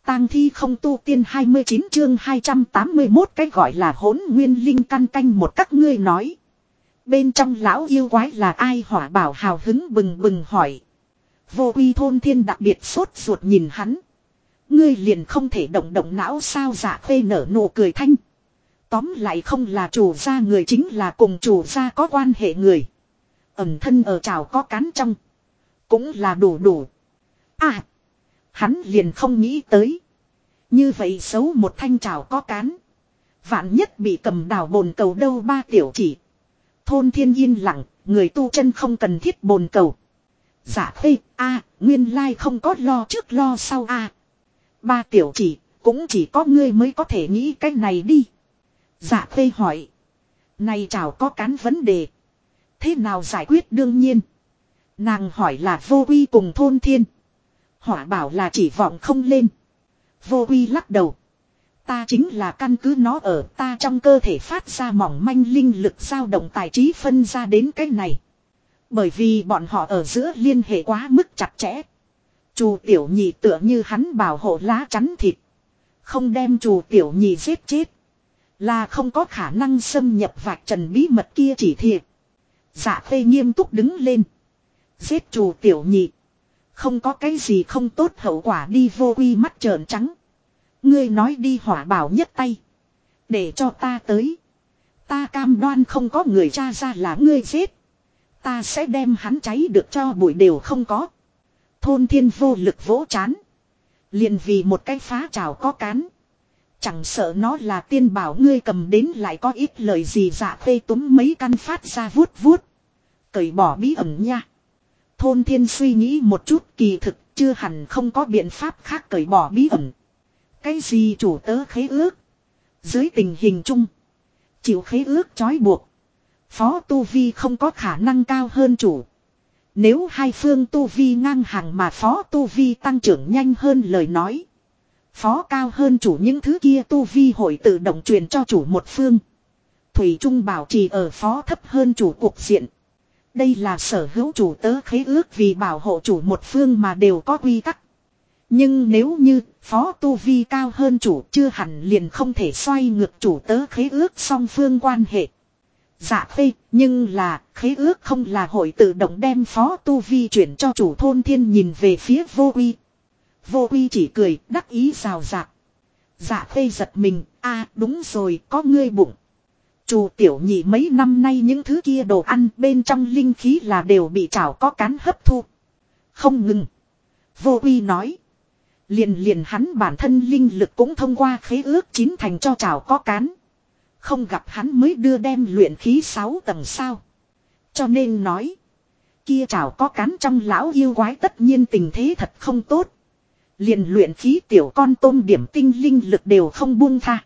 tang thi không tu tiên 29 chương 281 cái gọi là hỗn nguyên linh căn canh một các ngươi nói. Bên trong lão yêu quái là ai Hỏa Bảo hào hứng bừng bừng hỏi. Vô Uy Thôn Thiên đặc biệt sốt ruột nhìn hắn. Ngươi liền không thể động động não sao Dạ Khê nở nụ cười thanh. Tóm lại không là chủ gia người chính là cùng chủ gia có quan hệ người. Ẩn thân ở chảo có cán trong. Cũng là đủ. À. Hắn liền không nghĩ tới. Như vậy xấu một thanh chảo có cán. Vạn nhất bị cầm đào bồn cầu đâu ba tiểu chỉ. Thôn Thiên yên lặng. Người tu chân không cần thiết bồn cầu. Dạ Khê nguyên lai không có lo trước lo sau Ba tiểu chỉ. Cũng chỉ có ngươi mới có thể nghĩ cái này đi. Dạ Khê hỏi. Này chảo có cán vấn đề. Thế nào giải quyết đương nhiên. Nàng hỏi là Vô Uy cùng Thôn Thiên. Hỏa Bảo là chỉ vọng không lên. Vô Uy lắc đầu. Ta chính là căn cứ nó ở ta trong cơ thể phát ra mỏng manh linh lực dao động tài trí phân ra đến cái này. Bởi vì bọn họ ở giữa liên hệ quá mức chặt chẽ. Chù tiểu nhị tựa như hắn bảo hộ lá chắn thịt. Không đem chù tiểu nhị giết chết. Là không có khả năng xâm nhập vạch trần bí mật kia chỉ thiệt. Dạ Khê nghiêm túc đứng lên. Giết chù tiểu nhị. Không có cái gì không tốt hậu quả đi Vô Uy mắt trợn trắng. Ngươi nói đi Hỏa Bảo nhất tay. Để cho ta tới. Ta cam đoan không có người tra ra là ngươi giết. Ta sẽ đem hắn cháy được cho bụi đều không có. Thôn Thiên vô lực vỗ chán. Liền vì một cái phá trào có cán. Chẳng sợ nó là tiên bảo ngươi cầm đến lại có ít lời gì Dạ Khê túm mấy căn phát ra vuốt. Cởi bỏ bí ẩn nha. Thôn Thiên suy nghĩ một chút kỳ thực chưa hẳn không có biện pháp khác cởi bỏ bí ẩn. Cái gì chủ tớ khế ước. Dưới tình hình chung. Chịu khế ước trói buộc. Phó tu vi không có khả năng cao hơn chủ. Nếu hai phương tu vi ngang hàng mà phó tu vi tăng trưởng nhanh hơn lời nói. Phó cao hơn chủ những thứ kia tu vi hội tự động truyền cho chủ một phương. Thủy Trung bảo trì ở phó thấp hơn chủ cục diện. Đây là sở hữu chủ tớ khế ước vì bảo hộ chủ một phương mà đều có quy tắc. Nhưng nếu như phó tu vi cao hơn chủ chưa hẳn liền không thể xoay ngược chủ tớ khế ước song phương quan hệ. Dạ Khê, nhưng là khế ước không là hội tự động đem phó tu vi chuyển cho chủ. Thôn Thiên nhìn về phía Vô Uy. Vô Uy chỉ cười đắc ý rào rạc. Dạ Khê giật mình, đúng rồi có ngươi bụng. Chù tiểu nhị mấy năm nay những thứ kia đồ ăn bên trong linh khí là đều bị chảo có cán hấp thu. Không ngừng. Vô Uy nói. Liền hắn bản thân linh lực cũng thông qua khế ước chín thành cho chảo có cán. Không gặp hắn mới đưa đem luyện khí 6 tầng sao. Cho nên nói. Kia chảo có cán trong lão yêu quái tất nhiên tình thế thật không tốt. Liền luyện khí tiểu con tôm điểm tinh linh lực đều không buông tha.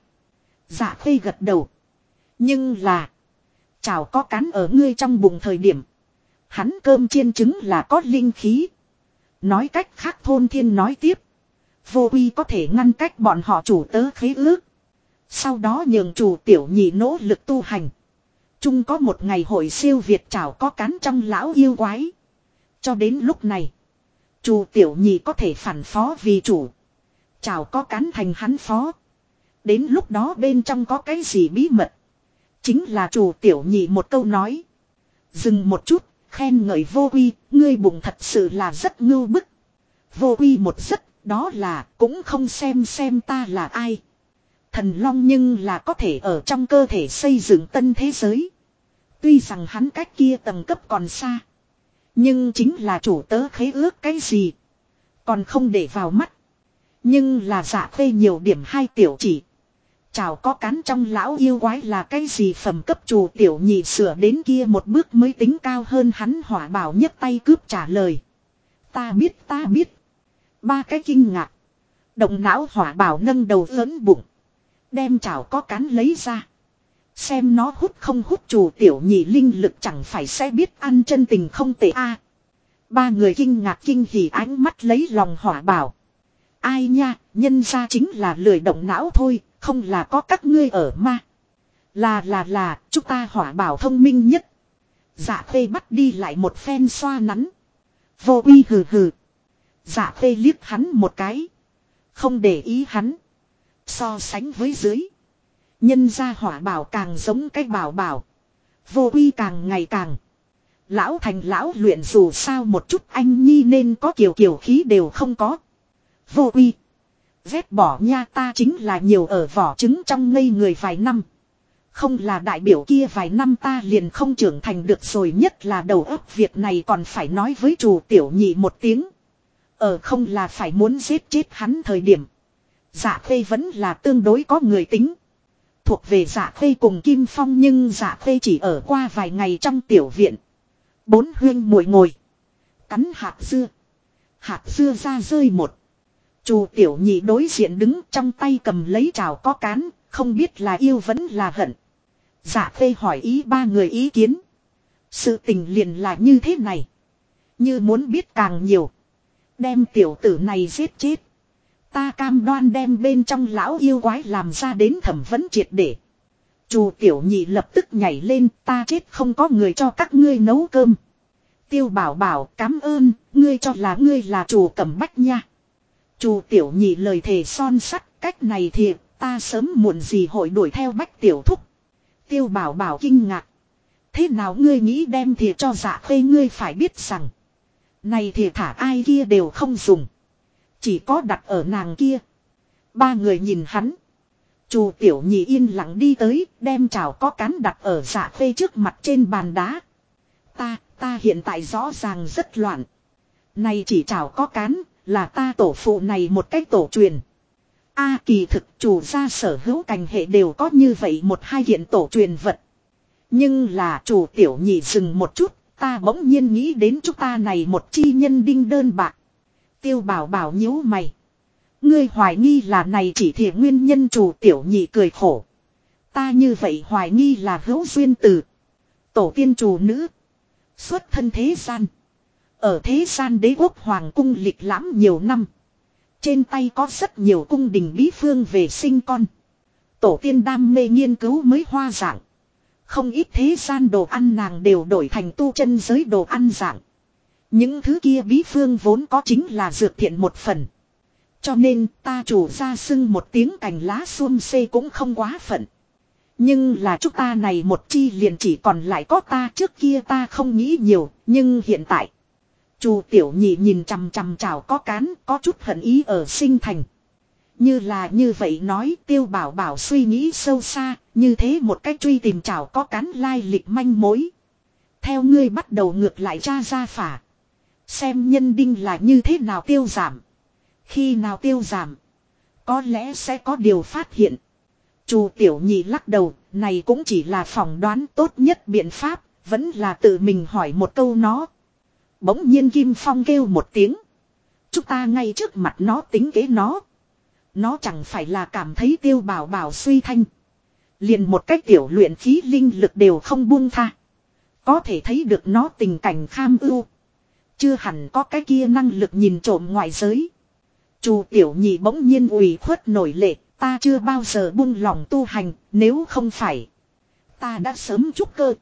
Dạ Khê gật đầu. Nhưng là. Chảo có cán ở ngươi trong bụng thời điểm. Hắn cơm chiên trứng là có linh khí. Nói cách khác Thôn Thiên nói tiếp. Vô Uy có thể ngăn cách bọn họ chủ tớ khế ước. Sau đó nhường chủ tiểu nhị nỗ lực tu hành. Chung có một ngày hội siêu việt chảo có cán trong lão yêu quái. Cho đến lúc này. Chủ tiểu nhị có thể phản phó vì chủ. Chảo có cán thành hắn phó. Đến lúc đó bên trong có cái gì bí mật. Chính là chủ tiểu nhị một câu nói. Dừng một chút, khen ngợi Vô Uy, ngươi bụng thật sự là rất ngưu bức. Vô Uy một rất, đó là cũng không xem ta là ai. Thần Long nhưng là có thể ở trong cơ thể xây dựng tân thế giới. Tuy rằng hắn cách kia tầng cấp còn xa. Nhưng chính là chủ tớ khế ước cái gì. Còn không để vào mắt. Nhưng là Dạ Khê nhiều điểm hai tiểu chỉ. Chào có cán trong lão yêu quái là cái gì phẩm cấp chủ tiểu nhị sửa đến kia một bước mới tính cao hơn hắn. Hỏa Bảo nhấc tay cướp trả lời. Ta biết. Ba cái kinh ngạc. Động não Hỏa Bảo nâng đầu lớn bụng. Đem chảo có cán lấy ra. Xem nó hút không hút chủ tiểu nhị linh lực chẳng phải sẽ biết ăn chân tình không tệ Ba người kinh ngạc kinh hỉ ánh mắt lấy lòng Hỏa Bảo. Ai nha, nhân ra chính là lười động não thôi, không là có các ngươi ở ma. Là, chúng ta Hỏa Bảo thông minh nhất. Dạ Khê bắt đi lại một phen xoa nắn. Vô Uy hừ. Dạ Khê liếc hắn một cái. Không để ý hắn. So sánh với dưới. Nhân gia hỏa bảo càng giống cái bảo bảo. Vô uy càng ngày càng. Lão thành lão luyện dù sao một chút anh nhi nên có kiểu kiểu khí đều không có. Vô uy. Vét bỏ nha, ta chính là nhiều ở vỏ trứng trong ngây người vài năm. Không là đại biểu kia vài năm ta liền không trưởng thành được rồi, nhất là đầu óc việc này còn phải nói với chủ tiểu nhị một tiếng. Không là phải muốn giết chết hắn thời điểm. Dạ Khê vẫn là tương đối có người tính. Thuộc về Dạ Khê cùng Kim Phong, nhưng Dạ Khê chỉ ở qua vài ngày trong tiểu viện. Bốn huynh muội ngồi. Cắn hạt dưa. Hạt dưa ra rơi một. Chủ tiểu nhị đối diện đứng trong tay cầm lấy chảo có cán, không biết là yêu vẫn là hận. Dạ Khê hỏi ý ba người ý kiến. Sự tình liền là như thế này. Như muốn biết càng nhiều. Đem tiểu tử này giết chết. Ta cam đoan đem bên trong lão yêu quái làm ra đến thẩm vấn triệt để. Chủ tiểu nhị lập tức nhảy lên, ta chết không có người cho các ngươi nấu cơm. Tiêu bảo bảo cảm ơn, ngươi cho là ngươi là chủ Cẩm Bách nha. Chủ tiểu nhị lời thề son sắt, cách này thì ta sớm muộn gì hội đuổi theo Bách tiểu thúc. Tiêu bảo bảo kinh ngạc. Thế nào ngươi nghĩ đem thì cho Dạ Khê, ngươi phải biết rằng. Này thì thả ai kia đều không dùng. Chỉ có đặt ở nàng kia. Ba người nhìn hắn. Chủ tiểu nhị yên lặng đi tới, đem chảo có cán đặt ở Dạ Khê trước mặt trên bàn đá. Ta hiện tại rõ ràng rất loạn. Này chỉ chảo có cán, là ta tổ phụ này một cách tổ truyền. Kỳ thực chủ gia sở hữu cành hệ đều có như vậy một hai hiện tổ truyền vật. Nhưng là chủ tiểu nhị dừng một chút, ta bỗng nhiên nghĩ đến chúng ta này một chi nhân đinh đơn bạc. Tiêu bảo bảo nhíu mày. Ngươi hoài nghi là này chỉ thì nguyên nhân, chủ tiểu nhị cười khổ. Ta như vậy hoài nghi là hữu duyên từ. Tổ tiên chủ nữ. Xuất thân thế gian. Ở thế gian đế quốc hoàng cung lịch lãm nhiều năm. Trên tay có rất nhiều cung đình bí phương về sinh con. Tổ tiên đam mê nghiên cứu mới hoa dạng. Không ít thế gian đồ ăn nàng đều đổi thành tu chân giới đồ ăn dạng. Những thứ kia bí phương vốn có chính là dược thiện một phần. Cho nên ta chủ ra xưng một tiếng cành lá xuông xê cũng không quá phận. Nhưng là chúng ta này một chi liền chỉ còn lại có ta, trước kia ta không nghĩ nhiều, nhưng hiện tại. Chủ tiểu nhị nhìn chằm chằm chảo có cán, có chút hận ý ở sinh thành. Như là như vậy nói, Tiêu bảo bảo suy nghĩ sâu xa, như thế một cách truy tìm chảo có cán lai lịch manh mối. Theo ngươi bắt đầu ngược lại tra ra phả. Xem nhân đinh là như thế nào tiêu giảm. Khi nào tiêu giảm, có lẽ sẽ có điều phát hiện. Chủ tiểu nhị lắc đầu, này cũng chỉ là phỏng đoán, tốt nhất biện pháp, vẫn là tự mình hỏi một câu nó. Bỗng nhiên Kim Phong kêu một tiếng. Chúng ta ngay trước mặt nó tính kế nó. Nó chẳng phải là cảm thấy Tiêu bảo bảo suy thanh. Liền một cách tiểu luyện khí linh lực đều không buông tha. Có thể thấy được nó tình cảnh kham ưu. Chưa hẳn có cái kia năng lực nhìn trộm ngoại giới. Chủ tiểu nhị bỗng nhiên ủy khuất nổi lệ. Ta chưa bao giờ buông lòng tu hành, nếu không phải. Ta đã sớm trúc cơ.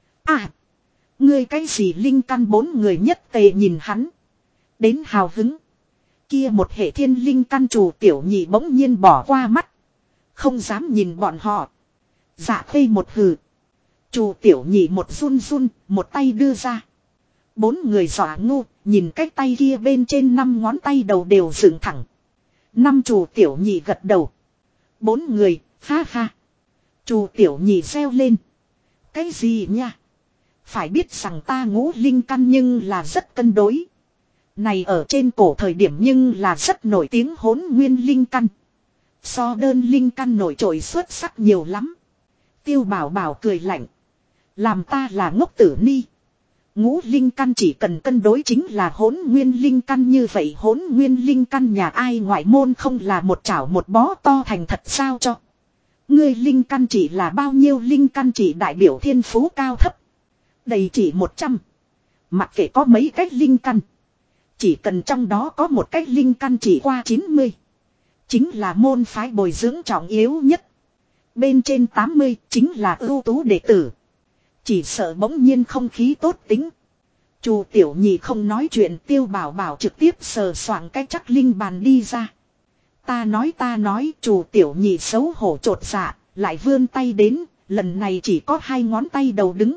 Ngươi cái gì linh căn, bốn người nhất tề nhìn hắn. Đến hào hứng. Kia một hệ thiên linh căn, chủ tiểu nhị bỗng nhiên bỏ qua mắt. Không dám nhìn bọn họ. Dạ Khê một hừ. Chủ tiểu nhị một run run, một tay đưa ra. Bốn người dọa ngu, nhìn cái tay kia bên trên 5 ngón tay đầu đều dựng thẳng. Năm chủ tiểu nhị gật đầu. Bốn người, ha ha. Chủ tiểu nhị reo lên. Cái gì nha? Phải biết rằng ta ngũ linh căn nhưng là rất cân đối. Này ở trên cổ thời điểm nhưng là rất nổi tiếng hỗn nguyên linh căn. So đơn linh căn nổi trội xuất sắc nhiều lắm. Tiêu bảo bảo cười lạnh. Làm ta là ngốc tử ni. Ngũ linh căn chỉ cần cân đối chính là hỗn nguyên linh căn, như vậy hỗn nguyên linh căn nhà ai ngoại môn không là một chảo một bó to thành thật sao cho. Ngươi linh căn chỉ là bao nhiêu? Linh căn chỉ đại biểu thiên phú cao thấp. Đầy chỉ 100. Mặc kệ có mấy cách linh căn. Chỉ cần trong đó có một cách linh căn chỉ qua 90. Chính là môn phái bồi dưỡng trọng yếu nhất. Bên trên 80 chính là ưu tú đệ tử. Chỉ sợ bỗng nhiên không khí tốt tính. Chủ tiểu nhị không nói chuyện, Tiêu bảo bảo trực tiếp sờ soạng cái chắc linh bàn đi ra. Ta nói chủ tiểu nhị xấu hổ chột dạ, lại vươn tay đến, lần này chỉ có 2 ngón tay đầu đứng.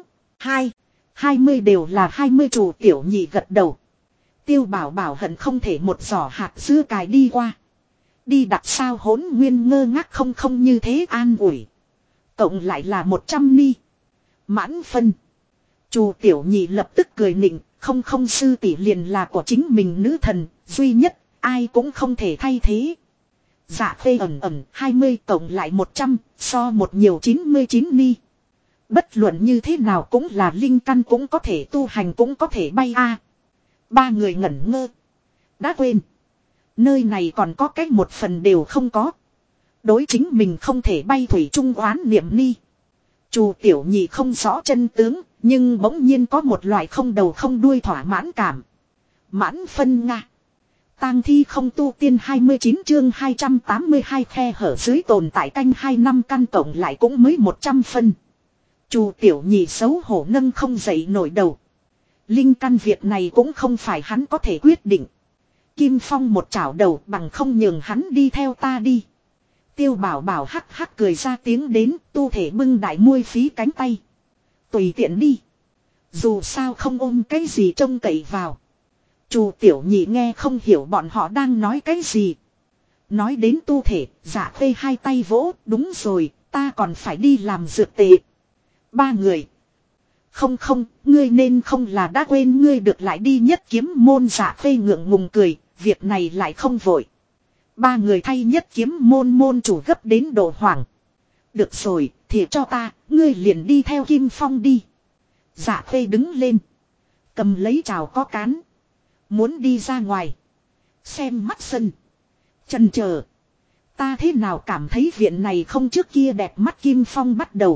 20 đều là 20 chủ tiểu nhị gật đầu. Tiêu bảo bảo hận không thể một giỏ hạt dưa cài đi qua. Đi đặt sao Hỗn Nguyên ngơ ngác không như thế an ủi. Cộng lại là 100 ni. Mãn phân. Chủ tiểu nhị lập tức cười nịnh, không sư tỷ liền là của chính mình nữ thần, duy nhất, ai cũng không thể thay thế. Dạ khê ẩm 20 cộng lại 100, so một nhiều 99 ni. Bất luận như thế nào cũng là linh căn cũng có thể tu hành cũng có thể bay a. Ba người ngẩn ngơ. Đã quên. Nơi này còn có cách một phần đều không có. Đối chính mình không thể bay thủy trung oán niệm ni. Chủ tiểu nhị không rõ chân tướng, nhưng bỗng nhiên có một loại không đầu không đuôi thỏa mãn cảm. Mãn phân Nga. Tang thi không tu tiên 29 chương 282 khe hở dưới tồn tại canh 2 năm căn tổng lại cũng mới 100 phân. Chủ tiểu nhị xấu hổ nâng không dậy nổi đầu. Linh căn việc này cũng không phải hắn có thể quyết định. Kim Phong một chảo đầu bằng không nhường hắn đi theo ta đi. Tiêu bảo bảo hắc hắc cười ra tiếng đến, tu thể bưng đại muôi phí cánh tay. Tùy tiện đi. Dù sao không ôm cái gì trông cậy vào. Chủ tiểu nhị nghe không hiểu bọn họ đang nói cái gì. Nói đến tu thể, Dạ Khê hai tay vỗ, đúng rồi, ta còn phải đi làm dược tệ. Ba người. Không, ngươi nên không là đã quên ngươi được lại đi Nhất Kiếm môn. Dạ Khê ngượng ngùng cười, việc này lại không vội. Ba người thay Nhất Kiếm môn chủ gấp đến độ hoảng. Được rồi, thì cho ta, ngươi liền đi theo Kim Phong đi. Dạ Khê đứng lên. Cầm lấy chào có cán. Muốn đi ra ngoài. Xem mắt sân. Chần chờ. Ta thế nào cảm thấy viện này không trước kia đẹp mắt. Kim Phong bắt đầu.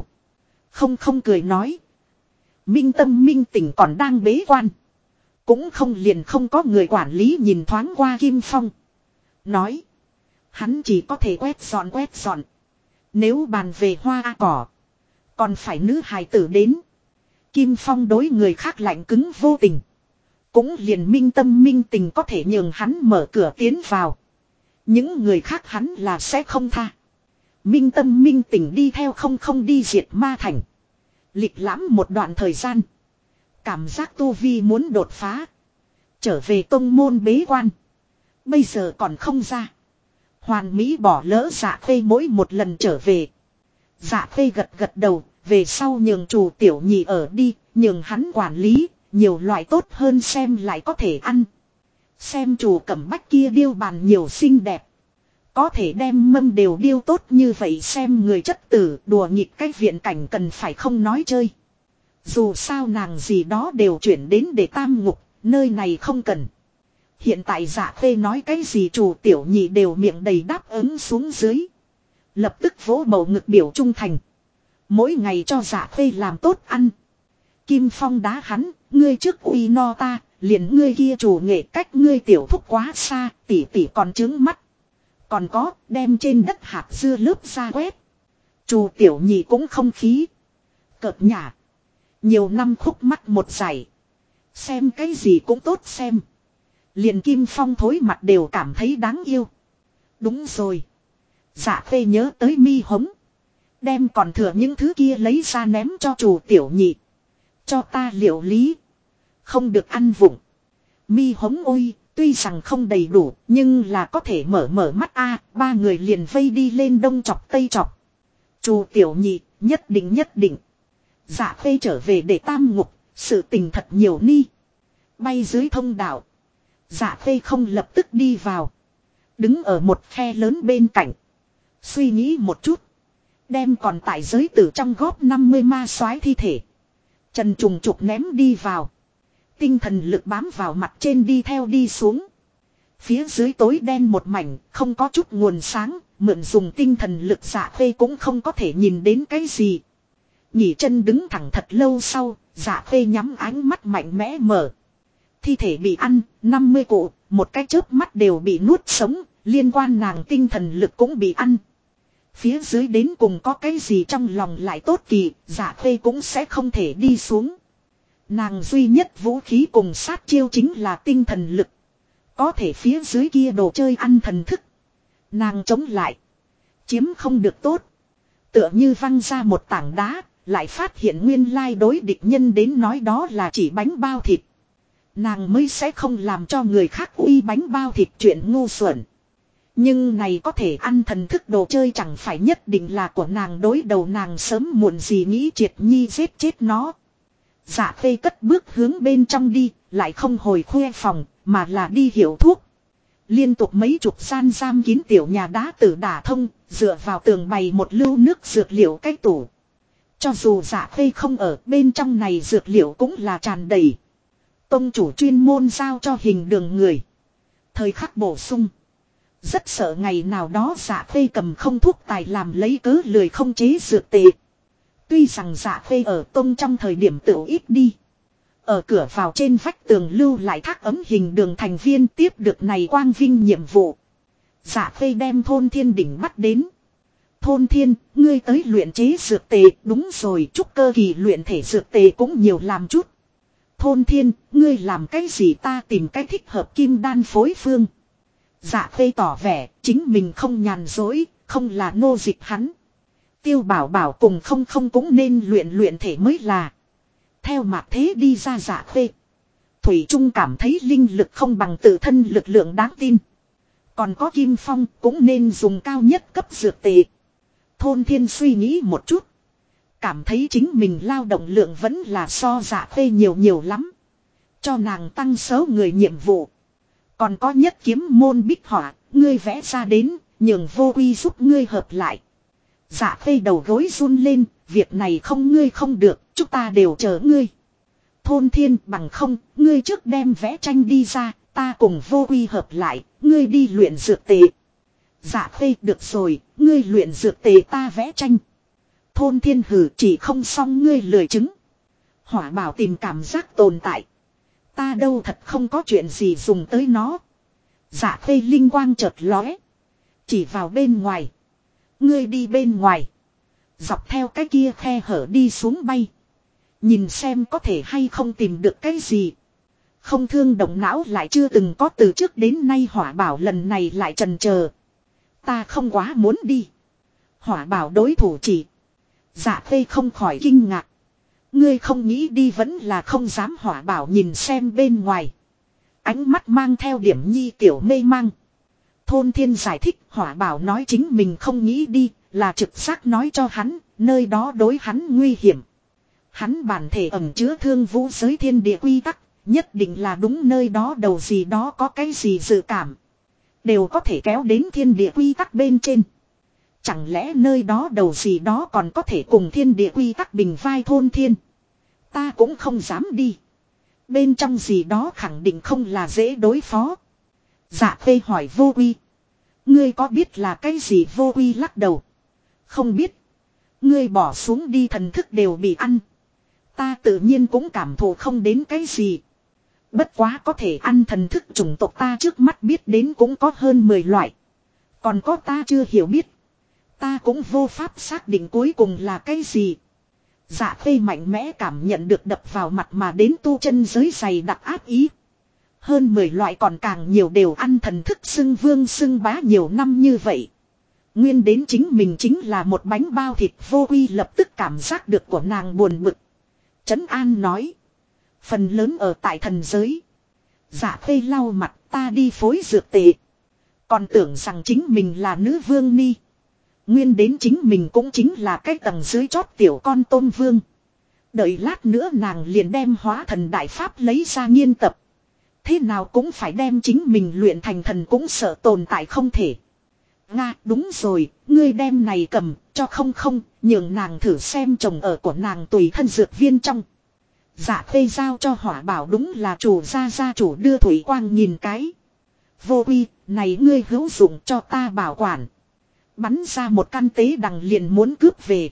Không cười nói. Minh Tâm Minh Tỉnh còn đang bế quan. Cũng không liền không có người quản lý nhìn thoáng qua Kim Phong. Nói. Hắn chỉ có thể quét dọn. Nếu bàn về hoa cỏ. Còn phải nữ hài tử đến. Kim Phong đối người khác lạnh cứng vô tình. Cũng liền Minh Tâm Minh Tình có thể nhường hắn mở cửa tiến vào. Những người khác hắn là sẽ không tha. Minh Tâm Minh Tình đi theo không đi diệt ma thành. Lịch lãm một đoạn thời gian. Cảm giác tu vi muốn đột phá. Trở về tông môn bế quan. Bây giờ còn không ra. Hoàn Mỹ bỏ lỡ Dạ Khê mỗi một lần trở về. Dạ Khê gật đầu. Về sau nhường chủ tiểu nhị ở đi. Nhường hắn quản lý. Nhiều loại tốt hơn xem lại có thể ăn. Xem chủ cẩm bách kia điêu bàn nhiều xinh đẹp. Có thể đem mâm đều điêu tốt như vậy xem người chất tử đùa nghịch cái viện cảnh cần phải không nói chơi. Dù sao nàng gì đó đều chuyển đến để tam ngục, nơi này không cần. Hiện tại Dạ Khê nói cái gì chủ tiểu nhị đều miệng đầy đáp ứng xuống dưới. Lập tức vỗ bầu ngực biểu trung thành. Mỗi ngày cho Dạ Khê làm tốt ăn. Kim Phong đá hắn, ngươi trước uy no ta, liền ngươi kia chủ nghệ cách ngươi tiểu thúc quá xa, tỉ còn trướng mắt. Còn có, đem trên đất hạt dưa lớp ra quét. Chủ tiểu nhị cũng không khí. Cợt nhả. Nhiều năm khúc mắt một giải. Xem cái gì cũng tốt xem. Liền Kim Phong thối mặt đều cảm thấy đáng yêu. Đúng rồi. Dạ Khê nhớ tới mi hống. Đem còn thừa những thứ kia lấy ra ném cho chủ tiểu nhị. Cho ta liệu lý. Không được ăn vụng. Mi hống ôi, tuy rằng không đầy đủ, nhưng là có thể mở mắt a. Ba người liền vây đi lên đông chọc tây chọc. Chủ tiểu nhị, nhất định. Dạ Khê trở về để tam ngục, sự tình thật nhiều ni. Bay dưới thông đạo. Dạ Khê không lập tức đi vào. Đứng ở một khe lớn bên cạnh. Suy nghĩ một chút. Đem còn tại giới tử trong góp 50 ma soái thi thể. Trần trùng trục ném đi vào. Tinh thần lực bám vào mặt trên đi theo đi xuống. Phía dưới tối đen một mảnh, không có chút nguồn sáng, mượn dùng tinh thần lực Dạ Khê cũng không có thể nhìn đến cái gì. Nhỉ chân đứng thẳng thật lâu sau, Dạ Khê nhắm ánh mắt mạnh mẽ mở. Thi thể bị ăn, 50 cụ, một cái chớp mắt đều bị nuốt sống, liên quan nàng tinh thần lực cũng bị ăn. Phía dưới đến cùng có cái gì trong lòng lại tốt kỳ, Dạ Khê cũng sẽ không thể đi xuống. Nàng duy nhất vũ khí cùng sát chiêu chính là tinh thần lực. Có thể phía dưới kia đồ chơi ăn thần thức. Nàng chống lại. Chiếm không được tốt. Tựa như văng ra một tảng đá. Lại phát hiện nguyên lai đối địch nhân đến nói đó là chỉ bánh bao thịt. Nàng mới sẽ không làm cho người khác uy bánh bao thịt chuyện ngu xuẩn. Nhưng này có thể ăn thần thức đồ chơi chẳng phải nhất định là của nàng, đối đầu nàng sớm muộn gì nghĩ Triệt Nhi giết chết nó. Dạ Khê cất bước hướng bên trong đi, lại không hồi khuê phòng, mà là đi hiệu thuốc. Liên tục mấy chục gian giam kín tiểu nhà đá tử đả thông, dựa vào tường bày một lưu nước dược liệu cái tủ. Cho dù Dạ Khê không ở, bên trong này dược liệu cũng là tràn đầy. Tông chủ chuyên môn giao cho Hình Đường người. Thời khắc bổ sung. Rất sợ ngày nào đó Dạ Khê cầm không thuốc tài làm lấy cớ lười không chế dược tệ. Tuy rằng Dạ Khê ở tông trong thời điểm tự ít đi. Ở cửa vào trên vách tường lưu lại thác ấm Hình Đường thành viên tiếp được này quang vinh nhiệm vụ. Dạ Khê đem Thôn Thiên Đỉnh bắt đến. Thôn Thiên, ngươi tới luyện chế dược tệ, đúng rồi, trúc cơ kỳ luyện thể dược tệ cũng nhiều làm chút. Thôn Thiên, ngươi làm cái gì ta tìm cái thích hợp kim đan phối phương. Dạ Khê tỏ vẻ, chính mình không nhàn dối, không là nô dịch hắn. Tiêu Bảo Bảo cùng không cũng nên luyện thể mới là. Theo mạc thế đi ra Dạ Khê. Thủy Trung cảm thấy linh lực không bằng tự thân lực lượng đáng tin. Còn có Kim Phong cũng nên dùng cao nhất cấp dược tệ. Thôn Thiên suy nghĩ một chút. Cảm thấy chính mình lao động lượng vẫn là so Dạ Khê nhiều lắm. Cho nàng tăng số người nhiệm vụ. Còn có nhất kiếm môn bích họa, ngươi vẽ ra đến, nhường Vô Uy giúp ngươi hợp lại. Dạ Khê đầu gối run lên, việc này không ngươi không được, chúng ta đều chờ ngươi. Thôn Thiên bằng không, ngươi trước đem vẽ tranh đi ra, ta cùng Vô Uy hợp lại, ngươi đi luyện dược tệ. Dạ Khê được rồi, ngươi luyện dược tệ ta vẽ tranh. Thôn Thiên hử chỉ không xong ngươi lười chứng. Hỏa Bảo tìm cảm giác tồn tại. Ta đâu thật không có chuyện gì dùng tới nó. Dạ Khê linh quang chợt lóe. Chỉ vào bên ngoài. Ngươi đi bên ngoài. Dọc theo cái kia khe hở đi xuống bay. Nhìn xem có thể hay không tìm được cái gì. Không thương động não lại chưa từng có từ trước đến nay Hỏa Bảo lần này lại chần chờ. Ta không quá muốn đi. Hỏa Bảo đối thủ chỉ. Dạ Khê không khỏi kinh ngạc. Ngươi không nghĩ đi vẫn là không dám. Hỏa Bảo nhìn xem bên ngoài. Ánh mắt mang theo điểm nhi tiểu mê mang. Thôn Thiên giải thích Hỏa Bảo nói chính mình không nghĩ đi. Là trực giác nói cho hắn. Nơi đó đối hắn nguy hiểm. Hắn bản thể ẩn chứa thương vũ giới thiên địa quy tắc. Nhất định là đúng nơi đó đầu gì đó có cái gì dự cảm. Đều có thể kéo đến thiên địa quy tắc bên trên. Chẳng lẽ nơi đó đầu gì đó còn có thể cùng thiên địa quy tắc bình vai. Thôn Thiên. Ta cũng không dám đi. Bên trong gì đó khẳng định không là dễ đối phó. Dạ Khê hỏi Vô Uy. Ngươi có biết là cái gì? Vô Uy lắc đầu. Không biết. Ngươi bỏ xuống đi thần thức đều bị ăn. Ta tự nhiên cũng cảm thụ không đến cái gì. Bất quá có thể ăn thần thức chủng tộc ta trước mắt biết đến cũng có hơn 10 loại. Còn có ta chưa hiểu biết. Ta cũng vô pháp xác định cuối cùng là cái gì. Dạ Khê mạnh mẽ cảm nhận được đập vào mặt mà đến tu chân giới dày đặc áp ý. Hơn 10 loại còn càng nhiều đều ăn thần thức xưng vương xưng bá nhiều năm như vậy. Nguyên đến chính mình chính là một bánh bao thịt. Vô Uy lập tức cảm giác được của nàng buồn bực. Trấn An nói. Phần lớn ở tại thần giới. Dạ Khê lau mặt ta đi phối dược tệ. Còn tưởng rằng chính mình là nữ vương ni. Nguyên đến chính mình cũng chính là cái tầng dưới chót tiểu con tôm vương. Đợi lát nữa nàng liền đem hóa thần đại pháp lấy ra nghiên tập. Thế nào cũng phải đem chính mình luyện thành thần cũng sợ tồn tại không thể. Nga đúng rồi, ngươi đem này cầm cho không nhường nàng thử xem chồng ở của nàng tùy thân dược viên trong. Dạ Khê giao cho Hỏa Bảo đúng là chủ gia chủ đưa thủy quang nhìn cái. Vô Uy, này ngươi hữu dụng cho ta bảo quản. Bắn ra một căn tế đằng liền muốn cướp về.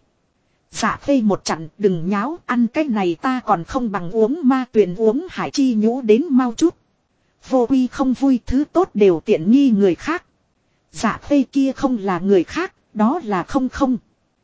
Dạ Khê một chặn đừng nháo ăn cái này ta còn không bằng uống ma tuyền uống hải chi nhũ đến mau chút. Vô Uy không vui thứ tốt đều tiện nghi người khác. Dạ Khê kia không là người khác, đó là không.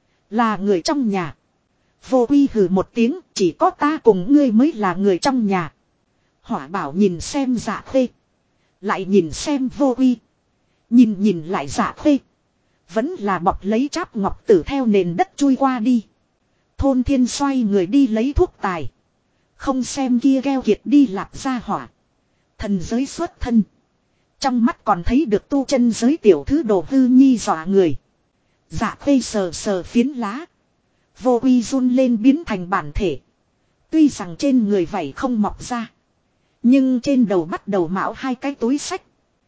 Là người trong nhà. Vô Uy hừ một tiếng, chỉ có ta cùng ngươi mới là người trong nhà. Hỏa Bảo nhìn xem Dạ Khê. Lại nhìn xem Vô Uy. Nhìn nhìn lại Dạ Khê. Vẫn là bọc lấy cháp ngọc tử theo nền đất chui qua đi. Thôn Thiên xoay người đi lấy thuốc tài. Không xem kia gheo kiệt đi lạc ra hỏa. Thần giới xuất thân. Trong mắt còn thấy được tu chân giới tiểu thứ đồ hư nhi dọa người. Dạ Khê sờ sờ phiến lá. Vô uy run lên biến thành bản thể. Tuy rằng trên người vảy không mọc ra. Nhưng trên đầu bắt đầu mạo hai cái túi sách.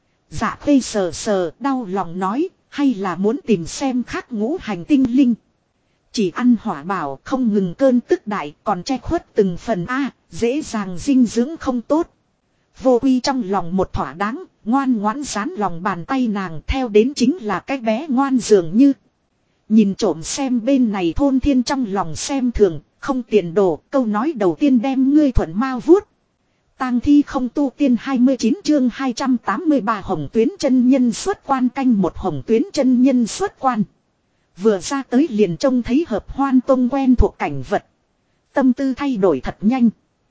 Dạ Khê sờ sờ đau lòng nói. Hay là muốn tìm xem khác ngũ hành tinh linh. Chỉ ăn hỏa bảo không ngừng cơn tức đại còn che khuất từng phần A. Dễ dàng dinh dưỡng không tốt. Vô uy trong lòng một thỏa đáng. Ngoan ngoãn dán lòng bàn tay nàng theo đến chính là cái bé ngoan dường như. Nhìn trộm xem bên này Thôn Thiên trong lòng xem thường. Không tiền đồ câu nói đầu tiên đem ngươi thuận mau vuốt. Tang thi không tu tiên 29 chương 283 Hồng Tuyến chân nhân xuất quan canh một Hồng Tuyến chân nhân xuất quan. Vừa ra tới liền trông thấy Hợp Hoan Tông quen thuộc cảnh vật. Tâm tư thay đổi thật nhanh.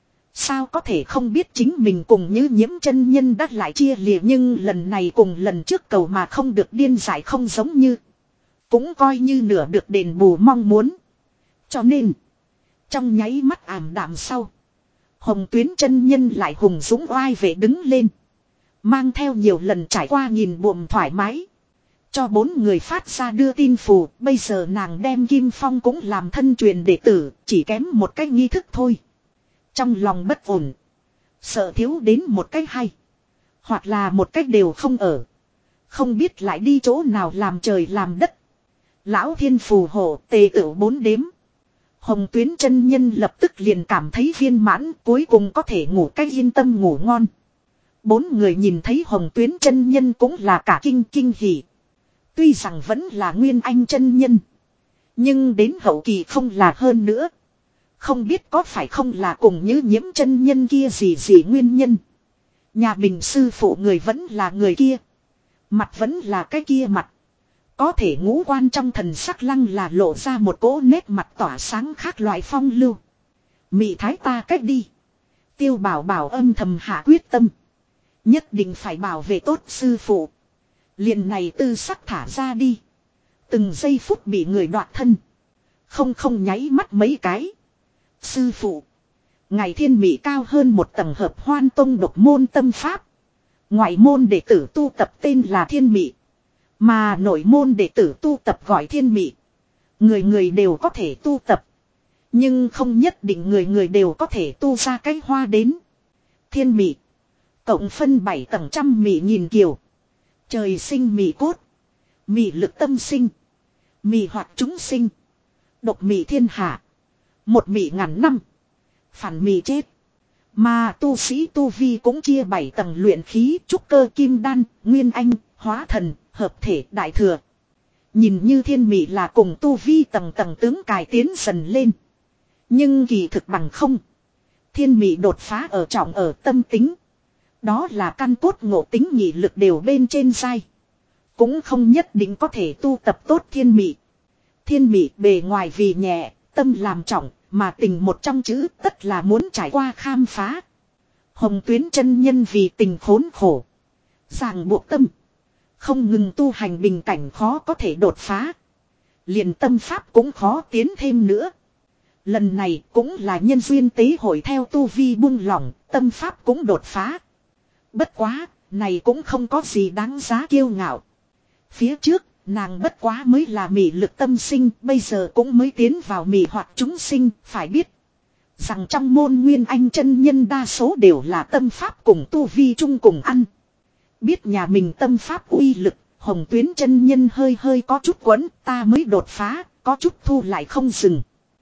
Sao có thể không biết chính mình cùng Như Nhiễm chân nhân đắt lại chia lìa nhưng lần này cùng lần trước cầu mà không được điên giải không giống như. Cũng coi như nửa được đền bù mong muốn. Cho nên, trong nháy mắt ảm đạm sau. Hồng Tuyến chân nhân lại hùng dũng oai vệ đứng lên. Mang theo nhiều lần trải qua nhìn buồm thoải mái. Cho 4 người phát ra đưa tin phù. Bây giờ nàng đem Kim Phong cũng làm thân truyền đệ tử. Chỉ kém một cách nghi thức thôi. Trong lòng bất ổn. Sợ thiếu đến một cách hay. Hoặc là một cách đều không ở. Không biết lại đi chỗ nào làm trời làm đất. Lão thiên phù hộ tề tửu 4 đếm. Hồng Tuyến chân nhân lập tức liền cảm thấy viên mãn cuối cùng có thể ngủ cách yên tâm ngủ ngon. 4 người nhìn thấy Hồng Tuyến chân nhân cũng là cả kinh hỉ. Tuy rằng vẫn là Nguyên Anh chân nhân. Nhưng đến hậu kỳ không là hơn nữa. Không biết có phải không là cùng Như Nhiễm chân nhân kia gì nguyên nhân. Nhà mình sư phụ người vẫn là người kia. Mặt vẫn là cái kia mặt. Có thể ngũ quan trong thần sắc lăng là lộ ra một cỗ nét mặt tỏa sáng khác loại phong lưu. Mị thái ta cách đi. Tiêu bảo bảo âm thầm hạ quyết tâm. Nhất định phải bảo vệ tốt sư phụ. Liền này tư sắc thả ra đi. Từng giây phút bị người đoạt thân. Không nháy mắt mấy cái. Sư phụ. Ngày thiên mị cao hơn một tầng Hợp Hoan Tông độc môn tâm pháp. Ngoại môn đệ tử tu tập tên là thiên mị. Mà nội môn đệ tử tu tập gọi thiên mị. Người đều có thể tu tập. Nhưng không nhất định người đều có thể tu ra cái hoa đến. Thiên mị. Cộng phân 7 tầng trăm mị nhìn kiều. Trời sinh mị cốt. Mị lực tâm sinh. Mị hoạt chúng sinh. Độc mị thiên hạ. Một mị ngàn năm. Phản mị chết. Mà tu sĩ tu vi cũng chia 7 tầng luyện khí, trúc cơ kim đan, nguyên anh, hóa thần, hợp thể đại thừa. Nhìn như thiên mị là cùng tu vi tầng tướng cài tiến dần lên. Nhưng kỳ thực bằng không. Thiên mị đột phá ở trọng ở tâm tính. Đó là căn cốt ngộ tính nhị lực đều bên trên dai. Cũng không nhất định có thể tu tập tốt thiên mị. Thiên mị bề ngoài vì nhẹ, tâm làm trọng, mà tình một trong chữ tất là muốn trải qua khám phá. Hồng Tuyến chân nhân vì tình khốn khổ. Ràng buộc tâm. Không ngừng tu hành bình cảnh khó có thể đột phá. Liền tâm pháp cũng khó tiến thêm nữa. Lần này cũng là nhân duyên tế hội theo tu vi buông lỏng, tâm pháp cũng đột phá. Bất quá, này cũng không có gì đáng giá kiêu ngạo. Phía trước, nàng bất quá mới là mị lực tâm sinh, bây giờ cũng mới tiến vào mị hoạt chúng sinh, phải biết. Rằng trong môn Nguyên Anh chân nhân đa số đều là tâm pháp cùng tu vi chung cùng ăn. Biết nhà mình tâm pháp uy lực, Hồng Tuyến chân nhân hơi có chút quấn, ta mới đột phá, có chút thu lại không dừng.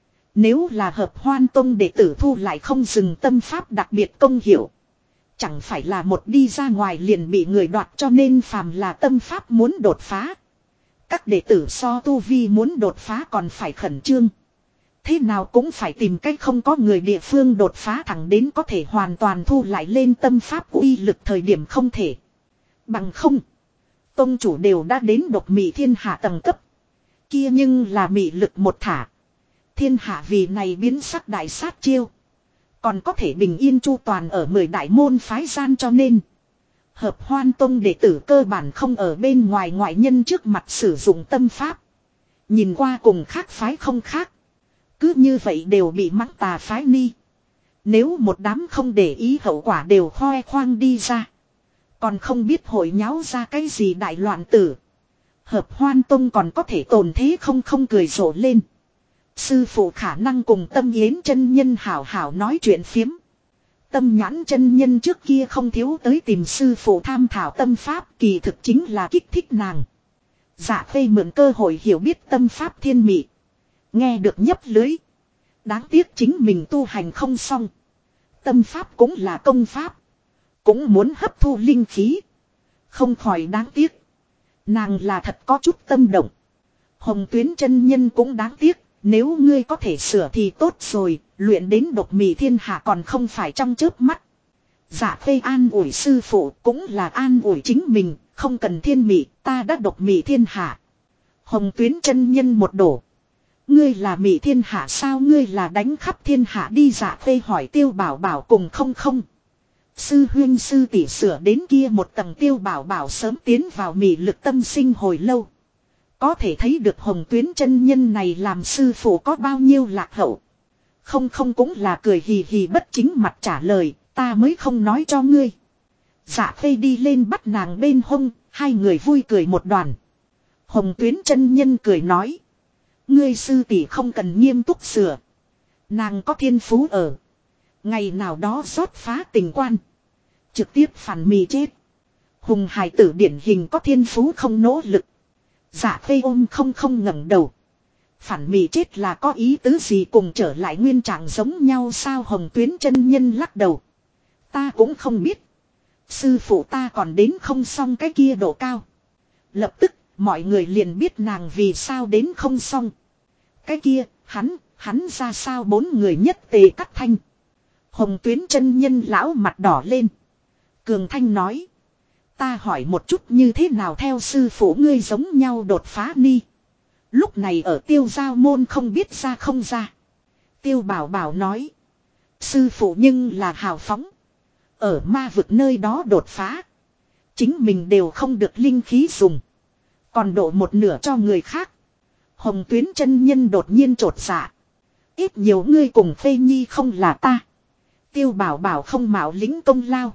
Nếu là Hợp Hoan Tông đệ tử thu lại không dừng tâm pháp đặc biệt công hiệu. Chẳng phải là một đi ra ngoài liền bị người đoạt cho nên phàm là tâm pháp muốn đột phá. Các đệ tử so tu vi muốn đột phá còn phải khẩn trương. Thế nào cũng phải tìm cách không có người địa phương đột phá thẳng đến có thể hoàn toàn thu lại lên tâm pháp uy lực thời điểm không thể. Bằng không. Tông chủ đều đã đến độc mị thiên hạ tầng cấp. Kia nhưng là mị lực một thả. Thiên hạ vì này biến sắc đại sát chiêu. Còn có thể bình yên chu toàn ở 10 đại môn phái gian cho nên. Hợp Hoan Tông đệ tử cơ bản không ở bên ngoài ngoại nhân trước mặt sử dụng tâm pháp. Nhìn qua cùng khác phái không khác. Cứ như vậy đều bị mắng tà phái ni. Nếu một đám không để ý hậu quả đều khoe khoang đi ra. Còn không biết hội nháo ra cái gì đại loạn tử. Hợp Hoan Tông còn có thể tồn thế không cười rộ lên. Sư phụ khả năng cùng Tâm Yến chân nhân hảo hảo nói chuyện phiếm. Tâm Nhãn chân nhân trước kia không thiếu tới tìm sư phụ tham thảo tâm pháp, kỳ thực chính là kích thích nàng. Dạ Khê mượn cơ hội hiểu biết tâm pháp thiên mị. Nghe được nhấp lưới. Đáng tiếc chính mình tu hành không xong. Tâm pháp cũng là công pháp. Cũng muốn hấp thu linh khí. Không khỏi đáng tiếc. Nàng là thật có chút tâm động. Hồng Tuyến chân nhân cũng đáng tiếc. Nếu ngươi có thể sửa thì tốt rồi. Luyện đến độc mị thiên hạ còn không phải trong chớp mắt. Dạ Khê an ủi sư phụ cũng là an ủi chính mình. Không cần thiên mị, ta đã độc mị thiên hạ. Hồng Tuyến chân nhân một đổ. Ngươi là mị thiên hạ sao, ngươi là đánh khắp thiên hạ đi? Dạ Khê hỏi Tiêu Bảo Bảo cùng không. Sư huynh sư tỷ sửa đến kia một tầng. Tiêu Bảo Bảo sớm tiến vào mị lực tâm sinh hồi lâu. Có thể thấy được Hồng Tuyến chân nhân này làm sư phụ có bao nhiêu lạc hậu. Không cũng là cười hì hì bất chính mặt trả lời, ta mới không nói cho ngươi. Dạ Khê đi lên bắt nàng bên hông, hai người vui cười một đoàn. Hồng Tuyến chân nhân cười nói. Ngươi sư tỷ không cần nghiêm túc sửa. Nàng có thiên phú ở. Ngày nào đó rót phá tình quan. Trực tiếp phản mì chết. Hùng hài tử điển hình có thiên phú không nỗ lực. Dạ Khê ôm không ngẩng đầu. Phản mì chết là có ý tứ gì, cùng trở lại nguyên trạng giống nhau sao? Hồng Tuyến chân nhân lắc đầu. Ta cũng không biết. Sư phụ ta còn đến không xong cái kia độ cao. Lập tức mọi người liền biết nàng vì sao đến không xong. Cái kia hắn ra sao? Bốn người nhất tề cắt thanh. Hồng Tuyến chân nhân lão mặt đỏ lên. Cường thanh nói. Ta hỏi một chút, như thế nào theo sư phụ ngươi giống nhau đột phá ni? Lúc này ở Tiêu Giao môn không biết ra không ra. Tiêu Bảo Bảo nói. Sư phụ nhưng là hào phóng. Ở ma vực nơi đó đột phá. Chính mình đều không được linh khí dùng. Còn độ một nửa cho người khác. Hồng Tuyến chân nhân đột nhiên trột dạ. Ít nhiều ngươi cùng Phê Nhi không là ta. Tiêu Bảo Bảo không mạo lĩnh công lao.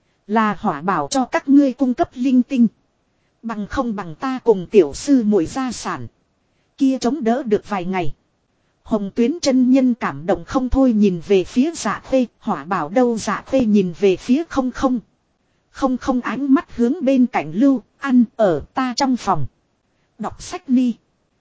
Là Hỏa Bảo cho các ngươi cung cấp linh tinh. Bằng không bằng ta cùng tiểu sư muội gia sản. Kia chống đỡ được vài ngày. Hồng Tuyến chân nhân cảm động không thôi nhìn về phía Dạ Khê. Hỏa Bảo đâu? Dạ Khê nhìn về phía không. Không ánh mắt hướng bên cạnh lưu. Ăn ở ta trong phòng. Đọc sách đi.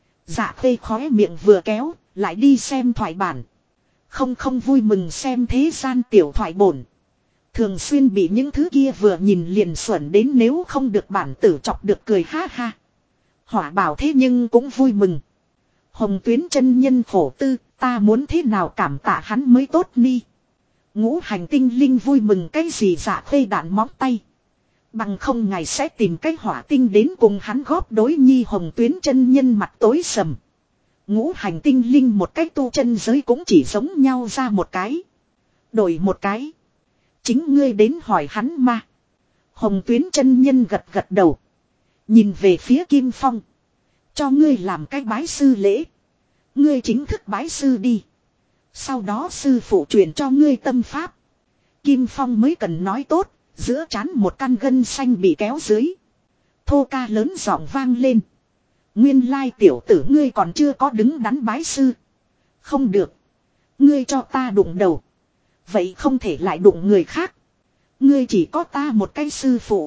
Dạ Khê khóe miệng vừa kéo. Lại đi xem thoại bản. Không vui mừng xem thế gian tiểu thoại bổn. Thường xuyên bị những thứ kia vừa nhìn liền xuẩn đến, nếu không được bản tử chọc được cười ha ha. Hỏa Bảo thế nhưng cũng vui mừng. Hồng Tuyến chân nhân khổ tư, ta muốn thế nào cảm tạ hắn mới tốt ni. Ngũ hành tinh linh vui mừng cái gì? Dạ Khê đạn móng tay. Bằng không ngài sẽ tìm cái hỏa tinh đến cùng hắn góp đối nhi. Hồng Tuyến chân nhân mặt tối sầm. Ngũ hành tinh linh một cái tu chân giới cũng chỉ giống nhau ra một cái. Đổi một cái. Chính ngươi đến hỏi hắn mà. Hồng Tuyến chân nhân gật đầu. Nhìn về phía Kim Phong. Cho ngươi làm cái bái sư lễ. Ngươi chính thức bái sư đi. Sau đó sư phụ truyền cho ngươi tâm pháp. Kim Phong mới cần nói tốt. Giữa trán một căn gân xanh bị kéo dưới. Thô ca lớn giọng vang lên. Nguyên lai tiểu tử ngươi còn chưa có đứng đắn bái sư. Không được. Ngươi cho ta đụng đầu. Vậy không thể lại đụng người khác. Ngươi chỉ có ta một cái sư phụ.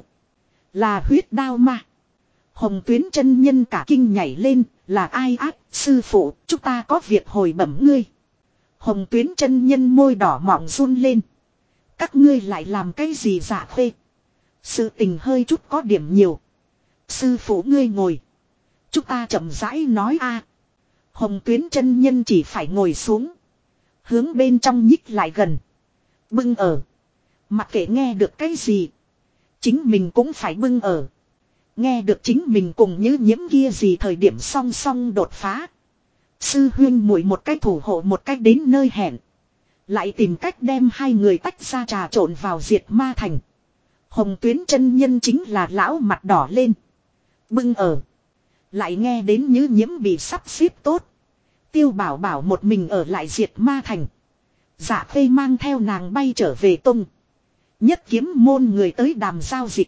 Là huyết đao ma. Hồng Tuyến chân nhân cả kinh nhảy lên. Là ai ác? Sư phụ, chúng ta có việc hồi bẩm ngươi. Hồng Tuyến chân nhân môi đỏ mọng run lên. Các ngươi lại làm cái gì? Dạ Khê? Sự tình hơi chút có điểm nhiều. Sư phụ ngươi ngồi. Chúng ta chậm rãi nói a. Hồng Tuyến chân nhân chỉ phải ngồi xuống. Hướng bên trong nhích lại gần. Bưng ở. Mặc kệ nghe được cái gì. Chính mình cũng phải bưng ở. Nghe được chính mình cùng như nhiễm kia gì thời điểm song song đột phá. Sư huyên muội một cách thủ hộ một cách đến nơi hẹn. Lại tìm cách đem hai người tách ra trà trộn vào diệt ma thành. Hồng Tuyến chân nhân chính là lão mặt đỏ lên. Bưng ở. Lại nghe đến Nhứ Nhiễm bị sắp xếp tốt. Tiêu Bảo Bảo một mình ở lại Diệt Ma Thành. Dạ Khê mang theo nàng bay trở về tung. Nhất Kiếm môn người tới đàm giao dịch.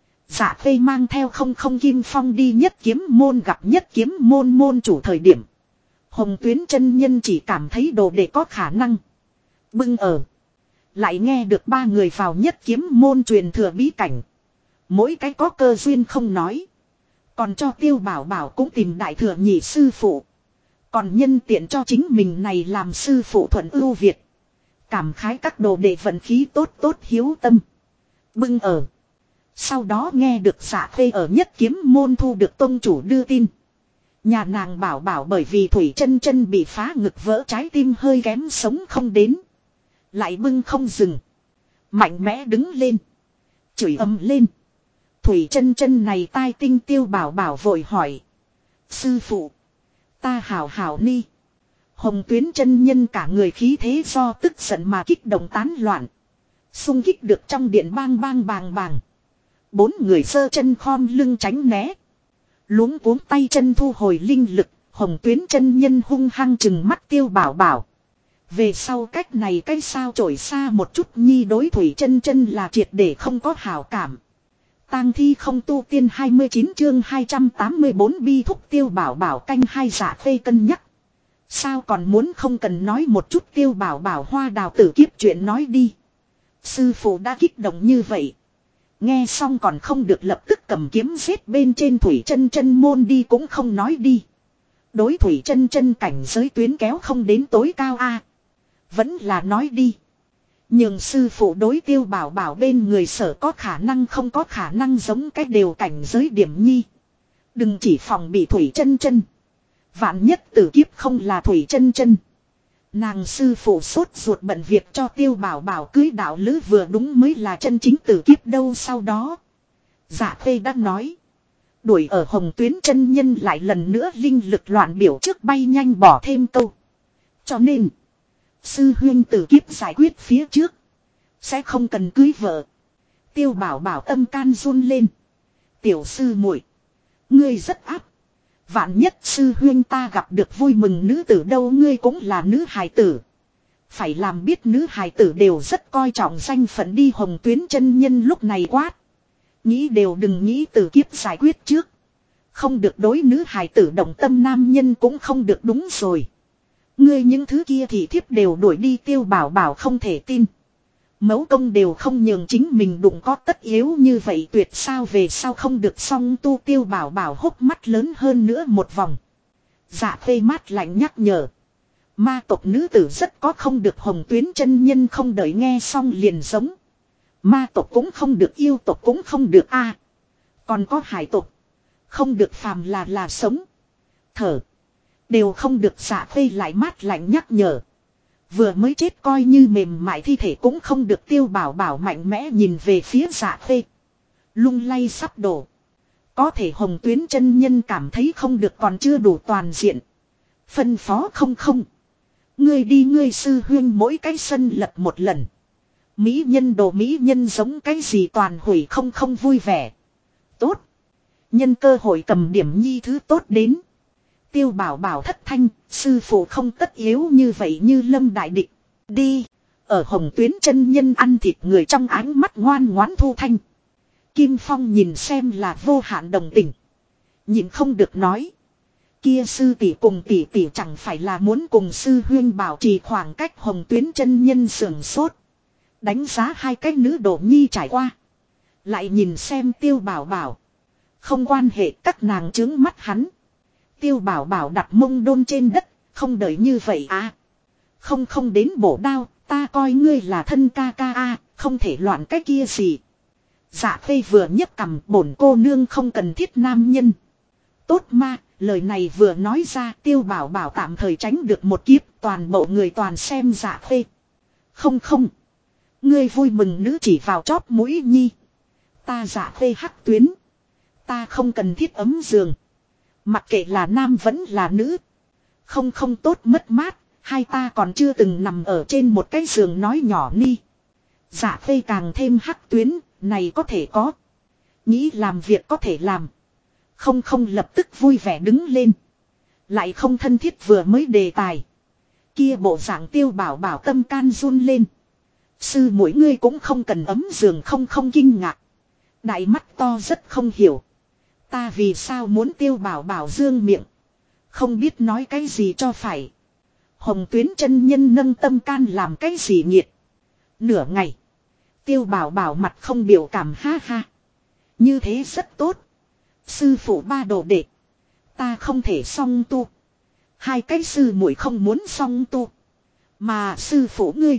Dạ Khê mang theo không Kim Phong đi Nhất Kiếm môn gặp Nhất Kiếm môn môn chủ thời điểm. Hồng Tuyến chân nhân chỉ cảm thấy đồ đệ có khả năng. Bưng ở. Lại nghe được ba người vào Nhất Kiếm môn truyền thừa bí cảnh. Mỗi cái có cơ duyên không nói. Còn cho Tiêu Bảo Bảo cũng tìm đại thừa nhị sư phụ. Còn nhân tiện cho chính mình này làm sư phụ thuận ưu việt. Cảm khái các đồ đệ vận khí tốt tốt hiếu tâm. Bưng ở. Sau đó nghe được Dạ Khê ở Nhất Kiếm môn thu được tông chủ đưa tin. Nhà nàng Bảo Bảo bởi vì Thủy Chân Chân bị phá ngực vỡ trái tim hơi kém sống không đến. Lại bưng không dừng. Mạnh mẽ đứng lên. Chửi ầm lên. Thủy Chân Chân này tai tinh Tiêu Bảo Bảo vội hỏi. Sư phụ. Ta hảo hảo ni. Hồng Tuyến chân nhân cả người khí thế do tức giận mà kích động tán loạn. Xung kích được trong điện bang bang bàng bàng. Bốn người giơ chân khom lưng tránh né. Luống cuống tay chân thu hồi linh lực. Hồng Tuyến chân nhân hung hăng chừng mắt Tiêu Bảo Bảo. Về sau cách này cái sao trổi xa một chút nhi đối Thủy Chân Chân là triệt để không có hảo cảm. Tang thi không tu tiên 29 chương 284 bi thúc Tiêu Bảo Bảo canh hai Dạ Khê cân nhắc. Sao còn muốn không cần nói một chút Tiêu Bảo Bảo hoa đào tử kiếp chuyện nói đi. Sư phụ đã kích động như vậy. Nghe xong còn không được lập tức cầm kiếm giết bên trên Thủy Chân Chân môn đi cũng không nói đi. Đối Thủy Chân Chân cảnh giới tuyến kéo không đến tối cao a. Vẫn là nói đi. Nhưng sư phụ đối Tiêu Bảo Bảo bên người sở có khả năng không có khả năng giống cách đều cảnh giới điểm nhi. Đừng chỉ phòng bị Thủy Chân Chân. Vạn nhất tử kiếp không là Thủy Chân Chân. Nàng sư phụ sốt ruột bận việc cho Tiêu Bảo Bảo cưới đạo lữ vừa đúng mới là chân chính tử kiếp đâu sau đó. Dạ Khê đã nói. Đuổi ở Hồng Tuyến chân nhân lại lần nữa linh lực loạn biểu trước bay nhanh bỏ thêm câu. Cho nên. Sư huyên tử kiếp giải quyết phía trước. Sẽ không cần cưới vợ. Tiêu Bảo Bảo tâm can run lên. Tiểu sư muội, ngươi rất áp. Vạn nhất sư huyên ta gặp được vui mừng nữ tử đâu ngươi cũng là nữ hài tử. Phải làm biết nữ hài tử đều rất coi trọng danh phận đi Hồng Tuyến chân nhân lúc này quát. Nghĩ đều đừng nghĩ tử kiếp giải quyết trước. Không được đối nữ hài tử động tâm nam nhân cũng không được đúng rồi. Ngươi những thứ kia thì thiếp đều đuổi đi Tiêu Bảo Bảo không thể tin. Mẫu công đều không nhường chính mình đụng có tất yếu như vậy tuyệt sao về sao không được song tu Tiêu Bảo Bảo hốc mắt lớn hơn nữa một vòng. Dạ Khê mát lạnh nhắc nhở. Ma tộc nữ tử rất có không được Hồng Tuyến chân nhân không đợi nghe xong liền giống. Ma tộc cũng không được yêu tộc cũng không được a. Còn có hải tộc. Không được phàm là sống. Thở. Đều không được Dạ Khê lại mát lạnh nhắc nhở. Vừa mới chết coi như mềm mại thi thể cũng không được Tiêu Bảo Bảo mạnh mẽ nhìn về phía Dạ Khê. Lung lay sắp đổ. Có thể Hồng Tuyến chân nhân cảm thấy không được còn chưa đủ toàn diện. Phân phó không. Ngươi đi ngươi sư huyên mỗi cái sân lật một lần. Mỹ nhân đồ mỹ nhân giống cái gì toàn hủy không vui vẻ. Tốt. Nhân cơ hội cầm điểm nhi thứ tốt đến. Tiêu Bảo Bảo thất thanh, sư phụ không tất yếu như vậy như lâm đại địch. Đi. Ở Hồng Tuyến chân nhân ăn thịt người trong ánh mắt ngoan ngoãn thu thanh. Kim Phong nhìn xem là vô hạn đồng tình. Nhìn không được nói. Kia sư tỷ cùng tỷ tỷ chẳng phải là muốn cùng sư huyên bảo trì khoảng cách Hồng Tuyến chân nhân sưởng sốt. Đánh giá hai cái nữ độ nhi trải qua. Lại nhìn xem Tiêu Bảo Bảo. Không quan hệ các nàng trướng mắt hắn. Tiêu Bảo Bảo đặt mông đôn trên đất. Không đợi như vậy à. Không đến bổ đao. Ta coi ngươi là thân ca ca a, không thể loạn cái kia gì. Dạ Khê vừa nhấc cằm bổn cô nương không cần thiết nam nhân. Tốt ma, lời này vừa nói ra Tiêu Bảo Bảo tạm thời tránh được một kiếp. Toàn bộ người toàn xem Dạ Khê. Không. Ngươi vui mừng nữ chỉ vào chóp mũi nhi. Ta Dạ Khê hắc tuyến. Ta không cần thiết ấm giường. Mặc kệ là nam vẫn là nữ. Không tốt mất mát. Hai ta còn chưa từng nằm ở trên một cái giường nói nhỏ ni. Dạ Phê càng thêm hắc tuyến, này có thể có. Nghĩ làm việc có thể làm. Không lập tức vui vẻ đứng lên. Lại không thân thiết vừa mới đề tài. Kia bộ dạng Tiêu Bảo Bảo tâm can run lên. Sư mỗi ngươi cũng không cần ấm giường không kinh ngạc. Đại mắt to rất không hiểu. Ta vì sao muốn Tiêu Bảo Bảo dương miệng. Không biết nói cái gì cho phải. Hồng Tuyến chân nhân nâng tâm can làm cái gì nghiệt. Nửa ngày. Tiêu Bảo Bảo mặt không biểu cảm ha ha. Như thế rất tốt. Sư phụ ba đồ đệ. Ta không thể song tu. Hai cái sư muội không muốn song tu. Mà sư phụ ngươi.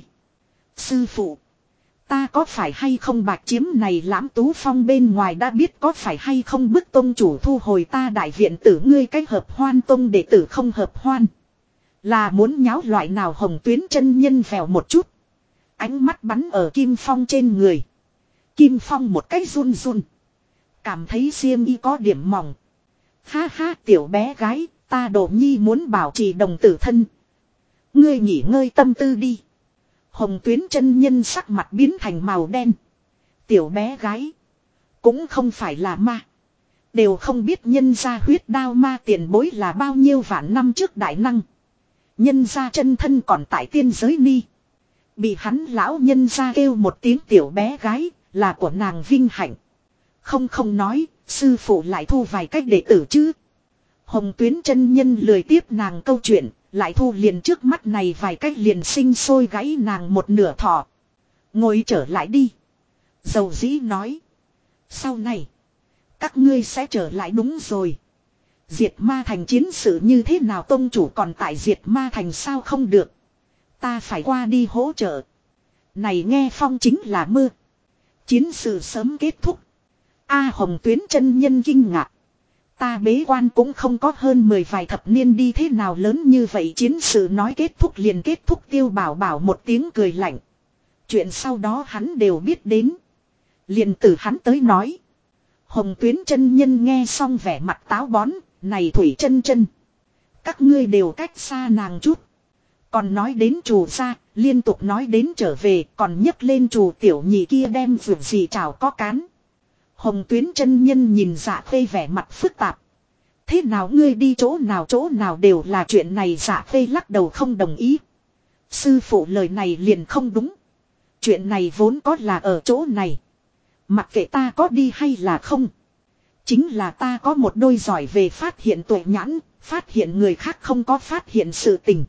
Sư phụ. Ta có phải hay không bạc chiếm này Lãm Tú Phong bên ngoài đã biết có phải hay không bức tông chủ thu hồi ta đại viện tử ngươi cái hợp hoan tông đệ tử không hợp hoan. Là muốn nháo loại nào Hồng Tuyến chân nhân vèo một chút. Ánh mắt bắn ở Kim Phong trên người. Kim Phong một cái run run. Cảm thấy xiêm y có điểm mỏng. Ha ha tiểu bé gái, ta Đồ Nhi muốn bảo trì đồng tử thân. Ngươi nghỉ ngơi tâm tư đi. Hồng Tuyến chân nhân sắc mặt biến thành màu đen. Tiểu bé gái. Cũng không phải là ma. Đều không biết nhân gia huyết đao ma tiền bối là bao nhiêu vạn năm trước đại năng. Nhân gia chân thân còn tại tiên giới ni. Bị hắn lão nhân gia kêu một tiếng tiểu bé gái là của nàng vinh hạnh. Không nói, sư phụ lại thu vài cách đệ tử chứ. Hồng Tuyến chân nhân lười tiếp nàng câu chuyện, lại thu liền trước mắt này vài cách liền sinh sôi gãy nàng một nửa thọ. Ngồi trở lại đi. Dầu dĩ nói. Sau này, các ngươi sẽ trở lại đúng rồi. Diệt ma thành chiến sự như thế nào tông chủ còn tại diệt ma thành sao không được. Ta phải qua đi hỗ trợ. Này nghe phong chính là mưa. Chiến sự sớm kết thúc. Hồng Tuyến chân nhân kinh ngạc. Ta bế quan cũng không có hơn 10 vài thập niên đi thế nào lớn như vậy chiến sự nói kết thúc liền kết thúc Tiêu Bảo Bảo một tiếng cười lạnh. Chuyện sau đó hắn đều biết đến. Liền từ hắn tới nói. Hồng Tuyến chân nhân nghe xong vẻ mặt táo bón, này Thủy chân chân. Các ngươi đều cách xa nàng chút. Còn nói đến chủ gia, liên tục nói đến trở về, còn nhấc lên chủ tiểu nhị kia đem vượt gì chào có cán. Hồng Tuyến chân nhân nhìn Dạ Phê vẻ mặt phức tạp. Thế nào ngươi đi chỗ nào đều là chuyện này Dạ Phê lắc đầu không đồng ý. Sư phụ lời này liền không đúng. Chuyện này vốn có là ở chỗ này. Mặc kệ ta có đi hay là không. Chính là ta có một đôi giỏi về phát hiện tuệ nhãn, phát hiện người khác không có phát hiện sự tình.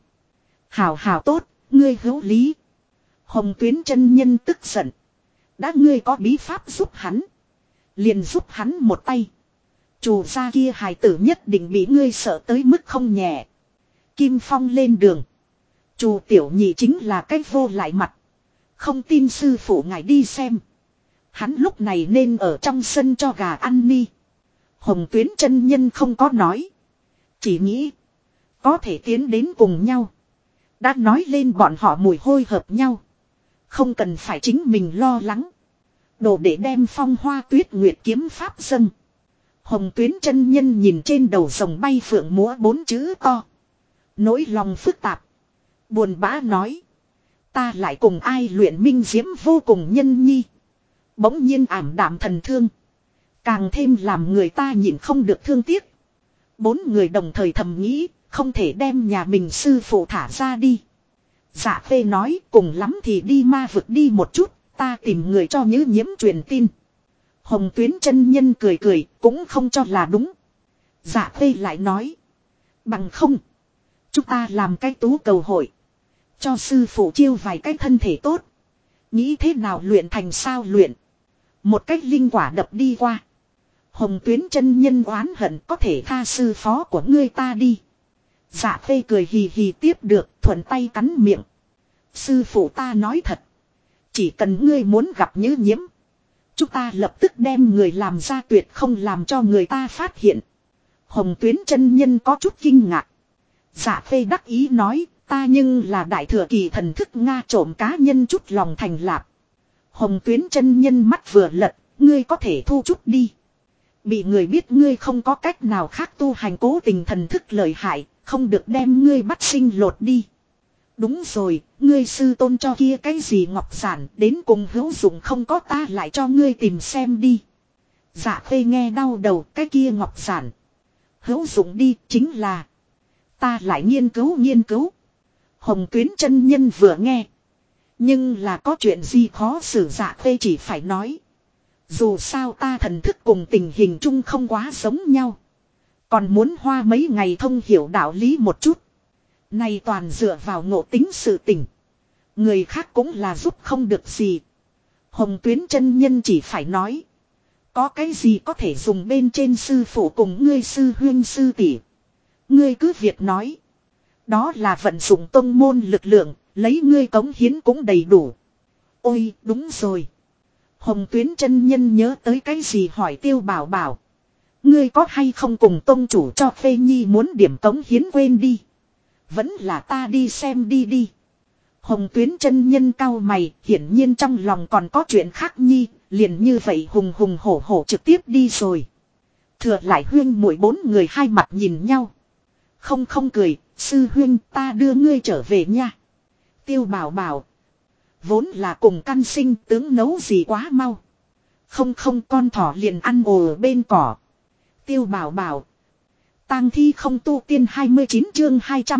Hảo tốt, ngươi hữu lý. Hồng Tuyến chân nhân tức giận. Đã ngươi có bí pháp giúp hắn. Liền giúp hắn một tay. Chủ gia kia hài tử nhất định bị ngươi sợ tới mức không nhẹ. Kim Phong lên đường. Chủ tiểu nhị chính là cái vô lại mặt. Không tin sư phụ ngài đi xem. Hắn lúc này nên ở trong sân cho gà ăn ni. Hồng Tuyến chân nhân không có nói. Chỉ nghĩ. Có thể tiến đến cùng nhau. Đã nói lên bọn họ mùi hôi hợp nhau. Không cần phải chính mình lo lắng. Đồ để đem Phong Hoa Tuyết Nguyệt kiếm pháp dâng. Hồng Tuyến chân nhân nhìn trên đầu rồng bay phượng múa 4 chữ to. Nỗi lòng phức tạp. Buồn bã nói. Ta lại cùng ai luyện minh diễm vô cùng nhân nhi. Bỗng nhiên ảm đạm thần thương. Càng thêm làm người ta nhìn không được thương tiếc. 4 người đồng thời thầm nghĩ. Không thể đem nhà mình sư phụ thả ra đi. Dạ Phê nói cùng lắm thì đi ma vực đi một chút. Ta tìm người cho Nhữ Nhiễm truyền tin. Hồng Tuyến chân nhân cười cũng không cho là đúng. Dạ Phê lại nói. Bằng không. Chúng ta làm cái tú cầu hội. Cho sư phụ chiêu vài cái thân thể tốt. Nghĩ thế nào luyện thành sao luyện. Một cách linh quả đập đi qua. Hồng Tuyến chân nhân oán hận có thể tha sư phó của ngươi ta đi. Dạ Phê cười hì hì tiếp được thuận tay cắn miệng. Sư phụ ta nói thật. Chỉ cần ngươi muốn gặp Nhữ Nhiễm. Chúng ta lập tức đem người làm ra tuyệt không làm cho người ta phát hiện. Hồng Tuyến chân nhân có chút kinh ngạc. Dạ Phê đắc ý nói. Ta nhưng là đại thừa kỳ thần thức Nga trộm cá nhân chút lòng thành lạc. Hồng Tuyến chân nhân mắt vừa lật. Ngươi có thể thu chút đi. Bị người biết ngươi không có cách nào khác tu hành cố tình thần thức lợi hại. Không được đem ngươi bắt sinh lột đi. Đúng rồi, ngươi sư tôn cho kia cái gì ngọc giản đến cùng hữu dụng không có ta lại cho ngươi tìm xem đi. Dạ khê nghe đau đầu cái kia ngọc giản. Hữu dụng đi chính là. Ta lại nghiên cứu. Hồng Tuyến chân nhân vừa nghe. Nhưng là có chuyện gì khó xử dạ khê chỉ phải nói. Dù sao ta thần thức cùng tình hình chung không quá giống nhau. Còn muốn hoa mấy ngày thông hiểu đạo lý một chút. Này toàn dựa vào ngộ tính sự tình. Người khác cũng là giúp không được gì. Hồng Tuyến chân nhân chỉ phải nói. Có cái gì có thể dùng bên trên sư phụ cùng ngươi sư huyên sư tỷ. Ngươi cứ việc nói. Đó là vận dụng tông môn lực lượng, lấy ngươi cống hiến cũng đầy đủ. Ôi, đúng rồi. Hồng Tuyến chân nhân nhớ tới cái gì hỏi Tiêu Bảo Bảo. Ngươi có hay không cùng tông chủ cho Phê Nhi muốn điểm cống hiến quên đi. Vẫn là ta đi xem đi. Hồng Tuyến chân nhân cau mày, hiển nhiên trong lòng còn có chuyện khác nhi, liền như vậy hùng hổ trực tiếp đi rồi. Thừa lại huyên muội bốn người hai mặt nhìn nhau. Không cười, sư huyên ta đưa ngươi trở về nha. Tiêu Bảo Bảo. Vốn là cùng căn sinh tướng nấu gì quá mau. Không con thỏ liền ăn ồ ở bên cỏ. Tiêu Bảo Bảo. Tang thi không tu tiên 29 chương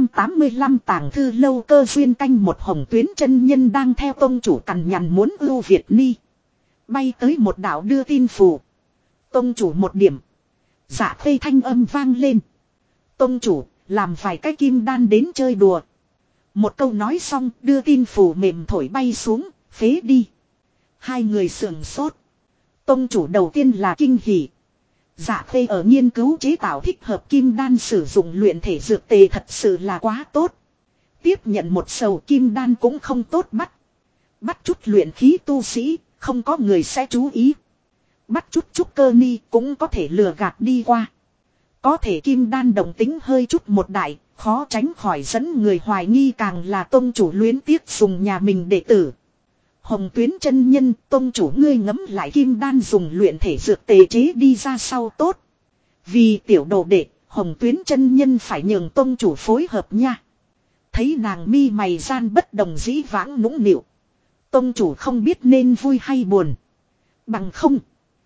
285 tàng thư lâu cơ duyên canh một Hồng Tuyến chân nhân đang theo tông chủ cằn nhằn muốn ưu Việt Ni. Bay tới một đạo đưa tin phù. Tông chủ một điểm. Dạ khê thanh âm vang lên. Tông chủ, làm vài cái kim đan đến chơi đùa. Một câu nói xong đưa tin phù mềm thổi bay xuống, phế đi. Hai người sườn sốt. Tông chủ đầu tiên là kinh hỉ. Dạ khê ở nghiên cứu chế tạo thích hợp kim đan sử dụng luyện thể dược tề thật sự là quá tốt. Tiếp nhận một sầu kim đan cũng không tốt bắt. Bắt chút luyện khí tu sĩ, không có người sẽ chú ý. Bắt chút trúc cơ ni cũng có thể lừa gạt đi qua. Có thể kim đan đồng tính hơi chút một đại, khó tránh khỏi dẫn người hoài nghi càng là tông chủ luyến tiếc dùng nhà mình đệ tử. Hồng Tuyến chân nhân, tông chủ ngươi ngấm lại kim đan dùng luyện thể dược tề chế đi ra sau tốt. Vì tiểu đồ đệ, Hồng Tuyến chân nhân phải nhường tông chủ phối hợp nha. Thấy nàng mi mày gian bất đồng dĩ vãng nũng nịu. Tông chủ không biết nên vui hay buồn. Bằng không.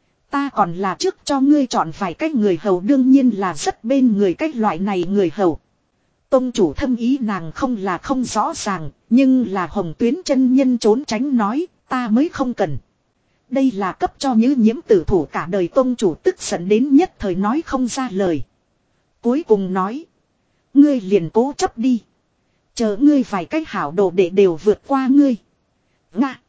Ta còn là trước cho ngươi chọn vài cách người hầu đương nhiên là rất bên người cách loại này người hầu. Tông chủ thâm ý nàng không là không rõ ràng, nhưng là Hồng Tuyến chân nhân trốn tránh nói, ta mới không cần. Đây là cấp cho Như Nhiễm tử thủ cả đời tông chủ tức giận đến nhất thời nói không ra lời. Cuối cùng nói, ngươi liền cố chấp đi. Chờ ngươi vài cách hảo đồ để đều vượt qua ngươi. Nga.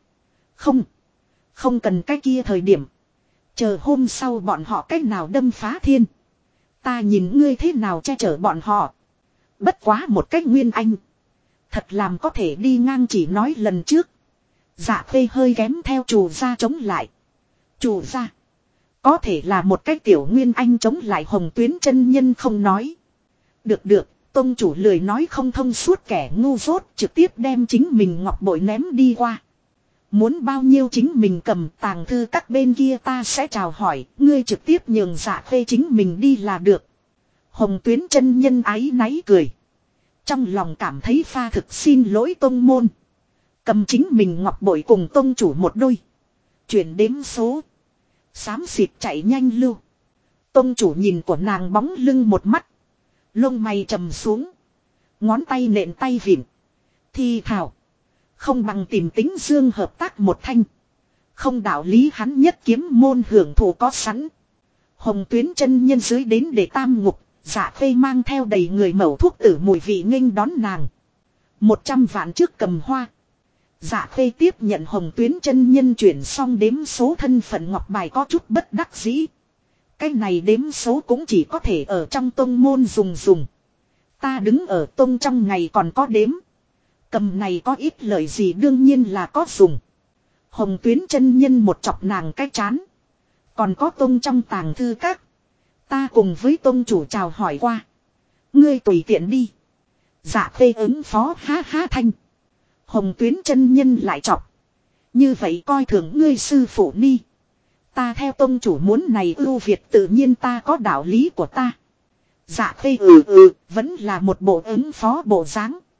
Không cần cái kia thời điểm. Chờ hôm sau bọn họ cách nào đâm phá thiên. Ta nhìn ngươi thế nào che chở bọn họ. Bất quá một cách nguyên anh. Thật làm có thể đi ngang chỉ nói lần trước. Dạ phê hơi kém theo chủ gia chống lại. Chủ gia. Có thể là một cách tiểu nguyên anh chống lại Hồng Tuyến chân nhân không nói. Được. Tông chủ lười nói không thông suốt kẻ ngu dốt trực tiếp đem chính mình ngọc bội ném đi qua. Muốn bao nhiêu chính mình cầm tàng thư các bên kia ta sẽ chào hỏi. Ngươi trực tiếp nhường dạ phê chính mình đi là được. Hồng Tuyến chân nhân áy náy cười. Trong lòng cảm thấy pha thực xin lỗi tông môn. Cầm chính mình ngọc bội cùng tông chủ một đôi. Chuyển đếm số. Xám xịt chạy nhanh lưu. Tông chủ nhìn của nàng bóng lưng một mắt. Lông mày trầm xuống. Ngón tay nện tay vịn. Thì thảo. Không bằng tìm tính dương hợp tác một thanh. Không đạo lý hắn nhất kiếm môn hưởng thụ có sẵn. Hồng Tuyến chân nhân dưới đến để tam ngục. Dạ phê mang theo đầy người mẩu thuốc tử mùi vị nghênh đón nàng. 100 vạn trước cầm hoa. Dạ phê tiếp nhận Hồng Tuyến chân nhân chuyển xong đếm số thân phận ngọc bài có chút bất đắc dĩ. Cái này đếm số cũng chỉ có thể ở trong tông môn dùng. Ta đứng ở tông trong ngày còn có đếm. Cầm này có ít lời gì đương nhiên là có dùng. Hồng Tuyến chân nhân một chọc nàng cái chán. Còn có tông trong tàng thư các. Ta cùng với tông chủ chào hỏi qua. Ngươi tùy tiện đi. Dạ phê ứng phó ha thanh. Hồng Tuyến chân nhân lại chọc. Như vậy coi thường ngươi sư phụ ni. Ta theo tông chủ muốn này ưu việt tự nhiên ta có đạo lý của ta. Dạ phê vẫn là một bộ ứng phó bộ dáng.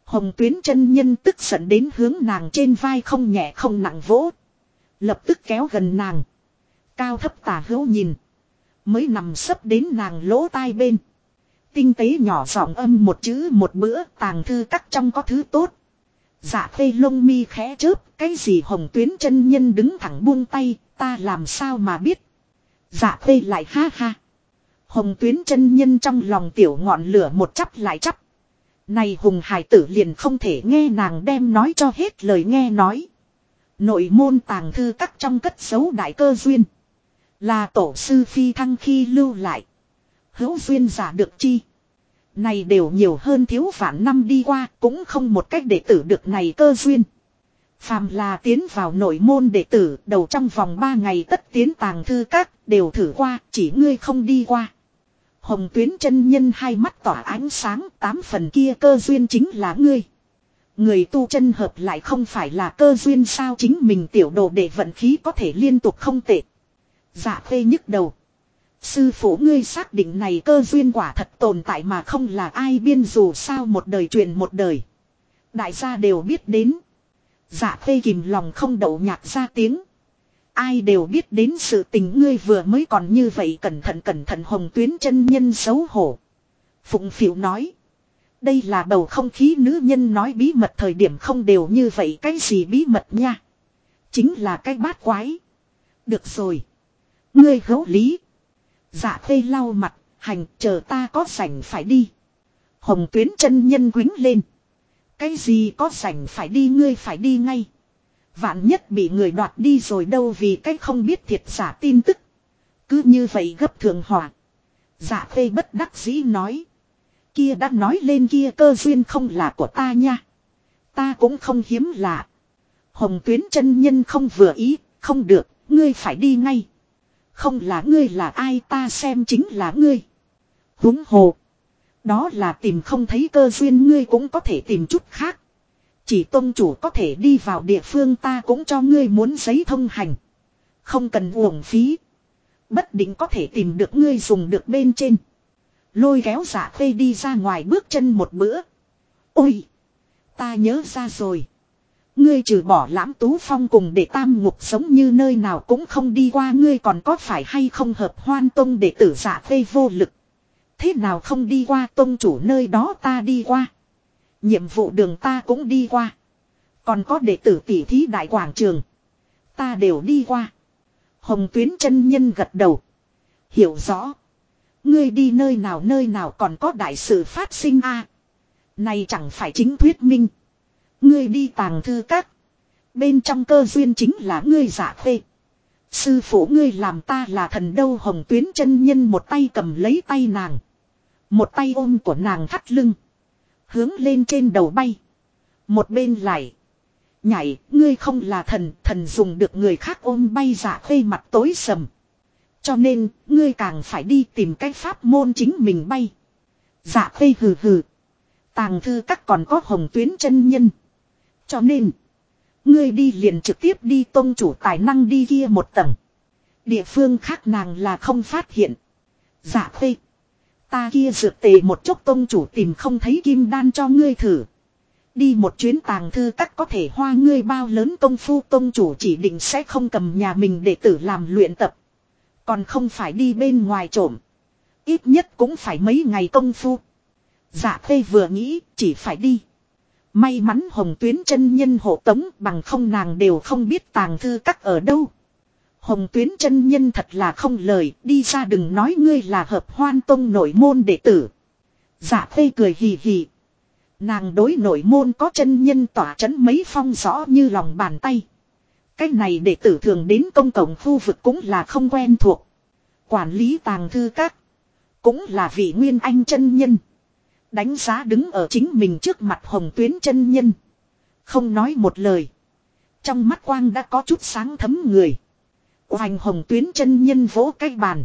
Hồng Tuyến chân nhân tức giận đến hướng nàng trên vai không nhẹ không nặng vỗ. Lập tức kéo gần nàng. Cao thấp tả hữu nhìn. Mới nằm sấp đến nàng lỗ tai bên. Tinh tế nhỏ giọng âm một chữ một bữa, tàng thư các trong có thứ tốt. Dạ Khê lông mi khẽ chớp, cái gì Hồng Tuyến chân nhân đứng thẳng buông tay, ta làm sao mà biết. Dạ Khê lại ha ha. Hồng Tuyến chân nhân trong lòng tiểu ngọn lửa một chắp lại chắp. Này hùng hải tử liền không thể nghe nàng đem nói cho hết lời nghe nói. Nội môn tàng thư các trong cất giấu đại cơ duyên. Là tổ sư phi thăng khi lưu lại. Hữu duyên giả được chi. Này đều nhiều hơn thiếu vạn năm đi qua, cũng không một cách đệ tử được này cơ duyên. Phàm là tiến vào nội môn đệ tử, đầu trong vòng 3 ngày tất tiến tàng thư các, đều thử qua, chỉ ngươi không đi qua. Hồng Tuyến chân nhân hai mắt tỏa ánh sáng, 8 phần kia cơ duyên chính là ngươi. Người tu chân hợp lại không phải là cơ duyên sao, chính mình tiểu đồ để vận khí có thể liên tục không tệ. Dạ Khê nhức đầu. Sư phụ ngươi xác định này cơ duyên quả thật tồn tại mà không là ai biên, dù sao một đời truyền một đời. Đại gia đều biết đến. Dạ Khê kìm lòng không đậu nhạc ra tiếng. Ai đều biết đến sự tình, ngươi vừa mới còn như vậy cẩn thận. Hồng Tuyến chân nhân xấu hổ. Phụng phịu nói. Đây là bầu không khí nữ nhân nói bí mật thời điểm không đều như vậy, cái gì bí mật nha. Chính là cái bát quái. Được rồi. Ngươi hữu lý. Dạ Khê lau mặt, hành, chờ ta có rảnh phải đi. Hồng Tuyến chân nhân quính lên. Cái gì có rảnh phải đi, ngươi phải đi ngay. Vạn nhất bị người đoạt đi rồi đâu, vì cách không biết thiệt giả tin tức. Cứ như vậy gấp thường hỏa. Dạ Khê bất đắc dĩ nói. Kia đã nói lên kia cơ duyên không là của ta nha. Ta cũng không hiếm lạ. Hồng Tuyến chân nhân không vừa ý, không được, ngươi phải đi ngay. Không là ngươi là ai, ta xem chính là ngươi. Huống hồ. Đó là tìm không thấy cơ duyên, ngươi cũng có thể tìm chút khác. Chỉ tông chủ có thể đi vào địa phương ta cũng cho ngươi muốn giấy thông hành. Không cần uổng phí. Bất định có thể tìm được ngươi dùng được bên trên. Lôi kéo Dạ Khê đi ra ngoài bước chân một bữa. Ôi! Ta nhớ ra rồi. Ngươi trừ bỏ Lãm Tú Phong cùng để Tam Ngục giống như nơi nào cũng không đi qua, ngươi còn có phải hay không hợp Hoan Tông đệ tử Dạ Khê vô lực. Thế nào không đi qua, tông chủ nơi đó ta đi qua. Nhiệm vụ đường ta cũng đi qua. Còn có đệ tử tỷ thí đại quảng trường. Ta đều đi qua. Hồng Tuyến chân nhân gật đầu. Hiểu rõ. Ngươi đi nơi nào còn có đại sự phát sinh a. Này chẳng phải chính thuyết minh. Ngươi đi tàng thư các. Bên trong cơ duyên chính là ngươi Dạ Khê. Sư phụ ngươi làm ta là thần đâu. Hồng Tuyến chân nhân một tay cầm lấy tay nàng. Một tay ôm của nàng thắt lưng. Hướng lên trên đầu bay. Một bên lại. Nhảy, ngươi không là thần, thần dùng được người khác ôm bay. Dạ Khê mặt tối sầm. Cho nên, ngươi càng phải đi tìm cái pháp môn chính mình bay. Dạ Khê hừ hừ. Tàng thư các còn có Hồng Tuyến chân nhân. Cho nên, ngươi đi liền trực tiếp đi tông chủ tài năng đi kia một tầng. Địa phương khác nàng là không phát hiện. Dạ Khê. Ta kia dược tề một chốc tông chủ tìm không thấy kim đan cho ngươi thử. Đi một chuyến tàng thư các có thể hoa ngươi bao lớn công phu, tông chủ chỉ định sẽ không cầm nhà mình đệ tử làm luyện tập. Còn không phải đi bên ngoài trộm. Ít nhất cũng phải mấy ngày công phu. Dạ Khê vừa nghĩ chỉ phải đi. May mắn Hồng Tuyến chân nhân hộ tống, bằng không nàng đều không biết tàng thư các ở đâu. Hồng Tuyến chân nhân thật là không lời, đi ra đừng nói ngươi là hợp Hoan Tông nội môn đệ tử. Dạ Khê cười hì hì. Nàng đối nội môn có chân nhân tỏa trấn mấy phong rõ như lòng bàn tay. Cái này đệ tử thường đến công cộng khu vực cũng là không quen thuộc. Quản lý tàng thư các cũng là vị Nguyên Anh chân nhân. Đánh giá đứng ở chính mình trước mặt Hồng Tuyến chân nhân. Không nói một lời. Trong mắt quang đã có chút sáng thấm người. Oanh, Hồng Tuyến chân nhân vỗ cái bàn.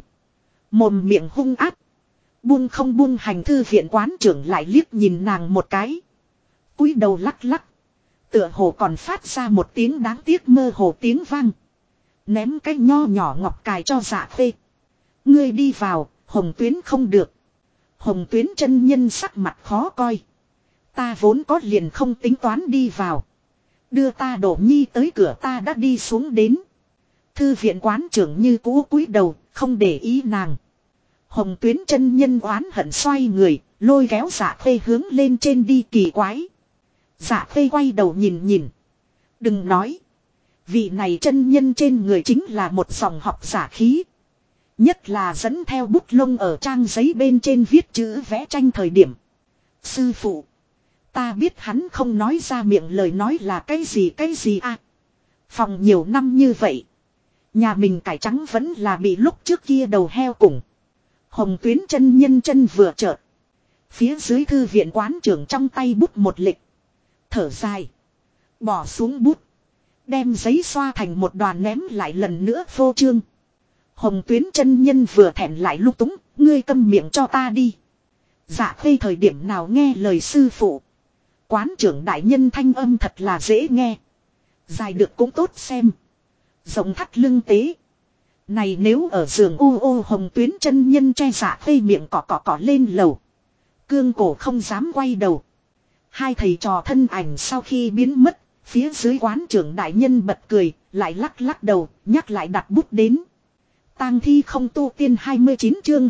Mồm miệng hung áp. Buông không buông, hành thư viện quán trưởng lại liếc nhìn nàng một cái. Cúi đầu lắc lắc. Tựa hồ còn phát ra một tiếng đáng tiếc mơ hồ tiếng vang. Ném cái nho nhỏ ngọc cài cho Dạ Khê. Ngươi đi vào, Hồng Tuyến không được. Hồng Tuyến chân nhân sắc mặt khó coi. Ta vốn có liền không tính toán đi vào. Đưa ta đổ nhi tới cửa ta đã đi xuống đến. Thư viện quán trưởng như cũ cúi đầu, không để ý nàng. Hồng Tuyến chân nhân oán hận xoay người, lôi kéo Dạ Khê hướng lên trên đi kỳ quái. Dạ Khê quay đầu nhìn nhìn. Đừng nói. Vị này chân nhân trên người chính là một dòng học giả khí. Nhất là dẫn theo bút lông ở trang giấy bên trên viết chữ vẽ tranh thời điểm. Sư phụ. Ta biết hắn không nói ra miệng lời nói là cái gì à. Phòng nhiều năm như vậy. Nhà mình cải trắng vẫn là bị lúc trước kia đầu heo cùng. Hồng Tuyến chân nhân chân vừa chợt. Phía dưới thư viện quán trưởng trong tay bút một lịch. Thở dài. Bỏ xuống bút. Đem giấy xoa thành một đoàn ném lại lần nữa phô trương. Hồng Tuyến chân nhân vừa thẹn lại lúc túng. Ngươi câm miệng cho ta đi. Dạ Khê thời điểm nào nghe lời sư phụ. Quán trưởng đại nhân thanh âm thật là dễ nghe. Dài được cũng tốt xem. Rộng thắt lưng tế. Này nếu ở giường ô Hồng Tuyến chân nhân che Dạ Khê miệng cỏ lên lầu. Cương cổ không dám quay đầu. Hai thầy trò thân ảnh sau khi biến mất. Phía dưới quán trưởng đại nhân bật cười. Lại lắc đầu nhắc lại đặt bút đến. Tang thi không tu tiên 29 chương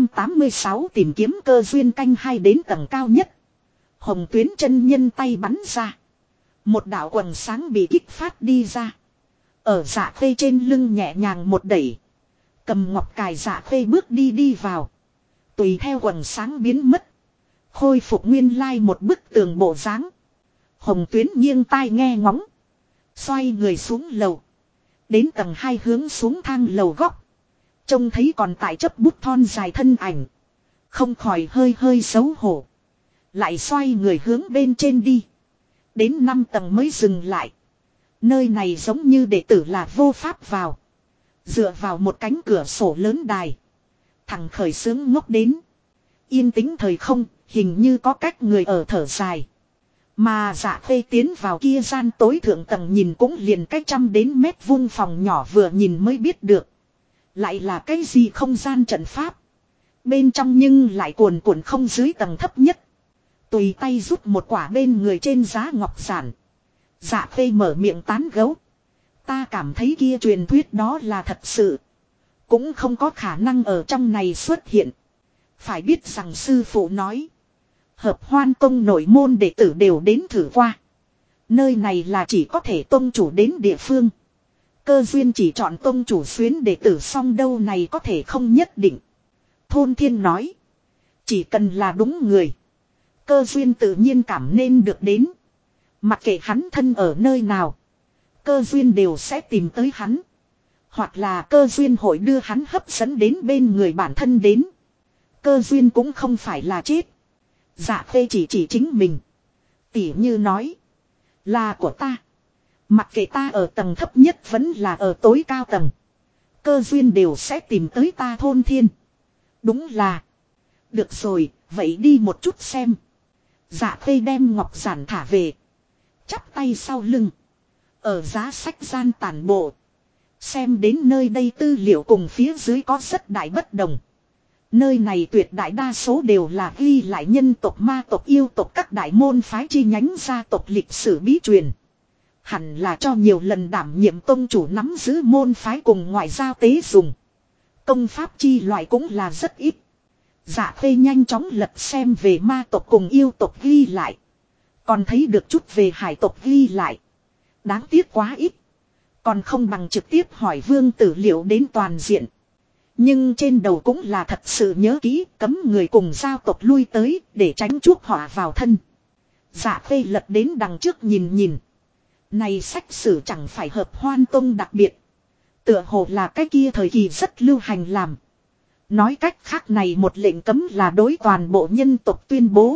286 tìm kiếm cơ duyên canh hai đến tầng cao nhất. Hồng Tuyến chân nhân tay bắn ra. Một đạo quần sáng bị kích phát đi ra. Ở Dạ Khê trên lưng nhẹ nhàng một đẩy. Cầm ngọc cài Dạ Khê bước đi vào. Tùy theo quần sáng biến mất. Khôi phục nguyên lai một bức tường bộ dáng. Hồng Tuyến nghiêng tai nghe ngóng. Xoay người xuống lầu. Đến tầng 2 hướng xuống thang lầu góc. Trông thấy còn tại chấp bút thon dài thân ảnh. Không khỏi hơi xấu hổ. Lại xoay người hướng bên trên đi. Đến 5 tầng mới dừng lại. Nơi này giống như đệ tử là vô pháp vào. Dựa vào một cánh cửa sổ lớn đài. Thằng khởi sướng ngốc đến. Yên tĩnh thời không, hình như có cách người ở thở dài. Mà Dạ Khê tiến vào kia gian tối thượng tầng nhìn cũng liền cách 100 đến mét vuông phòng nhỏ vừa nhìn mới biết được. Lại là cái gì không gian trận pháp. Bên trong nhưng lại cuồn cuộn không dưới tầng thấp nhất. Tùy tay rút một quả bên người trên giá ngọc giản. Dạ Khê mở miệng tán gấu. Ta cảm thấy kia truyền thuyết đó là thật sự. Cũng không có khả năng ở trong này xuất hiện. Phải biết rằng sư phụ nói. Hợp Hoan Tông nội môn đệ tử đều đến thử qua. Nơi này là chỉ có thể tông chủ đến địa phương. Cơ duyên chỉ chọn tông chủ xuyến đệ tử xong đâu này có thể không nhất định. Thôn Thiên nói. Chỉ cần là đúng người. Cơ duyên tự nhiên cảm nên được đến. Mặc kệ hắn thân ở nơi nào. Cơ duyên đều sẽ tìm tới hắn. Hoặc là cơ duyên hội đưa hắn hấp dẫn đến bên người bản thân đến. Cơ duyên cũng không phải là chết. Dạ Khê chỉ chính mình. Tỉ như nói. Là của ta. Mặc kệ ta ở tầng thấp nhất vẫn là ở tối cao tầng. Cơ duyên đều sẽ tìm tới ta Thôn Thiên. Đúng là. Được rồi, vậy đi một chút xem. Dạ Khê đem ngọc giản thả về. Chắp tay sau lưng. Ở giá sách gian tản bộ. Xem đến nơi đây tư liệu cùng phía dưới có rất đại bất đồng. Nơi này tuyệt đại đa số đều là ghi lại nhân tộc ma tộc yêu tộc các đại môn phái chi nhánh gia tộc lịch sử bí truyền. Hẳn là cho nhiều lần đảm nhiệm tông chủ nắm giữ môn phái cùng ngoại giao tế dùng. Công pháp chi loại cũng là rất ít. Dạ Khê nhanh chóng lật xem về ma tộc cùng yêu tộc ghi lại. Còn thấy được chút về hải tộc ghi lại. Đáng tiếc quá ít. Còn không bằng trực tiếp hỏi Vương Tử Liệu đến toàn diện. Nhưng trên đầu cũng là thật sự nhớ kỹ, cấm người cùng giao tộc lui tới để tránh chuốc họa vào thân. Dạ Khê lật đến đằng trước nhìn nhìn. Này sách sử chẳng phải Hợp Hoan Tông đặc biệt. Tựa hồ là cái kia thời kỳ rất lưu hành làm. Nói cách khác này một lệnh cấm là đối toàn bộ nhân tộc tuyên bố.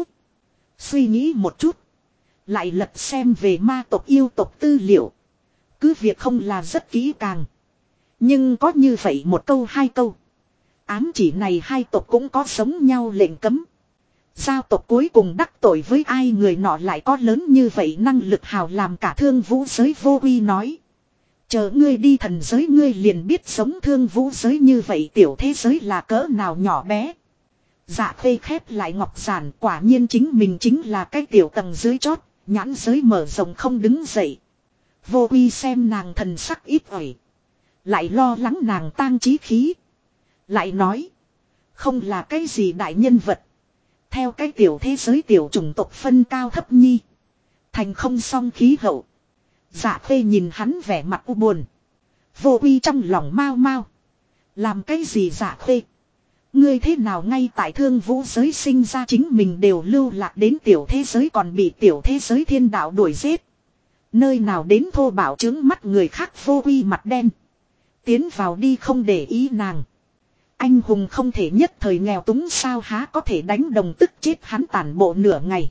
Suy nghĩ một chút. Lại lật xem về ma tộc yêu tộc tư liệu. Cứ việc không là rất kỹ càng. Nhưng có như vậy một câu hai câu. Ám chỉ này hai tộc cũng có giống nhau lệnh cấm. Giao tộc cuối cùng đắc tội với ai người nọ lại có lớn như vậy năng lực hào làm cả Thương Vũ giới vô uy nói. Chờ ngươi đi thần giới ngươi liền biết sống Thương Vũ giới như vậy tiểu thế giới là cỡ nào nhỏ bé. Dạ khê khép lại ngọc giản, quả nhiên chính mình chính là cái tiểu tầng dưới chót, nhãn giới mở rộng không đứng dậy. Vô Uy xem nàng thần sắc ít ỏi, lại lo lắng nàng tang chí khí, lại nói, không là cái gì đại nhân vật. Theo cái tiểu thế giới tiểu chủng tộc phân cao thấp nhi, thành không song khí hậu. Dạ khê nhìn hắn vẻ mặt u buồn. Vô Uy trong lòng mau mau. Làm cái gì dạ khê? Ngươi thế nào ngay tại thương vũ giới sinh ra chính mình đều lưu lạc đến tiểu thế giới còn bị tiểu thế giới thiên đạo đuổi giết. Nơi nào đến thô bảo chứng mắt người khác. Vô Uy mặt đen. Tiến vào đi không để ý nàng. Anh hùng không thể nhất thời nghèo túng sao há có thể đánh đồng tức chết hắn tàn bộ nửa ngày.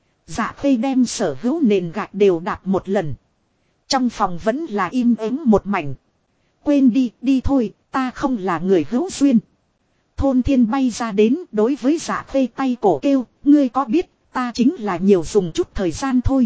Dạ khê đem sở hữu nền gạch đều đạp một lần. Trong phòng vẫn là im ắng một mảnh. Quên đi, đi thôi, ta không là người hữu duyên. Thôn Thiên bay ra đến đối với Dạ khê tay cổ kêu, ngươi có biết, ta chính là nhiều dùng chút thời gian thôi.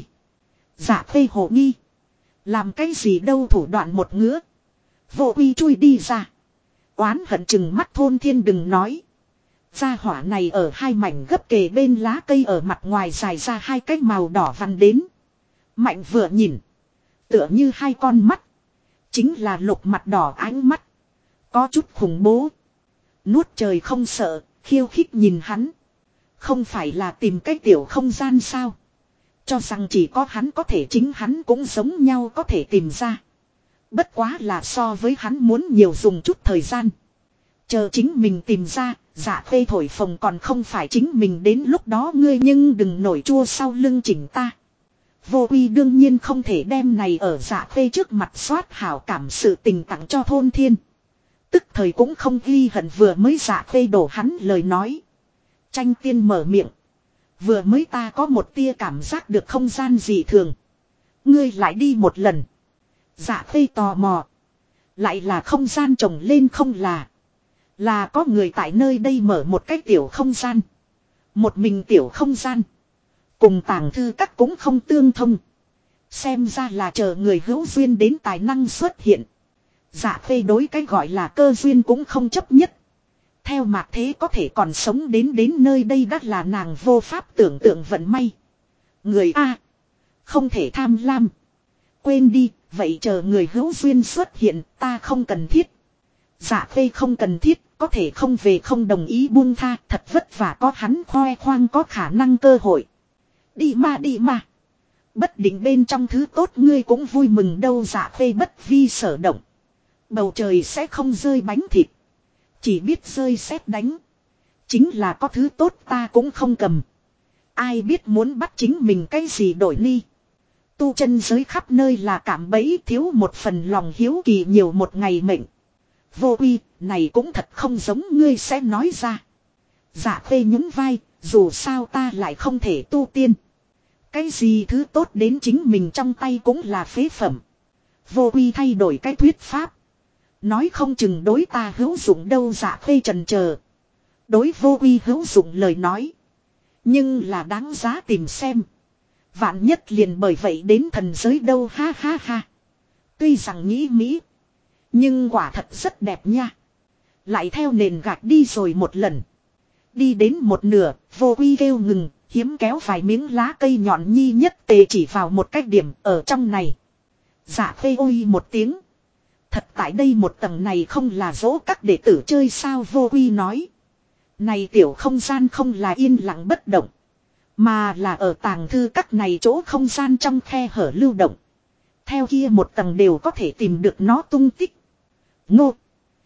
Dạ khê hồ nghi. Làm cái gì đâu thủ đoạn một ngứa. Vô Uy chui đi ra. Oán hận chừng mắt Thôn Thiên đừng nói. Gia hỏa này ở hai mảnh gấp kề bên lá cây ở mặt ngoài dài ra hai cái màu đỏ vằn đến. Mạnh vừa nhìn. Tựa như hai con mắt. Chính là lục mặt đỏ ánh mắt. Có chút khủng bố. Nuốt trời không sợ, khiêu khích nhìn hắn. Không phải là tìm cái tiểu không gian sao. Cho rằng chỉ có hắn có thể chính hắn cũng giống nhau có thể tìm ra. Bất quá là so với hắn muốn nhiều dùng chút thời gian. Chờ chính mình tìm ra, dạ khê thổi phồng còn không phải chính mình đến lúc đó ngươi nhưng đừng nổi chua sau lưng chỉnh ta. Vô Uy đương nhiên không thể đem này ở dạ khê trước mặt soát hảo cảm sự tình tặng cho Thôn Thiên. Tức thời cũng không ghi hận vừa mới dạ khê đổ hắn lời nói. Tranh tiên mở miệng. Vừa mới ta có một tia cảm giác được không gian dị thường. Ngươi lại đi một lần. Dạ khê tò mò. Lại là không gian trồng lên không là có người tại nơi đây mở một cái tiểu không gian. Một mình tiểu không gian. Cùng tàng thư các cũng không tương thông. Xem ra là chờ người hữu duyên đến tài năng xuất hiện. Dạ khê đối cái gọi là cơ duyên cũng không chấp nhất. Theo mạc thế có thể còn sống đến nơi đây đã là nàng vô pháp tưởng tượng vận may. Người A. Không thể tham lam. Quên đi, vậy chờ người hữu duyên xuất hiện ta không cần thiết. Dạ khê không cần thiết, có thể không về không đồng ý buông tha, thật vất vả có hắn khoe khoang có khả năng cơ hội. Đi mà. Bất định bên trong thứ tốt ngươi cũng vui mừng đâu. Dạ khê bất vi sở động. Bầu trời sẽ không rơi bánh thịt. Chỉ biết rơi sét đánh. Chính là có thứ tốt ta cũng không cầm. Ai biết muốn bắt chính mình cái gì đổi ni. Tu chân giới khắp nơi là cạm bẫy thiếu một phần lòng hiếu kỳ nhiều một ngày mệnh. Vô Uy, này cũng thật không giống ngươi sẽ nói ra. Dạ khê nhún vai, dù sao ta lại không thể tu tiên. Cái gì thứ tốt đến chính mình trong tay cũng là phế phẩm. Vô Uy thay đổi cái thuyết pháp. Nói không chừng đối ta hữu dụng đâu. Dạ khê trần chờ. Đối Vô Uy hữu dụng lời nói. Nhưng là đáng giá tìm xem. Vạn nhất liền bởi vậy đến thần giới đâu ha ha ha. Tuy rằng nghĩ mỹ. Nhưng quả thật rất đẹp nha. Lại theo nền gạch đi rồi một lần. Đi đến một nửa, Vô Uy kêu ngừng, hiếm kéo vài miếng lá cây nhọn nhi nhất tề chỉ vào một cái điểm ở trong này. Dạ khê ôi một tiếng. Thật tại đây một tầng này không là dỗ các đệ tử chơi sao. Vô Uy nói. Này tiểu không gian không là yên lặng bất động. Mà là ở tàng thư các này chỗ không gian trong khe hở lưu động. Theo kia một tầng đều có thể tìm được nó tung tích. Ngô.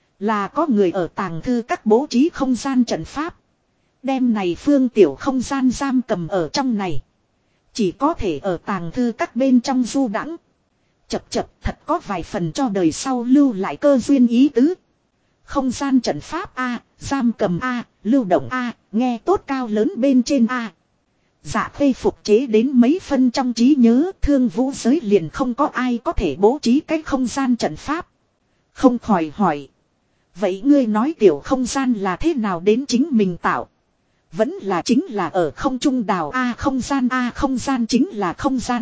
Là có người ở tàng thư các bố trí không gian trận pháp. Đem này phương tiểu không gian giam cầm ở trong này. Chỉ có thể ở tàng thư các bên trong du đãng. Chập thật có vài phần cho đời sau lưu lại cơ duyên ý tứ. Không gian trận pháp A, giam cầm A, lưu động A, nghe tốt cao lớn bên trên A. Dạ khê phục chế đến mấy phân trong trí nhớ thương vũ giới liền không có ai có thể bố trí cái không gian trận pháp. Không khỏi hỏi. Vậy ngươi nói tiểu không gian là thế nào đến chính mình tạo? Vẫn là chính là ở không trung đào A không gian chính là không gian.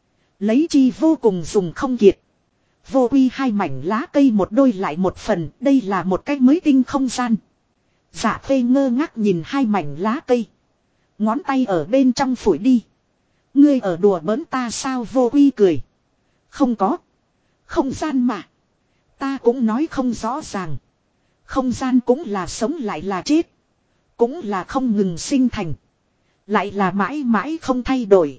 Lấy chi vô cùng dùng không kiệt. Vô Uy hai mảnh lá cây một đôi lại một phần, đây là một cách mới tinh không gian. Dạ Khê ngơ ngác nhìn hai mảnh lá cây. Ngón tay ở bên trong phủi đi. Ngươi ở đùa bỡn ta sao? Vô Uy cười. Không có. Không gian mà. Ta cũng nói không rõ ràng. Không gian cũng là sống lại là chết. Cũng là không ngừng sinh thành. Lại là mãi mãi không thay đổi.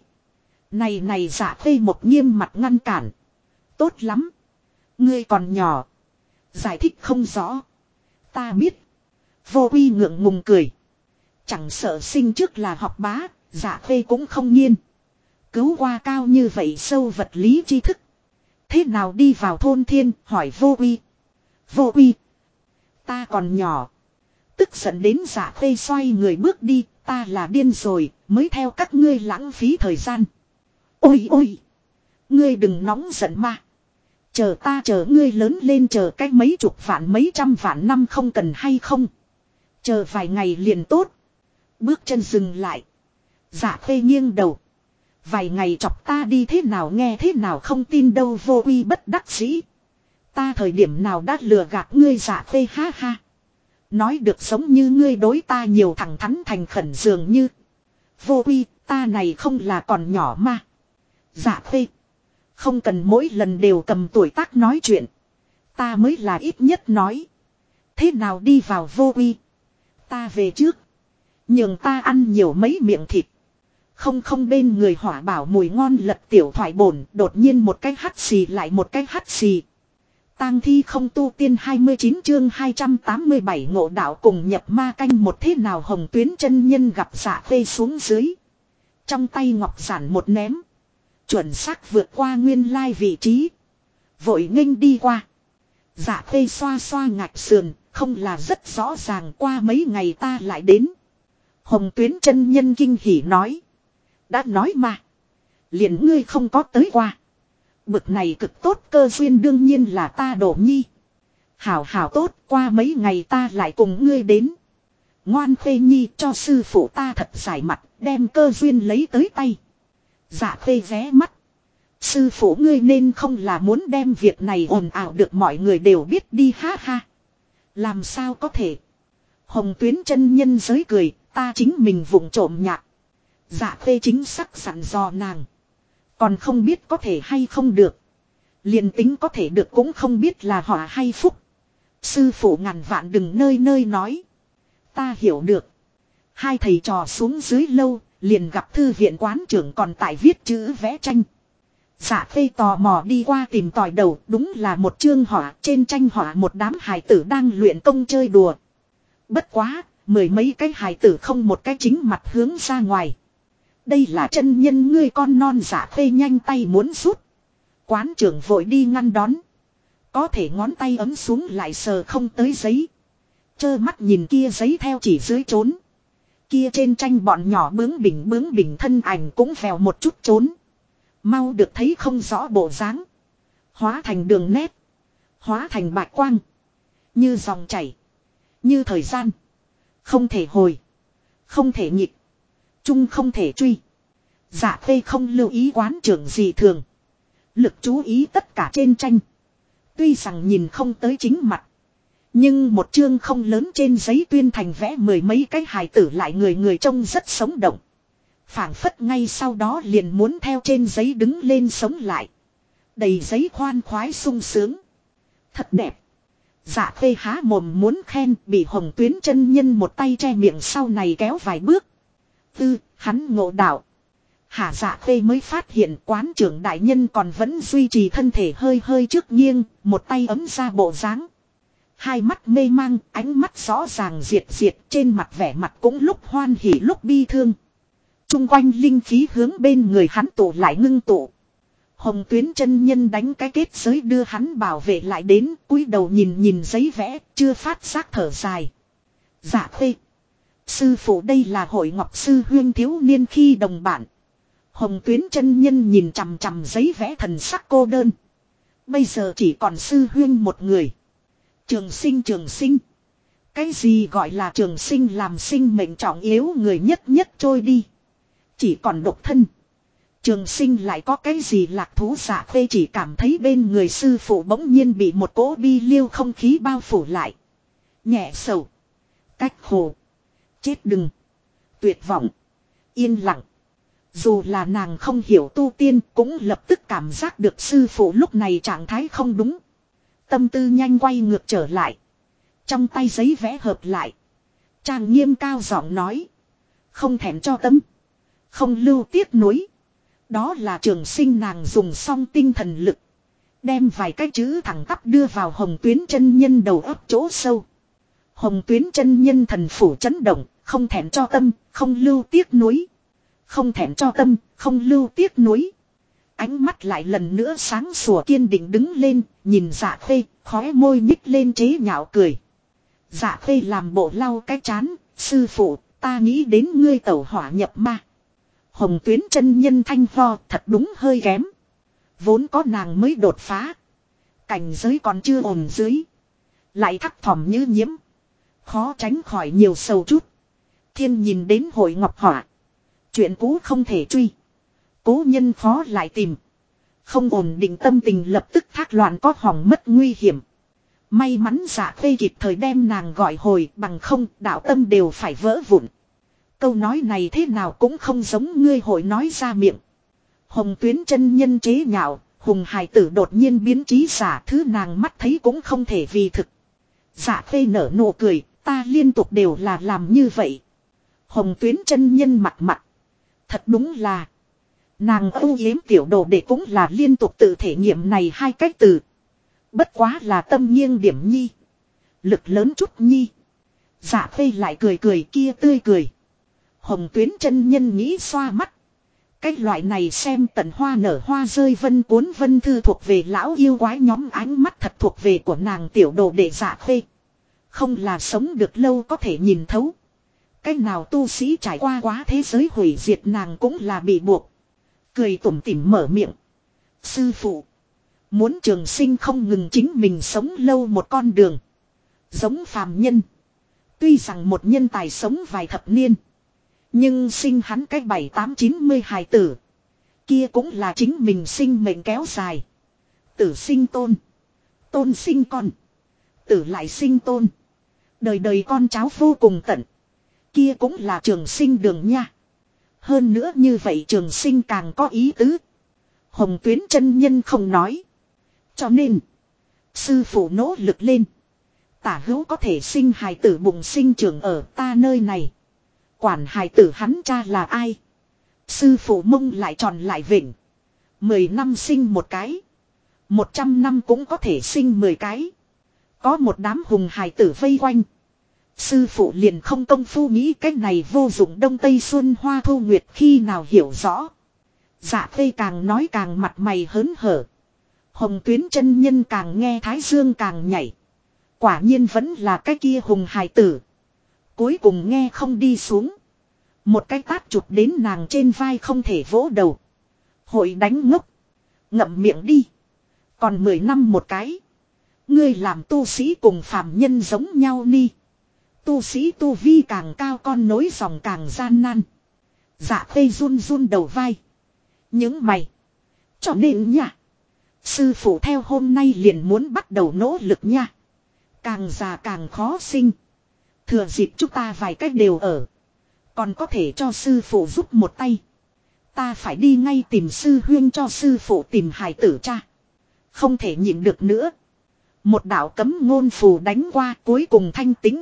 Này Dạ Khê một nghiêm mặt ngăn cản. Tốt lắm. Ngươi còn nhỏ. Giải thích không rõ. Ta biết. Vô Uy ngượng ngùng cười. Chẳng sợ sinh trước là học bá. Dạ Khê cũng không nghiên. Cứu qua cao như vậy sâu vật lý tri thức. Thế nào đi vào thôn thiên? Hỏi Vô Uy. Vô Uy. Ta còn nhỏ. Tức giận đến Dạ Khê xoay người bước đi. Ta là điên rồi. Mới theo các ngươi lãng phí thời gian. Ôi ôi. Ngươi đừng nóng giận mà. Chờ ngươi lớn lên, chờ cách mấy chục vạn mấy trăm vạn năm không cần hay không. Chờ vài ngày liền tốt. Bước chân dừng lại. Dạ Khê nghiêng đầu. Vài ngày chọc ta đi thế nào nghe thế nào không tin đâu. Vô Uy bất đắc dĩ. Ta thời điểm nào đã lừa gạt ngươi? Dạ Khê ha ha. Nói được giống như ngươi đối ta nhiều thẳng thắn thành khẩn dường như. Vô Uy, ta này không là còn nhỏ mà. Dạ Khê. Không cần mỗi lần đều cầm tuổi tác nói chuyện. Ta mới là ít nhất nói. Thế nào đi vào? Vô Uy. Ta về trước. Nhường ta ăn nhiều mấy miệng thịt. Không bên người Hỏa Bảo mùi ngon lật tiểu thoại bổn. Đột nhiên một cái hắt xì lại một cái hắt xì. Tang thi không tu tiên 29 chương 287 ngộ đạo cùng nhập ma canh một. Thế nào Hồng Tuyến chân nhân gặp Dạ Khê xuống dưới. Trong tay ngọc giản một ném. Chuẩn xác vượt qua nguyên lai vị trí. Vội nghênh đi qua. Dạ Khê xoa xoa ngạch sườn. Không là rất rõ ràng, qua mấy ngày ta lại đến. Hồng Tuyến chân nhân kinh hỉ nói. Đã nói mà. Liền ngươi không có tới qua. Bực này cực tốt cơ duyên đương nhiên là ta Đổ Nhi. Hảo tốt, qua mấy ngày ta lại cùng ngươi đến. Ngoan Khê Nhi, cho sư phụ ta thật giải mặt, đem cơ duyên lấy tới tay. Dạ Khê vé mắt. Sư phụ ngươi nên không là muốn đem việc này ồn ào được mọi người đều biết đi ha ha. Làm sao có thể. Hồng Tuyến chân nhân giới cười, ta chính mình vụng trộm nhạc. Dạ Khê chính xác sẵn dò nàng. Còn không biết có thể hay không được. Liền tính có thể được cũng không biết là họa hay phúc. Sư phụ ngàn vạn đừng nơi nơi nói. Ta hiểu được. Hai thầy trò xuống dưới lâu, liền gặp thư viện quán trưởng còn tại viết chữ vẽ tranh. Dạ Khê tò mò đi qua tìm tòi đầu, đúng là một chương họa, trên tranh họa một đám hài tử đang luyện công chơi đùa. Bất quá, mười mấy cái hài tử không một cái chính mặt hướng ra ngoài. Đây là chân nhân ngươi con non. Dạ Khê nhanh tay muốn rút. Quán trưởng vội đi ngăn đón. Có thể ngón tay ấm xuống lại sờ không tới giấy. Chơ mắt nhìn kia giấy theo chỉ dưới trốn. Kia trên tranh bọn nhỏ bướng bỉnh thân ảnh cũng vèo một chút trốn. Mau được thấy không rõ bộ dáng. Hóa thành đường nét. Hóa thành bạch quang. Như dòng chảy. Như thời gian. Không thể hồi. Không thể nhịp. Chung không thể truy. Dạ Khê không lưu ý quán trưởng gì thường. Lực chú ý tất cả trên tranh. Tuy rằng nhìn không tới chính mặt. Nhưng một chương không lớn trên giấy tuyên thành vẽ mười mấy cái hài tử lại người trông rất sống động. Phảng phất ngay sau đó liền muốn theo trên giấy đứng lên sống lại. Đầy giấy khoan khoái sung sướng. Thật đẹp. Dạ Khê há mồm muốn khen, bị Hồng Tuyến chân nhân một tay che miệng sau này kéo vài bước. Hắn ngộ đạo. Hả Dạ Khê mới phát hiện quán trưởng đại nhân còn vẫn duy trì thân thể hơi trước nghiêng, một tay ấm ra bộ dáng. Hai mắt mê mang, ánh mắt rõ ràng diệt trên mặt vẻ mặt cũng lúc hoan hỉ lúc bi thương. Trung quanh linh khí hướng bên người hắn tụ lại ngưng tụ. Hồng Tuyến chân nhân đánh cái kết giới đưa hắn bảo vệ lại đến, cúi đầu nhìn giấy vẽ, chưa phát giác thở dài. Dạ Khê. Sư phụ đây là Hội Ngọc sư huyên thiếu niên khi đồng bạn. Hồng Tuyến chân nhân nhìn chằm chằm giấy vẽ thần sắc cô đơn. Bây giờ chỉ còn sư huyên một người. Trường sinh. Cái gì gọi là trường sinh, làm sinh mệnh trọng yếu người nhất trôi đi. Chỉ còn độc thân. Trường sinh lại có cái gì lạc thú? Dạ Khê chỉ cảm thấy bên người sư phụ bỗng nhiên bị một cỗ bi liêu không khí bao phủ lại. Nhẹ sầu. Cách hồ. Chết đừng. Tuyệt vọng. Yên lặng. Dù là nàng không hiểu tu tiên cũng lập tức cảm giác được sư phụ lúc này trạng thái không đúng. Tâm tư nhanh quay ngược trở lại. Trong tay giấy vẽ hợp lại. Trang nghiêm cao giọng nói. Không thèm cho tâm. Không lưu tiếc nuối. Đó là trường sinh nàng dùng xong tinh thần lực. Đem vài cái chữ thẳng tắp đưa vào Hồng Tuyến chân nhân đầu óc chỗ sâu. Hồng Tuyến chân nhân thần phủ chấn động. Không thèm cho tâm, không lưu tiếc nuối. Không thèm cho tâm, không lưu tiếc nuối. Ánh mắt lại lần nữa sáng sủa kiên định đứng lên, nhìn Dạ Khê, khóe môi nhích lên chế nhạo cười. Dạ Khê làm bộ lau cái chán, sư phụ, ta nghĩ đến ngươi tẩu hỏa nhập ma. Hồng Tuyến chân nhân thanh ho thật đúng hơi kém. Vốn có nàng mới đột phá. Cảnh giới còn chưa ổn dưới. Lại thắc thỏm như nhiễm. Khó tránh khỏi nhiều sầu chút. Thiên nhìn đến hội ngọc hỏa. Chuyện cũ không thể truy. Cố nhân khó lại tìm. Không ổn định tâm tình lập tức thác loạn có hỏng mất nguy hiểm. May mắn Dạ Khê kịp thời đem nàng gọi hồi, bằng không đạo tâm đều phải vỡ vụn. Câu nói này thế nào cũng không giống ngươi hội nói ra miệng. Hồng Tuyến chân nhân chế nhạo, hùng hài tử đột nhiên biến trí giả, thứ nàng mắt thấy cũng không thể vì thực. Dạ Khê nở nụ cười, ta liên tục đều là làm như vậy. Hồng Tuyến chân nhân mặt mặt. Thật đúng là. Nàng âu yếm tiểu đồ để cũng là liên tục tự thể nghiệm này hai cách từ. Bất quá là tâm nghiêng điểm nhi. Lực lớn chút nhi. Dạ Khê lại cười cười kia tươi cười. Hồng Tuyến chân nhân nghĩ xoa mắt. Cái loại này xem tận hoa nở hoa rơi vân cuốn vân thư thuộc về lão yêu quái nhóm, ánh mắt thật thuộc về của nàng tiểu đồ để Dạ Khê. Không là sống được lâu có thể nhìn thấu. Cái nào tu sĩ trải qua quá thế giới hủy diệt nàng cũng là bị buộc. Cười tủm tỉm mở miệng. Sư phụ. Muốn trường sinh không ngừng chính mình sống lâu một con đường. Giống phàm nhân. Tuy rằng một nhân tài sống vài thập niên. Nhưng sinh hắn cái 7-8-90 hài tử. Kia cũng là chính mình sinh mệnh kéo dài. Tử sinh tôn. Tôn sinh con. Tử lại sinh tôn. Đời đời con cháu vô cùng tận. Kia cũng là trường sinh đường nha. Hơn nữa như vậy trường sinh càng có ý tứ. Hồng Tuyến chân nhân không nói. Cho nên. Sư phụ nỗ lực lên. Tả hữu có thể sinh hài tử bụng sinh trưởng ở ta nơi này. Quản hài tử hắn cha là ai. Sư phụ mông lại tròn lại vịnh. 10 năm sinh một cái. 100 năm cũng có thể sinh 10 cái. Có một đám hùng hài tử vây quanh. Sư phụ liền không công phu nghĩ cái này vô dụng đông tây xuân hoa thu nguyệt khi nào hiểu rõ. Dạ Khê càng nói càng mặt mày hớn hở. Hồng Tuyến chân nhân càng nghe thái dương càng nhảy. Quả nhiên vẫn là cái kia hùng hài tử. Cuối cùng nghe không đi xuống. Một cái tát chụp đến nàng trên vai không thể vỗ đầu. Hội đánh ngốc. Ngậm miệng đi. Còn 10 năm một cái. Ngươi làm tu sĩ cùng phàm nhân giống nhau ni. Tu sĩ tu vi càng cao con nối dòng càng gian nan. Dạ Khê run run đầu vai. Những mày. Cho nên nha. Sư phụ theo hôm nay liền muốn bắt đầu nỗ lực nha. Càng già càng khó sinh. Thừa dịp chúng ta vài cách đều ở. Còn có thể cho sư phụ giúp một tay. Ta phải đi ngay tìm sư huyên cho sư phụ tìm hài tử cha. Không thể nhịn được nữa. Một đạo cấm ngôn phù đánh qua cuối cùng thanh tĩnh.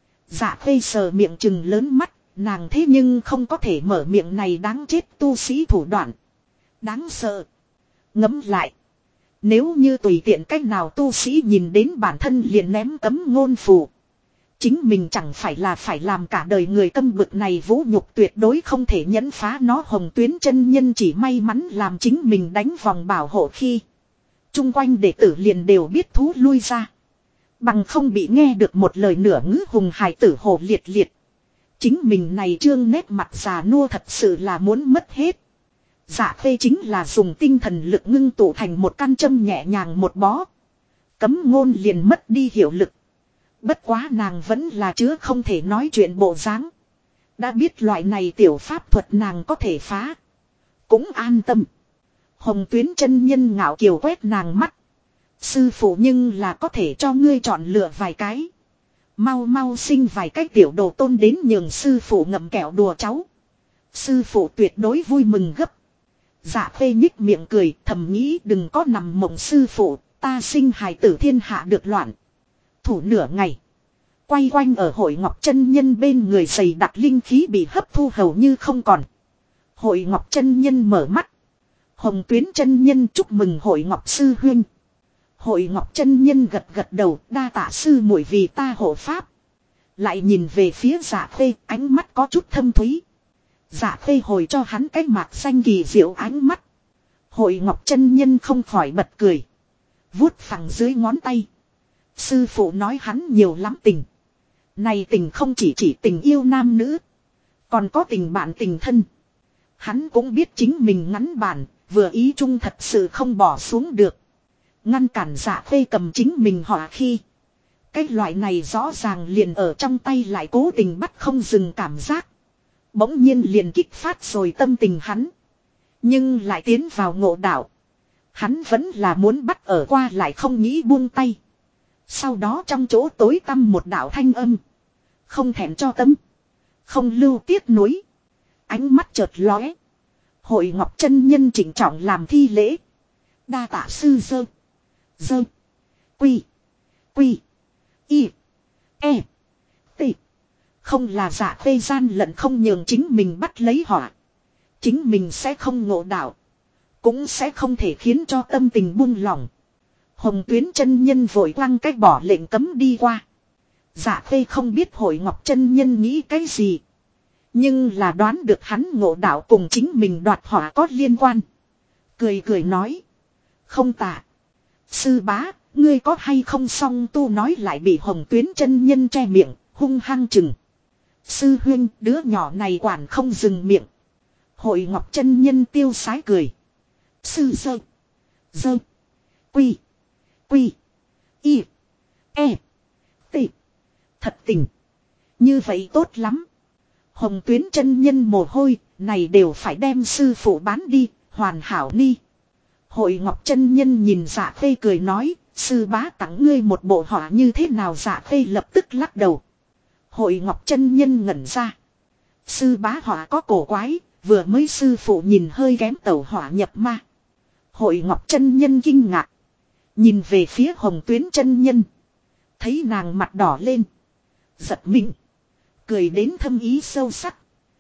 Dạ Khê sờ miệng trừng lớn mắt. Nàng thế nhưng không có thể mở miệng này đáng chết tu sĩ thủ đoạn. Đáng sợ. Ngấm lại. Nếu như tùy tiện cách nào tu sĩ nhìn đến bản thân liền ném cấm ngôn phù. Chính mình chẳng phải là phải làm cả đời người câm bực này vũ nhục tuyệt đối không thể nhẫn phá nó. Hồng Tuyến chân nhân chỉ may mắn làm chính mình đánh vòng bảo hộ khi. Trung quanh đệ tử liền đều biết thú lui ra. Bằng không bị nghe được một lời nửa ngữ hùng hài tử hồ liệt liệt. Chính mình này trương nét mặt già nua thật sự là muốn mất hết. Dạ Khê chính là dùng tinh thần lực ngưng tụ thành một căn châm nhẹ nhàng một bó. Cấm ngôn liền mất đi hiệu lực. Bất quá nàng vẫn là chứa không thể nói chuyện bộ dáng. Đã biết loại này tiểu pháp thuật nàng có thể phá. Cũng an tâm. Hồng Tuyến chân nhân ngạo kiều quét nàng mắt. Sư phụ nhưng là có thể cho ngươi chọn lựa vài cái. Mau mau sinh vài cái tiểu đồ tôn đến nhường sư phụ ngậm kẹo đùa cháu. Sư phụ tuyệt đối vui mừng gấp. Dạ khê nhích miệng cười thầm nghĩ đừng có nằm mộng sư phụ, ta sinh hài tử thiên hạ được loạn. Thủ nửa ngày. Quay quanh ở hội ngọc chân nhân bên người dày đặc linh khí bị hấp thu hầu như không còn. Hội ngọc chân nhân mở mắt. Hồng Tuyến chân nhân chúc mừng hội ngọc sư huynh. Hội ngọc chân nhân gật gật đầu đa tạ sư muội vì ta hộ pháp. Lại nhìn về phía dạ khê ánh mắt có chút thâm thúy. Dạ khê hồi cho hắn cái mạc xanh kỳ diệu ánh mắt. Hội ngọc chân nhân không khỏi bật cười. Vuốt phẳng dưới ngón tay. Sư phụ nói hắn nhiều lắm tình. Này tình không chỉ tình yêu nam nữ. Còn có tình bạn tình thân. Hắn cũng biết chính mình ngắn bản. Vừa ý chung thật sự không bỏ xuống được. Ngăn cản dạ khê cầm chính mình họa khi. Cái loại này rõ ràng liền ở trong tay lại cố tình bắt không dừng cảm giác. Bỗng nhiên liền kích phát rồi tâm tình hắn. Nhưng lại tiến vào ngộ đạo. Hắn vẫn là muốn bắt ở qua lại không nghĩ buông tay. Sau đó trong chỗ tối tăm một đạo thanh âm. Không thèm cho tâm. Không lưu tiếc nuối. Ánh mắt chợt lóe. Hội ngọc chân nhân chỉnh trọng làm thi lễ. Đa tạ sư dơ. Dơ. Quy. Quy. Y. E. T. Không là dạ khê gian lận không nhường chính mình bắt lấy họ. Chính mình sẽ không ngộ đạo. Cũng sẽ không thể khiến cho tâm tình buông lỏng. Hồng Tuyến chân nhân vội quăng cách bỏ lệnh cấm đi qua. Dạ khê không biết hội ngọc chân nhân nghĩ cái gì. Nhưng là đoán được hắn ngộ đạo cùng chính mình đoạt hỏa có liên quan. Cười cười nói. Không tạ. Sư bá, ngươi có hay không xong tu nói lại bị Hồng Tuyến chân nhân che miệng, hung hăng chừng. Sư huynh, đứa nhỏ này quản không dừng miệng. Hội ngọc chân nhân tiêu sái cười. Sư dơ. Dơ. Quy. Quy. Y. E. T. Thật tình. Như vậy tốt lắm. Hồng Tuyến chân nhân mồ hôi, này đều phải đem sư phụ bán đi, hoàn hảo ni. Hội ngọc chân nhân nhìn dạ khê cười nói, sư bá tặng ngươi một bộ họa như thế nào dạ khê lập tức lắc đầu. Hội ngọc chân nhân ngẩn ra. Sư bá họa có cổ quái, vừa mới sư phụ nhìn hơi kém tẩu họa nhập ma. Hội ngọc chân nhân kinh ngạc. Nhìn về phía Hồng Tuyến chân nhân. Thấy nàng mặt đỏ lên. Giật mình. Cười đến thâm ý sâu sắc.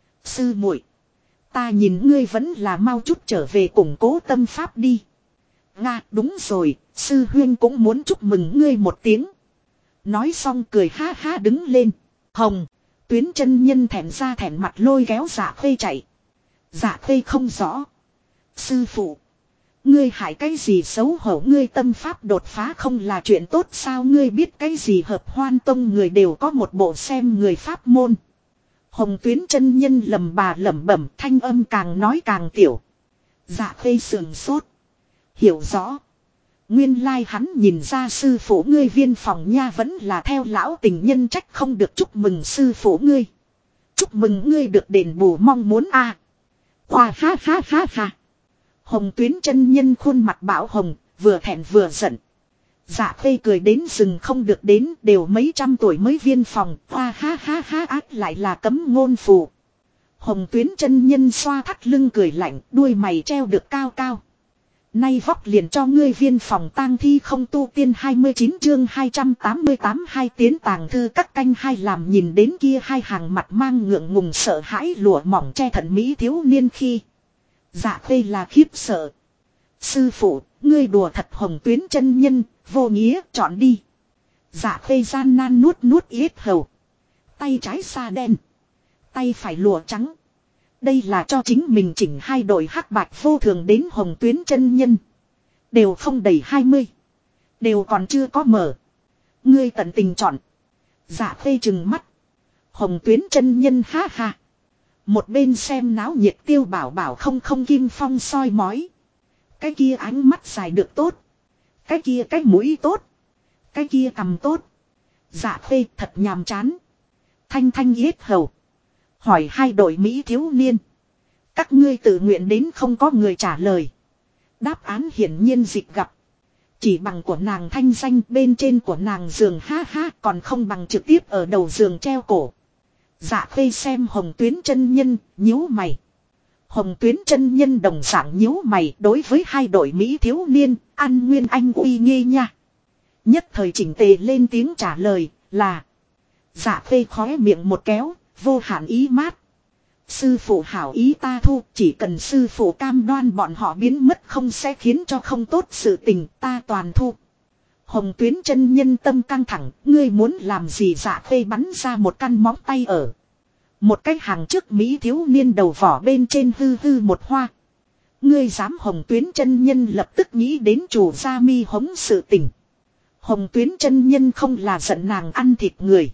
Sư muội, ta nhìn ngươi vẫn là mau chút trở về củng cố tâm pháp đi. Nga đúng rồi, sư huyên cũng muốn chúc mừng ngươi một tiếng. Nói xong cười ha ha đứng lên. Hồng Tuyến chân nhân thẹn ra thẹn mặt lôi kéo dạ khê chạy. Dạ khê không rõ. Sư phụ, ngươi hại cái gì xấu hổ, ngươi tâm pháp đột phá không là chuyện tốt sao, ngươi biết cái gì hợp hoan tông người đều có một bộ xem người pháp môn. Hồng Tuyến chân nhân lầm bà lẩm bẩm thanh âm càng nói càng tiểu. Dạ khê sườn sốt. Hiểu rõ. Nguyên lai hắn nhìn ra sư phụ ngươi viên phòng nha vẫn là theo lão tình nhân trách không được chúc mừng sư phụ ngươi. Chúc mừng ngươi được đền bù mong muốn a. Khoa ha ha ha ha. Hồng Tuyến chân nhân khuôn mặt bão hồng, vừa thẹn vừa giận. Dạ khê cười đến rừng không được đến, đều mấy trăm tuổi mới viên phòng, hoa ha ha ha ác lại là cấm ngôn phù. Hồng Tuyến chân nhân xoa thắt lưng cười lạnh, đuôi mày treo được cao cao. Nay vóc liền cho ngươi viên phòng tang thi không tu tiên 29 chương 288 hai tiến tàng thư các canh hai làm nhìn đến kia hai hàng mặt mang ngượng ngùng sợ hãi lụa mỏng che thận mỹ thiếu niên khi. Dạ khê là khiếp sợ. Sư phụ, ngươi đùa thật. Hồng Tuyến chân nhân, vô nghĩa chọn đi. Dạ khê gian nan nuốt nuốt yết hầu. Tay trái sa đen. Tay phải lụa trắng. Đây là cho chính mình chỉnh hai đội hắc bạch vô thường đến Hồng Tuyến chân nhân. Đều không đầy 20. Đều còn chưa có mở. Ngươi tận tình chọn. Dạ khê trừng mắt. Hồng Tuyến chân nhân ha ha. Một bên xem náo nhiệt Tiêu Bảo Bảo không Kim Phong soi mói. Cái kia ánh mắt dài được tốt. Cái kia cái mũi tốt. Cái kia cầm tốt. Dạ khê thật nhàm chán. Thanh thanh yết hầu. Hỏi hai đội Mỹ thiếu niên. Các ngươi tự nguyện đến không có người trả lời. Đáp án hiển nhiên dịch gặp. Chỉ bằng của nàng thanh danh bên trên của nàng giường ha ha còn không bằng trực tiếp ở đầu giường treo cổ. Dạ Khê xem Hồng Tuyến chân nhân, nhíu mày. Hồng Tuyến chân nhân đồng dạng nhíu mày đối với hai đội Mỹ thiếu niên, An Nguyên Anh uy nghi nha. Nhất thời chỉnh tề lên tiếng trả lời là. Dạ Khê khóe miệng một kéo, vô hạn ý mát. Sư phụ hảo ý ta thu, chỉ cần sư phụ cam đoan bọn họ biến mất không sẽ khiến cho không tốt sự tình, ta toàn thu. Hồng Tuyến chân nhân tâm căng thẳng, ngươi muốn làm gì? Dạ Khê bắn ra một căn móng tay ở. Một cái hàng trước Mỹ thiếu niên đầu vỏ bên trên hư hư một hoa. Ngươi dám? Hồng Tuyến chân nhân lập tức nghĩ đến chủ gia mi hống sự tình. Hồng Tuyến chân nhân không là giận nàng ăn thịt người.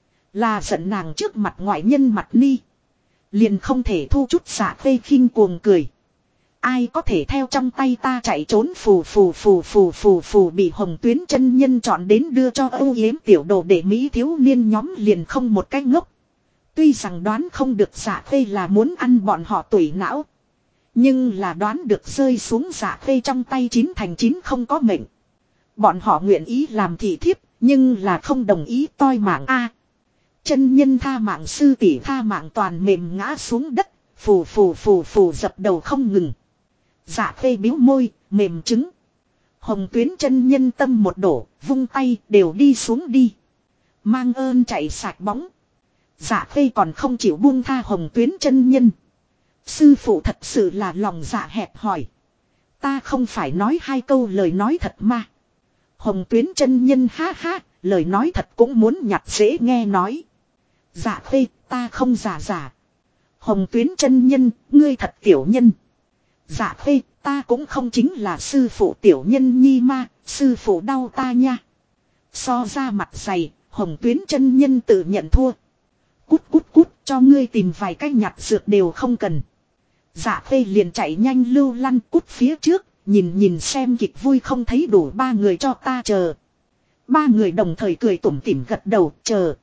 Là giận nàng trước mặt ngoại nhân mặt ni. Liền không thể thu chút. Dạ Khê khinh cuồng cười. Ai có thể theo trong tay ta chạy trốn? Phù phù phù phù phù phù. Bị Hồng Tuyến chân nhân chọn đến đưa cho âu yếm tiểu đồ để Mỹ thiếu niên nhóm liền không một cái ngốc. Tuy rằng đoán không được Dạ Khê là muốn ăn bọn họ tủy não. Nhưng là đoán được rơi xuống Dạ Khê trong tay 9 thành 9 không có mệnh. Bọn họ nguyện ý làm thị thiếp, nhưng là không đồng ý toi mạng a. Chân nhân tha mạng, sư tỷ tha mạng, toàn mềm ngã xuống đất, phù phù phù phù dập đầu không ngừng. Dạ Khê bĩu môi, mềm trứng. Hồng Tuyến chân nhân tâm một đổ, vung tay đều đi xuống đi. Mang ơn chạy sạch bóng. Dạ Khê còn không chịu buông tha Hồng Tuyến chân nhân. Sư phụ thật sự là lòng dạ hẹp hòi. Ta không phải nói hai câu lời nói thật mà. Hồng Tuyến chân nhân ha ha, lời nói thật cũng muốn nhặt dễ nghe nói. Dạ Khê, ta không giả. Hồng Tuyến chân nhân, ngươi thật tiểu nhân. Dạ Khê, ta cũng không chính là sư phụ tiểu nhân nhi ma, sư phụ đau ta nha. So ra mặt dày, Hồng Tuyến chân nhân tự nhận thua. Cút, cho ngươi tìm vài cách nhặt dược đều không cần. Dạ Khê liền chạy nhanh lưu lăn cút phía trước, nhìn xem kịch vui không thấy đủ, ba người cho ta chờ. Ba người đồng thời cười tủm tỉm gật đầu chờ.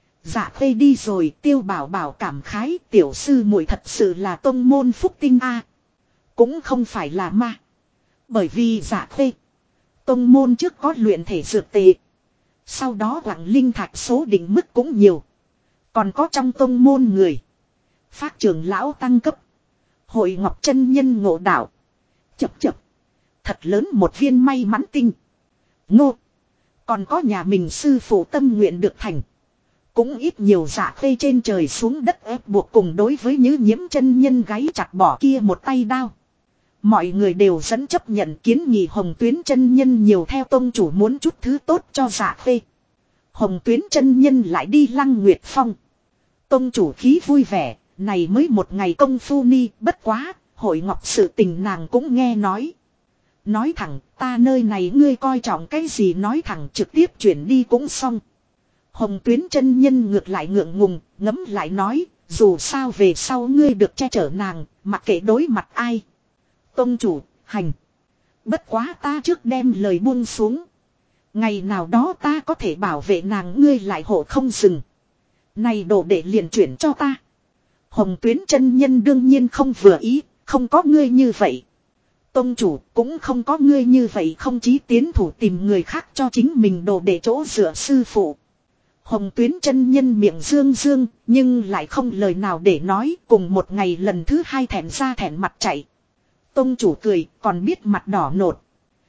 Dạ Khê đi rồi, Tiêu Bảo Bảo cảm khái, tiểu sư muội thật sự là tông môn phúc tinh a. Cũng không phải là ma. Bởi vì Dạ Khê, tông môn trước có luyện thể dược tệ. Sau đó quặng linh thạch số định mức cũng nhiều. Còn có trong tông môn người Phác trưởng lão tăng cấp, Hội Ngọc chân nhân ngộ đạo. Chập. Thật lớn một viên may mắn tinh. Ngô. Còn có nhà mình sư phụ tâm nguyện được thành. Cũng ít nhiều. Dạ Khê trên trời xuống đất ép buộc cùng đối với Như Nhiễm chân nhân gáy chặt bỏ kia một tay đao. Mọi người đều dẫn chấp nhận kiến nghị Hồng Tuyến chân nhân nhiều theo tông chủ muốn chút thứ tốt cho Dạ Khê. Hồng Tuyến chân nhân lại đi Lăng Nguyệt Phong. Tông chủ khí vui vẻ, này mới một ngày công phu ni, bất quá, Hội Ngọc sự tình nàng cũng nghe nói. Nói thẳng, ta nơi này ngươi coi trọng cái gì, nói thẳng trực tiếp chuyển đi cũng xong. Hồng Tuyến chân nhân ngược lại ngượng ngùng, ngấm lại nói, dù sao về sau ngươi được che chở nàng, mặc kệ đối mặt ai. Tông chủ, hành. Bất quá ta trước đem lời buông xuống. Ngày nào đó ta có thể bảo vệ nàng, ngươi lại hộ không dừng. Này đồ để liền chuyển cho ta. Hồng Tuyến chân nhân đương nhiên không vừa ý, không có ngươi như vậy. Tông chủ cũng không có ngươi như vậy, không chí tiến thủ tìm người khác cho chính mình đồ để chỗ dựa sư phụ. Hồng Tuyến chân nhân miệng dương nhưng lại không lời nào để nói, cùng một ngày lần thứ hai thẹn ra thẹn mặt chạy. Tông chủ cười còn biết mặt đỏ nột.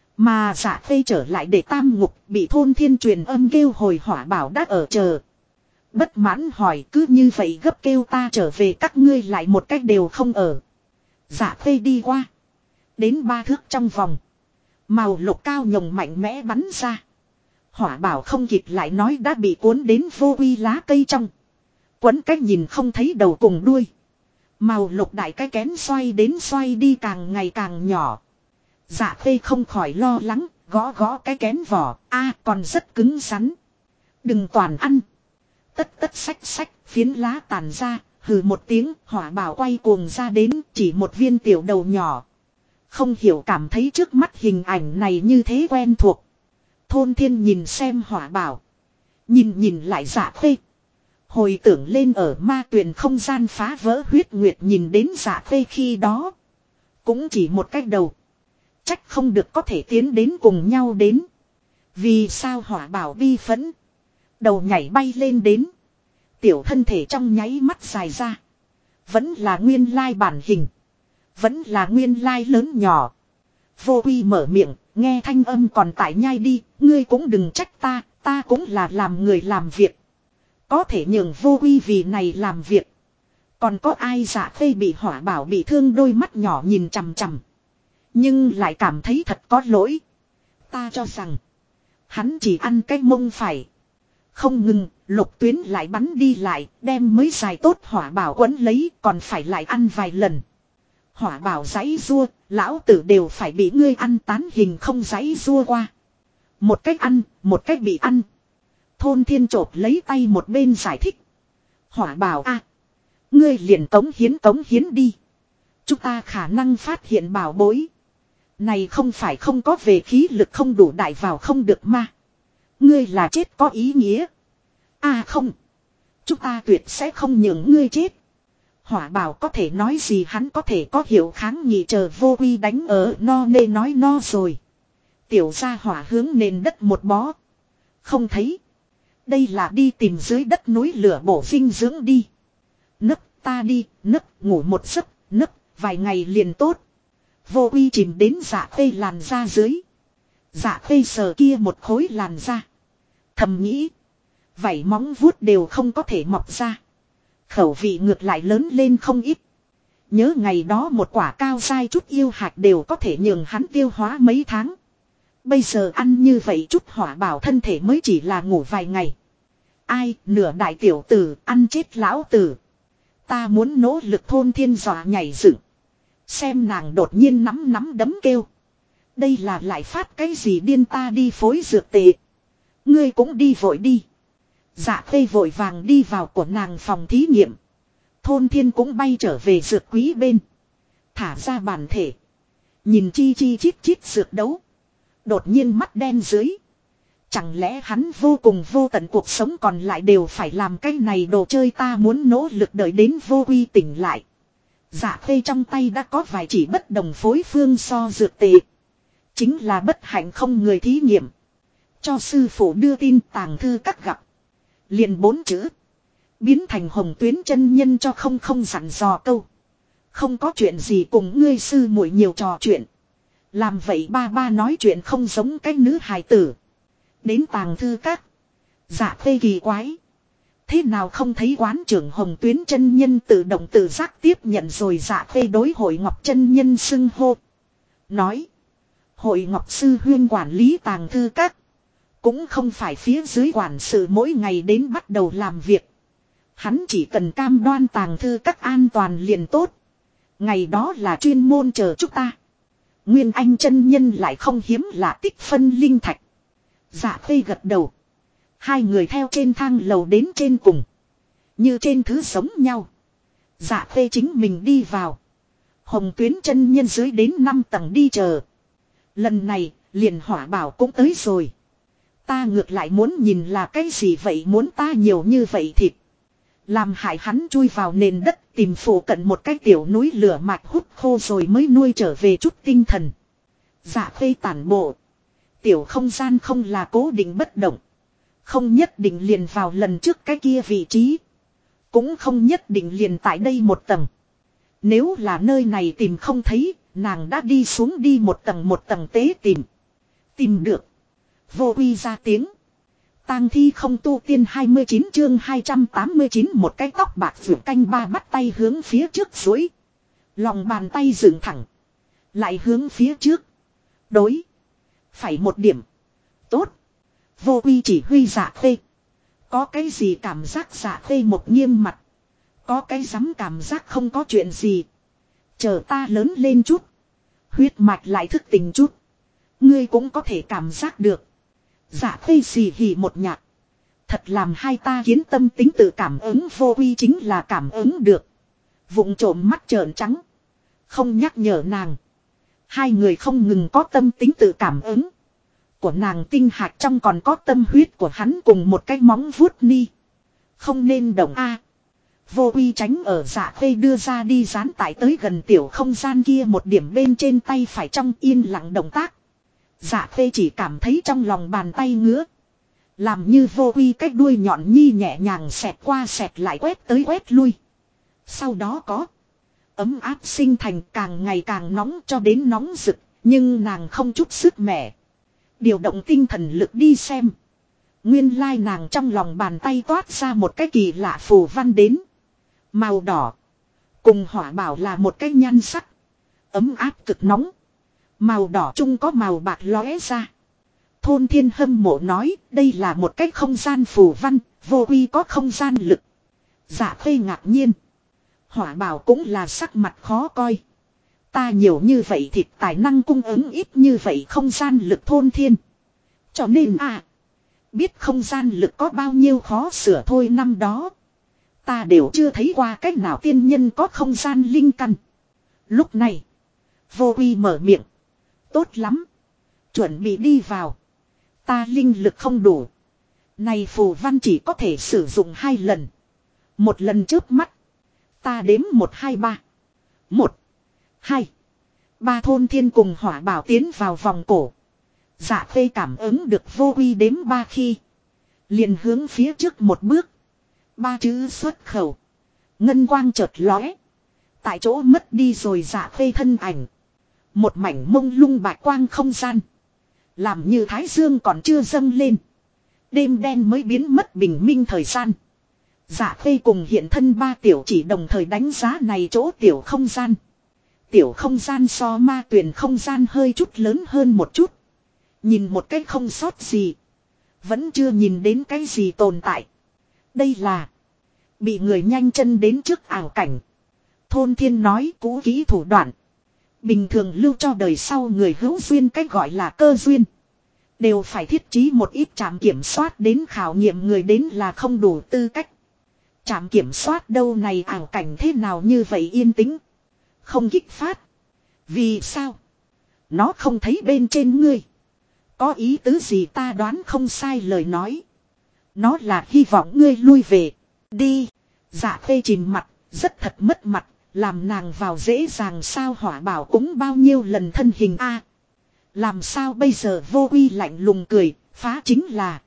Mà Dạ Khê trở lại để tam ngục, bị thôn thiên truyền âm kêu hồi Hỏa Bảo đã ở chờ. Bất mãn hỏi cứ như vậy gấp kêu ta trở về, các ngươi lại một cách đều không ở. Dạ Khê đi qua. Đến 3 thước trong vòng. Màu lục cao nhồng mạnh mẽ bắn ra. Hỏa Bảo không kịp lại nói đã bị cuốn đến vô uy lá cây trong. Quấn cách nhìn không thấy đầu cùng đuôi. Màu lục đại cái kén xoay đến xoay đi càng ngày càng nhỏ. Dạ Khê không khỏi lo lắng, gõ cái kén vỏ, còn rất cứng rắn. Đừng toàn ăn. Tất xách, phiến lá tàn ra, hừ một tiếng, Hỏa Bảo quay cuồng ra đến, chỉ một viên tiểu đầu nhỏ. Không hiểu cảm thấy trước mắt hình ảnh này như thế quen thuộc. Thôn thiên nhìn xem Hỏa Bảo. Nhìn lại Dạ Khê. Hồi tưởng lên ở ma tuyền không gian phá vỡ huyết nguyệt nhìn đến Dạ Khê khi đó. Cũng chỉ một cách đầu. Trách không được có thể tiến đến cùng nhau đến. Vì sao hỏa bảo bi phẫn. Đầu nhảy bay lên đến. Tiểu thân thể trong nháy mắt dài ra. Vẫn là nguyên lai bản hình. Vẫn là nguyên lai lớn nhỏ. Vô Quy mở miệng, nghe thanh âm còn tại nhai đi, ngươi cũng đừng trách ta, ta cũng là làm người làm việc. Có thể nhường Vô Quy vì này làm việc. Còn có ai Dạ Khê bị hỏa bảo bị thương đôi mắt nhỏ nhìn chằm chằm. Nhưng lại cảm thấy thật có lỗi. Ta cho rằng, hắn chỉ ăn cái mông phải. Không ngừng, Lục Tuyến lại bắn đi lại, đem mới dài tốt hỏa bảo quấn lấy, còn phải lại ăn vài lần. Hỏa bảo giãy rua, lão tử đều phải bị ngươi ăn tán hình không giãy rua qua. Một cách ăn, một cách bị ăn. Thôn Thiên chộp lấy tay một bên giải thích. Hỏa bảo a, ngươi liền cống hiến đi. Chúng ta khả năng phát hiện bảo bối. Này không phải không có về khí lực không đủ đại vào không được mà. Ngươi là chết có ý nghĩa. À không. Chúng ta tuyệt sẽ không nhường ngươi chết. Hỏa bảo có thể nói gì hắn có thể có hiệu kháng nghị chờ Vô Quy đánh ở no nê nói no rồi. Tiểu gia hỏa hướng nền đất một bó. Không thấy. Đây là đi tìm dưới đất núi lửa bổ dinh dưỡng đi. Nấp ta đi, nấp ngủ một giấc, nấp vài ngày liền tốt. Vô Quy chìm đến Dạ Khê làn da dưới. Dạ Khê sờ kia một khối làn da. Thầm nghĩ. Vảy móng vuốt đều không có thể mọc ra. Khẩu vị ngược lại lớn lên không ít. Nhớ ngày đó một quả cao dai chút yêu hạt đều có thể nhường hắn tiêu hóa mấy tháng. Bây giờ ăn như vậy chút hỏa bảo thân thể mới chỉ là ngủ vài ngày. Ai nửa đại tiểu tử ăn chết lão tử. Ta muốn nỗ lực Thôn Thiên dọa nhảy dựng. Xem nàng đột nhiên nắm đấm kêu. Đây là lại phát cái gì điên ta đi phối dược tệ. Ngươi cũng đi vội đi. Dạ Khê vội vàng đi vào của nàng phòng thí nghiệm. Thôn Thiên cũng bay trở về dược quý bên. Thả ra bản thể. Nhìn chi chít chít dược đấu. Đột nhiên mắt đen dưới. Chẳng lẽ hắn vô cùng vô tận cuộc sống còn lại đều phải làm cái này đồ chơi ta muốn nỗ lực đợi đến Vô Quy tỉnh lại. Dạ Khê trong tay đã có vài chỉ bất đồng phối phương so dược tệ. Chính là bất hạnh không người thí nghiệm. Cho sư phụ đưa tin tàng thư các gặp. Liền 4 chữ. Biến thành Hồng Tuyến chân nhân cho không dặn dò câu. Không có chuyện gì cùng ngươi sư muội nhiều trò chuyện. Làm vậy ba nói chuyện không giống cái nữ hài tử. Đến tàng thư các. Dạ Khê kỳ quái. Thế nào không thấy quán trưởng Hồng Tuyến chân nhân tự động tự giác tiếp nhận rồi Dạ Khê đối Hội Ngọc chân nhân xưng hô. Nói. Hội Ngọc sư huyên quản lý tàng thư các. Cũng không phải phía dưới quản sự mỗi ngày đến bắt đầu làm việc. Hắn chỉ cần cam đoan tàng thư các an toàn liền tốt. Ngày đó là chuyên môn chờ chúng ta. Nguyên Anh chân nhân lại không hiếm lạ tích phân linh thạch. Dạ Khê gật đầu. Hai người theo trên thang lầu đến trên cùng. Như trên thứ giống nhau. Dạ Khê chính mình đi vào. Hồng Tuyến chân nhân dưới đến 5 tầng đi chờ. Lần này liền hỏa bảo cũng tới rồi. Ta ngược lại muốn nhìn là cái gì vậy muốn ta nhiều như vậy thịt. Làm hại hắn chui vào nền đất tìm phủ cận một cái tiểu núi lửa mạch hút khô rồi mới nuôi trở về chút tinh thần. Dạ Khê tản bộ. Tiểu không gian không là cố định bất động. Không nhất định liền vào lần trước cái kia vị trí. Cũng không nhất định liền tại đây một tầng. Nếu là nơi này tìm không thấy, nàng đã đi xuống đi một tầng tế tìm. Tìm được. Vô Quy ra tiếng. Tang thi không tu tiên 29 chương 289 một cái tóc bạc vượt canh ba bắt tay hướng phía trước duỗi. Lòng bàn tay dựng thẳng. Lại hướng phía trước. Đối. Phải một điểm. Tốt. Vô Quy chỉ huy Dạ Khê. Có cái gì cảm giác Dạ Khê một nghiêm mặt. Có cái dám cảm giác không có chuyện gì. Chờ ta lớn lên chút. Huyết mạch lại thức tỉnh chút. Ngươi cũng có thể cảm giác được. Dạ Khê xì hì một nhạc. Thật làm hai ta kiến tâm tính tự cảm ứng Vô Quy chính là cảm ứng được. Vụng trộm mắt trợn trắng. Không nhắc nhở nàng. Hai người không ngừng có tâm tính tự cảm ứng. Của nàng tinh hạt trong còn có tâm huyết của hắn cùng một cái móng vuốt ni. Không nên động a. Vô Uy tránh ở Dạ Khê đưa ra đi dán tại tới gần tiểu không gian kia một điểm bên trên tay phải trong yên lặng động tác. Dạ Khê chỉ cảm thấy trong lòng bàn tay ngứa. Làm như Vô Uy cách đuôi nhọn nhi nhẹ nhàng xẹt qua xẹt lại quét tới quét lui. Sau đó có ấm áp sinh thành càng ngày càng nóng cho đến nóng rực, nhưng nàng không chút sức mẻ. Điều động tinh thần lực đi xem. Nguyên lai nàng trong lòng bàn tay toát ra một cái kỳ lạ phù văn đến. Màu đỏ. Cùng hỏa bảo là một cái nhan sắc. Ấm áp cực nóng. Màu đỏ chung có màu bạc lóe ra. Thôn Thiên hâm mộ nói đây là một cái không gian phù văn, Vô Uy có không gian lực. Dạ Khê ngạc nhiên. Hỏa bảo cũng là sắc mặt khó coi. Ta nhiều như vậy thịt tài năng cung ứng ít như vậy không gian lực Thôn Thiên. Cho nên biết không gian lực có bao nhiêu khó sửa thôi năm đó. Ta đều chưa thấy qua cách nào tiên nhân có không gian linh căn. Lúc này, Vô Uy mở miệng. Tốt lắm. Chuẩn bị đi vào. Ta linh lực không đủ. Này phù văn chỉ có thể sử dụng 2 lần. Một lần trước mắt. Ta đếm 1 2 3. 1 2 3 Thôn Thiên cùng hỏa bảo tiến vào vòng cổ. Dạ Khê cảm ứng được Vô Uy đếm 3 khi. Liền hướng phía trước một bước. 3 chữ xuất khẩu. Ngân quang chợt lóe. Tại chỗ mất đi rồi Dạ Khê thân ảnh. Một mảnh mông lung bạch quang không gian. Làm như thái dương còn chưa dâng lên. Đêm đen mới biến mất bình minh thời gian. Dạ Khê cùng hiện thân 3 tiểu chỉ đồng thời đánh giá này chỗ tiểu không gian. Tiểu không gian so ma tuyển không gian hơi chút lớn hơn một chút. Nhìn một cách không sót gì. Vẫn chưa nhìn đến cái gì tồn tại. Đây là bị người nhanh chân đến trước ảo cảnh. Thôn Thiên nói cũ kỹ thủ đoạn. Bình thường lưu cho đời sau người hữu duyên cách gọi là cơ duyên. Đều phải thiết trí một ít trạm kiểm soát đến khảo nghiệm người đến là không đủ tư cách. Trạm kiểm soát đâu này ảo cảnh thế nào như vậy yên tĩnh. Không kích phát. Vì sao? Nó không thấy bên trên ngươi. Có ý tứ gì ta đoán không sai lời nói. Nó là hy vọng ngươi lui về. Đi. Dạ Khê chìm mặt. Rất thật mất mặt. Làm nàng vào dễ dàng sao hỏa bảo cũng bao nhiêu lần thân hình làm sao bây giờ Vô Uy lạnh lùng cười. Phá chính là.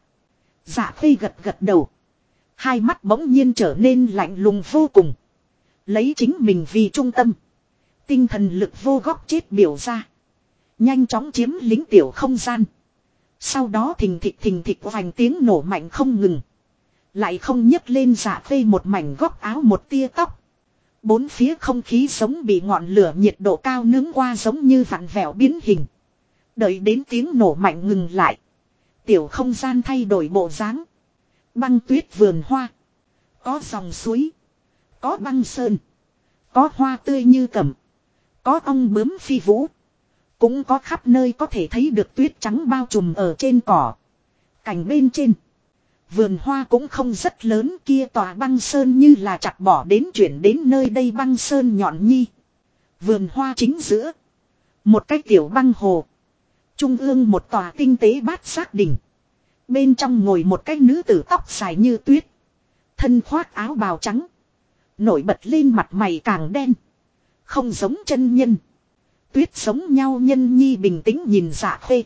Dạ Khê gật gật đầu. Hai mắt bỗng nhiên trở nên lạnh lùng vô cùng. Lấy chính mình vì trung tâm. Tinh thần lực vô góc chết biểu ra. Nhanh chóng chiếm lĩnh tiểu không gian. Sau đó thình thịch vành tiếng nổ mạnh không ngừng. Lại không nhấc lên Dạ Khê một mảnh góc áo một tia tóc. Bốn phía không khí giống bị ngọn lửa nhiệt độ cao nướng qua giống như vặn vẹo biến hình. Đợi đến tiếng nổ mạnh ngừng lại. Tiểu không gian thay đổi bộ dáng. Băng tuyết vườn hoa. Có dòng suối. Có băng sơn. Có hoa tươi như cẩm. Có ong bướm phi vũ. Cũng có khắp nơi có thể thấy được tuyết trắng bao trùm ở trên cỏ. Cành bên trên. Vườn hoa cũng không rất lớn kia tòa băng sơn như là chặt bỏ đến chuyển đến nơi đây băng sơn nhọn nhi. Vườn hoa chính giữa. Một cái tiểu băng hồ. Trung ương một tòa tinh tế bát giác đỉnh. Bên trong ngồi một cái nữ tử tóc dài như tuyết. Thân khoác áo bào trắng. Nổi bật lên mặt mày càng đen. Không giống chân nhân. Tuyết giống nhau nhân nhi bình tĩnh nhìn Dạ Khê.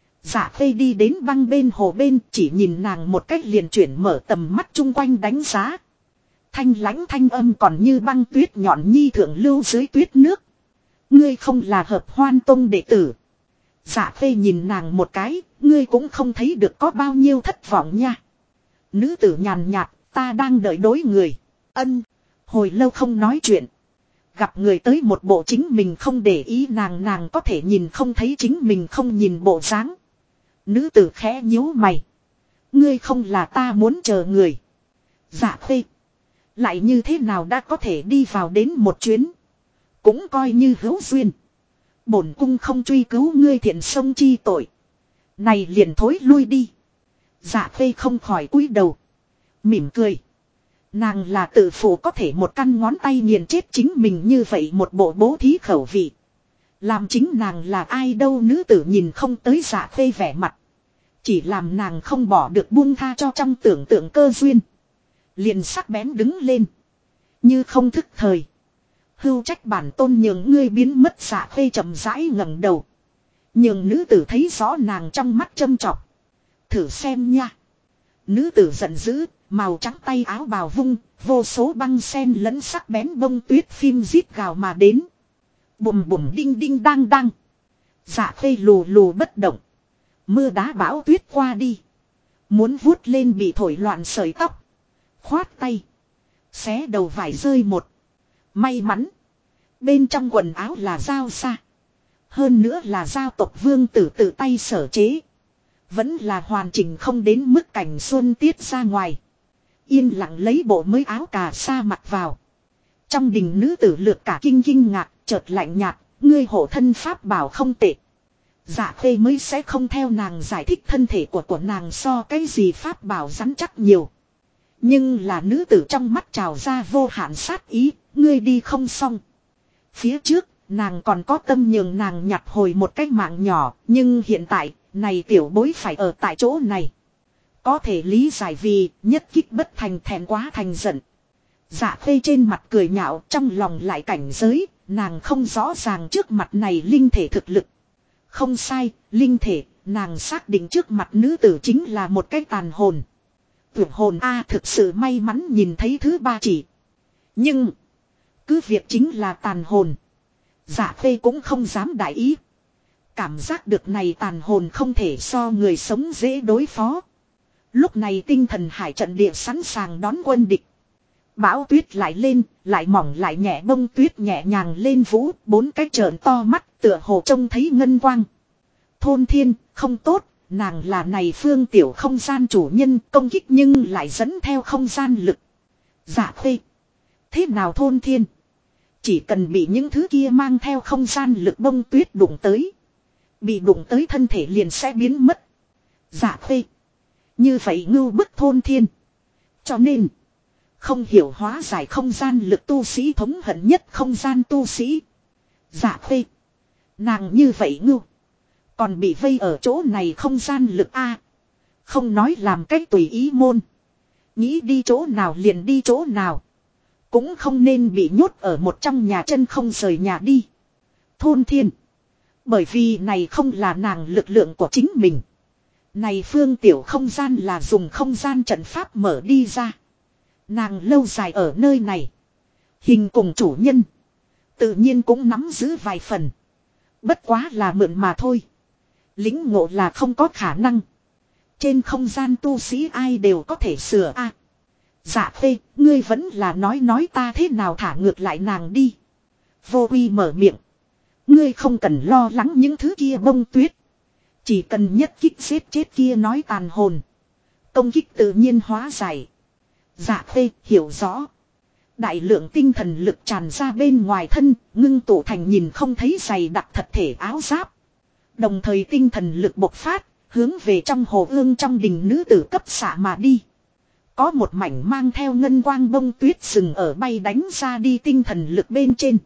Dạ Khê đi đến băng bên hồ bên chỉ nhìn nàng một cách liền chuyển mở tầm mắt chung quanh đánh giá. Thanh lãnh thanh âm còn như băng tuyết nhọn nhi thượng lưu dưới tuyết nước. Ngươi không là Hợp Hoan Tông đệ tử. Dạ Khê nhìn nàng một cái, ngươi cũng không thấy được có bao nhiêu thất vọng nha. Nữ tử nhàn nhạt, ta đang đợi đối người. Ân, hồi lâu không nói chuyện. Gặp người tới một bộ chính mình không để ý nàng có thể nhìn không thấy chính mình không nhìn bộ dáng. Nữ tử khẽ nhíu mày. Ngươi không là ta muốn chờ người. Dạ Khê. Lại như thế nào đã có thể đi vào đến một chuyến. Cũng coi như hữu duyên. Bổn cung không truy cứu ngươi thiện sông chi tội. Này liền thối lui đi. Dạ Khê không khỏi cúi đầu. Mỉm cười. Nàng là tự phụ có thể một căn ngón tay nghiền chết chính mình như vậy một bộ bố thí khẩu vị. Làm chính nàng là ai đâu nữ tử nhìn không tới Dạ Khê vẻ mặt. Chỉ làm nàng không bỏ được buông tha cho trong tưởng tượng cơ duyên. Liền sắc bén đứng lên. Như không thức thời. Hưu trách bản tôn nhường ngươi biến mất. Dạ khê chậm rãi ngẩng đầu. Nhường nữ tử thấy rõ nàng trong mắt châm chọc. Thử xem nha. Nữ tử giận dữ, màu trắng tay áo bào vung, vô số băng sen lẫn sắc bén bông tuyết phim rít gào mà đến. Bùm bùm đinh đinh đang đang. Dạ khê lù lù bất động. Mưa đá bão tuyết qua đi. Muốn vuốt lên bị thổi loạn sợi tóc. Khoát tay. Xé đầu vải rơi một. May mắn. Bên trong quần áo là dao sa. Hơn nữa là giao tộc vương tử tự tay sở chế. Vẫn là hoàn chỉnh không đến mức cảnh xuân tiết ra ngoài. Yên lặng lấy bộ mới áo cà sa mặc vào. Trong đình nữ tử lược cả kinh ngạc, chợt lạnh nhạt, ngươi hộ thân pháp bảo không tệ. Dạ khê mới sẽ không theo nàng giải thích thân thể của nàng so cái gì pháp bảo rắn chắc nhiều. Nhưng là nữ tử trong mắt trào ra vô hạn sát ý, ngươi đi không xong. Phía trước, nàng còn có tâm nhường nàng nhặt hồi một cái mạng nhỏ, nhưng hiện tại, này tiểu bối phải ở tại chỗ này. Có thể lý giải vì nhất kích bất thành thẹn quá thành giận. Dạ khê trên mặt cười nhạo, trong lòng lại cảnh giới, nàng không rõ ràng trước mặt này linh thể thực lực. Không sai, linh thể, nàng xác định trước mặt nữ tử chính là một cái tàn hồn. Tuyệt hồn A thực sự may mắn nhìn thấy thứ ba chỉ. Nhưng, cứ việc chính là tàn hồn. Dạ khê cũng không dám đại ý. Cảm giác được này tàn hồn không thể so người sống dễ đối phó. Lúc này tinh thần hải trận địa sẵn sàng đón quân địch. Bão tuyết lại lên, lại mỏng lại nhẹ bông tuyết nhẹ nhàng lên vũ, bốn cái trợn to mắt tựa hồ trông thấy ngân quang. Thôn thiên, không tốt, nàng là này phương tiểu không gian chủ nhân công kích nhưng lại dẫn theo không gian lực. Dạ khê. Thế nào thôn thiên? Chỉ cần bị những thứ kia mang theo không gian lực bông tuyết đụng tới. Bị đụng tới thân thể liền sẽ biến mất. Dạ khê. Như vậy ngưu bức thôn thiên. Cho nên. Không hiểu hóa giải không gian lực tu sĩ thống hận nhất không gian tu sĩ. Dạ khê. Nàng như vậy ngưu. Còn bị vây ở chỗ này không gian lực A. Không nói làm cách tùy ý môn. Nghĩ đi chỗ nào liền đi chỗ nào. Cũng không nên bị nhốt ở một trong nhà chân không rời nhà đi. Thôn thiên. Bởi vì này không là nàng lực lượng của chính mình. Này phương tiểu không gian là dùng không gian trận pháp mở đi ra. Nàng lâu dài ở nơi này. Hình cùng chủ nhân. Tự nhiên cũng nắm giữ vài phần. Bất quá là mượn mà thôi. Lính ngộ là không có khả năng. Trên không gian tu sĩ ai đều có thể sửa a. Dạ khê, ngươi vẫn là nói ta thế nào thả ngược lại nàng đi. Vô uy mở miệng. Ngươi không cần lo lắng những thứ kia bông tuyết. Chỉ cần nhất kích giết chết kia nói tàn hồn. Công kích tự nhiên hóa giải. Dạ khê, hiểu rõ. Đại lượng tinh thần lực tràn ra bên ngoài thân, ngưng tụ thành nhìn không thấy dày đặc thật thể áo giáp. Đồng thời tinh thần lực bộc phát, hướng về trong hồ ương trong đình nữ tử cấp xạ mà đi. Có một mảnh mang theo ngân quang bông tuyết sừng ở bay đánh ra đi tinh thần lực bên trên.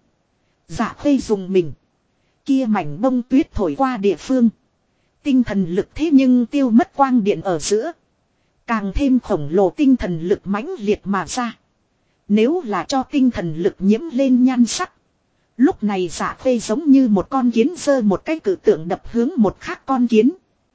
Dạ khê dùng mình. Kia mảnh bông tuyết thổi qua địa phương. Tinh thần lực thế nhưng tiêu mất quang điện ở giữa. Càng thêm khổng lồ tinh thần lực mãnh liệt mà ra. Nếu là cho tinh thần lực nhiễm lên nhan sắc. Lúc này dạ khê giống như một con kiến giơ một cái cự tượng đập hướng một khác con kiến.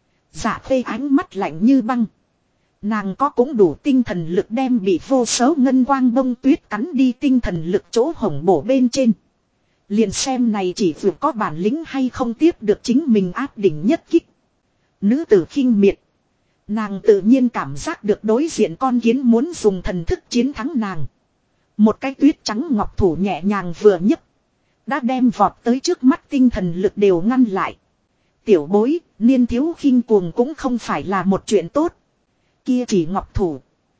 Dạ khê ánh mắt lạnh như băng. Nàng có cũng đủ tinh thần lực đem bị vô số ngân quang bông tuyết cắn đi tinh thần lực chỗ hổng bổ bên trên. Liền xem này chỉ vừa có bản lĩnh hay không tiếp được chính mình áp đỉnh nhất kích. Nữ tử khinh miệt. Nàng tự nhiên cảm giác được đối diện con kiến muốn dùng thần thức chiến thắng nàng. Một cái tuyết trắng ngọc thủ nhẹ nhàng vừa nhấc. Đã đem vọt tới trước mắt tinh thần lực đều ngăn lại. Tiểu bối, niên thiếu khinh cuồng cũng không phải là một chuyện tốt. Kia chỉ ngọc thủ.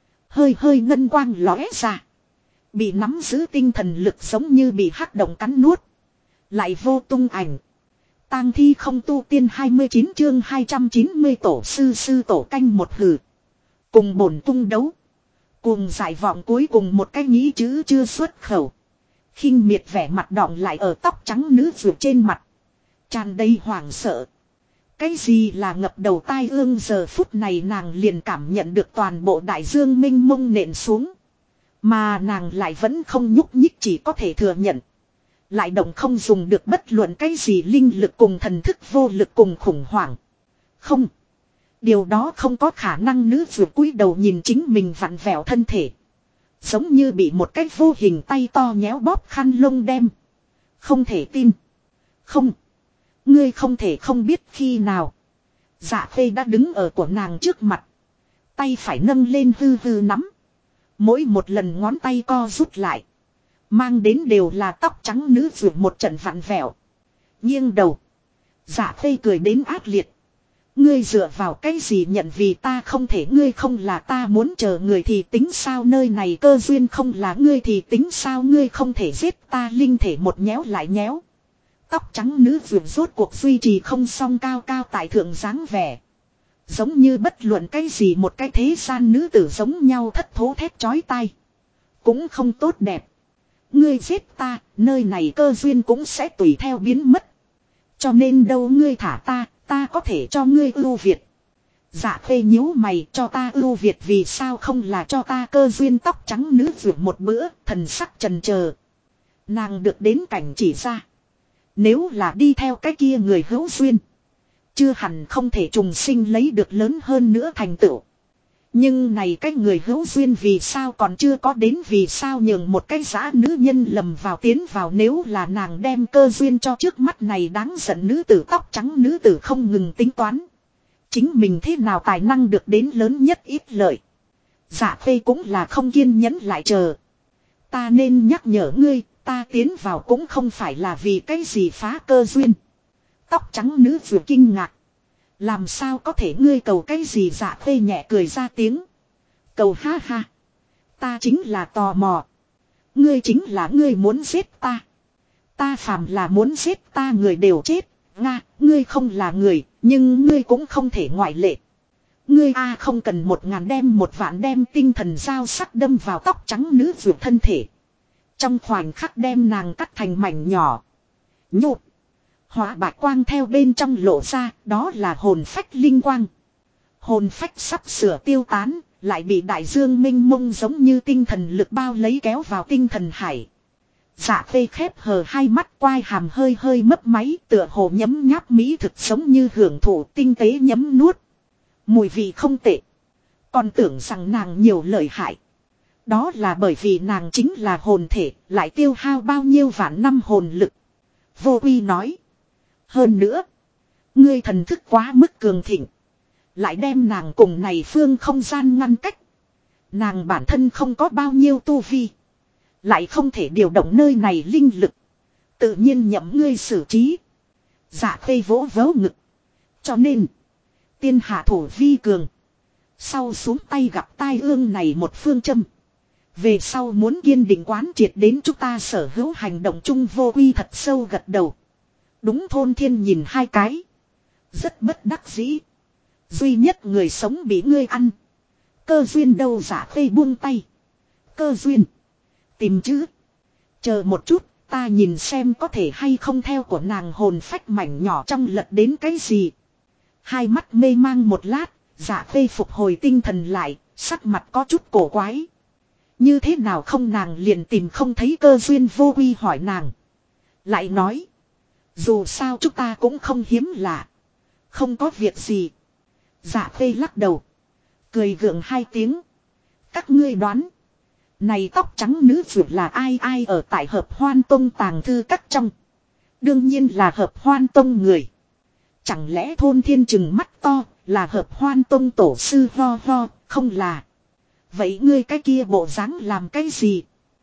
Hơi ngân quang lóe ra. Bị nắm giữ tinh thần lực giống như bị hắc động cắn nuốt. Lại vô tung ảnh. Tang thi không tu tiên 29 chương 290 tổ sư tổ canh một hử. Cùng bổn tung đấu. Cùng giải vọng cuối cùng một cái nghĩ chữ chưa xuất khẩu. Khinh miệt vẻ mặt đọng lại ở tóc trắng nữ vượt trên mặt. Tràn đầy hoảng sợ. Cái gì là ngập đầu tai ương giờ phút này nàng liền cảm nhận được toàn bộ đại dương mênh mông nện xuống. Mà nàng lại vẫn không nhúc nhích, chỉ có thể thừa nhận. Lại động không dùng được bất luận cái gì linh lực cùng thần thức, vô lực cùng khủng hoảng. Không. Điều đó không có khả năng. Nữ vượt cúi đầu nhìn chính mình vặn vẹo thân thể. Giống như bị một cái vô hình tay to nhéo bóp khăn lông đem. Không thể tin. Không. Ngươi không thể không biết khi nào. Dạ Khê đã đứng ở của nàng trước mặt. Tay phải nâng lên hư hư nắm. Mỗi một lần ngón tay co rút lại. Mang đến đều là tóc trắng nữ vượt một trận vặn vẹo. Nghiêng đầu. Dạ Khê cười đến ác liệt. Ngươi dựa vào cái gì nhận vì ta không thể, ngươi không là ta muốn chờ người thì tính sao, nơi này cơ duyên không là ngươi thì tính sao, ngươi không thể giết ta. Linh thể một nhéo lại nhéo. Tóc trắng nữ vượt rốt cuộc duy trì không xong cao cao tại thượng dáng vẻ. Giống như bất luận cái gì một cái thế gian nữ tử giống nhau thất thố thét chói tai. Cũng không tốt đẹp. Ngươi giết ta, nơi này cơ duyên cũng sẽ tùy theo biến mất. Cho nên đâu ngươi thả ta có thể cho ngươi ưu việt. Dạ Khê nhíu mày, cho ta ưu việt vì sao không là cho ta cơ duyên. Tóc trắng nữ vượt một bữa, thần sắc chần chờ. Nàng được đến cảnh chỉ ra. Nếu là đi theo cái kia người hữu duyên, chưa hẳn không thể trùng sinh lấy được lớn hơn nữa thành tựu. Nhưng này cái người hữu duyên vì sao còn chưa có đến, vì sao nhường một cái dã nữ nhân lầm vào tiến vào. Nếu là nàng đem cơ duyên cho trước mắt này đáng giận nữ tử tóc trắng nữ tử không ngừng tính toán. Chính mình thế nào tài năng được đến lớn nhất ít lợi. Dạ Khê cũng là không kiên nhẫn lại chờ. Ta nên nhắc nhở ngươi, ta tiến vào cũng không phải là vì cái gì phá cơ duyên. Tóc trắng nữ vừa kinh ngạc. Làm sao có thể, ngươi cầu cái gì? Dạ Khê nhẹ cười ra tiếng. Cầu ha ha. Ta chính là tò mò. Ngươi chính là ngươi muốn giết ta. Ta phàm là muốn giết ta người đều chết. Nga, ngươi không là người, nhưng ngươi cũng không thể ngoại lệ. Ngươi không cần 1000 đem 1 vạn đem tinh thần dao sắc đâm vào tóc trắng nữ vượt thân thể. Trong khoảnh khắc đem nàng cắt thành mảnh nhỏ. Nhột. Hỏa bạch quang theo bên trong lộ ra, đó là hồn phách linh quang. Hồn phách sắp sửa tiêu tán, lại bị đại dương minh mông giống như tinh thần lực bao lấy kéo vào tinh thần hải. Dạ Khê khép hờ hai mắt, quai hàm hơi hơi mấp máy, tựa hồ nhấm nháp mỹ thực giống như hưởng thụ tinh tế nhấm nuốt. Mùi vị không tệ. Còn tưởng rằng nàng nhiều lợi hại. Đó là bởi vì nàng chính là hồn thể, lại tiêu hao bao nhiêu vạn năm hồn lực. Vô Uy nói. Hơn nữa, ngươi thần thức quá mức cường thịnh, lại đem nàng cùng này phương không gian ngăn cách. Nàng bản thân không có bao nhiêu tu vi, lại không thể điều động nơi này linh lực, tự nhiên nhậm ngươi xử trí. Dạ Khê vỗ vớ ngực. Cho nên, tiên hạ thủ vi cường. Sau xuống tay gặp tai ương này một phương châm. Về sau muốn kiên định quán triệt đến chúng ta sở hữu hành động chung. Vô Uy thật sâu gật đầu. Đúng. Thôn Thiên nhìn hai cái. Rất bất đắc dĩ. Duy nhất người sống bị ngươi ăn. Cơ duyên đâu? Dạ Khê buông tay. Cơ duyên. Tìm chứ. Chờ một chút, ta nhìn xem có thể hay không theo của nàng hồn phách mảnh nhỏ trong lật đến cái gì. Hai mắt mê mang một lát, Dạ Khê phục hồi tinh thần lại, sắc mặt có chút cổ quái. Như thế nào không nàng liền tìm không thấy cơ duyên? Vô Uy hỏi nàng. Lại nói. Dù sao chúng ta cũng không hiếm lạ. Không có việc gì. Dạ Khê lắc đầu. Cười gượng hai tiếng. Các ngươi đoán. Này tóc trắng nữ vượt là ai ở tại Hợp Hoan Tông tàng thư các trong? Đương nhiên là Hợp Hoan Tông người. Chẳng lẽ Thôn Thiên trừng mắt to là Hợp Hoan Tông tổ sư? Ho, không là. Vậy ngươi cái kia bộ dáng làm cái gì?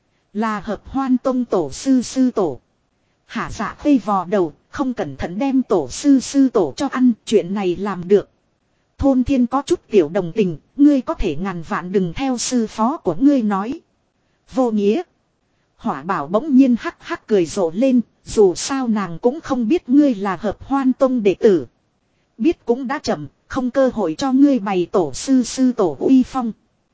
Là Hợp Hoan Tông tổ sư sư tổ. Hả? Dạ Khê vò đầu, không cẩn thận đem tổ sư tổ cho ăn, chuyện này làm được. Thôn Thiên có chút tiểu đồng tình, ngươi có thể ngàn vạn đừng theo sư phó của ngươi nói. Vô nghĩa. Hỏa Bảo bỗng nhiên hắc hắc cười rộ lên, dù sao nàng cũng không biết ngươi là Hợp Hoan Tông đệ tử. Biết cũng đã chậm, không cơ hội cho ngươi bày tổ sư tổ uy phong.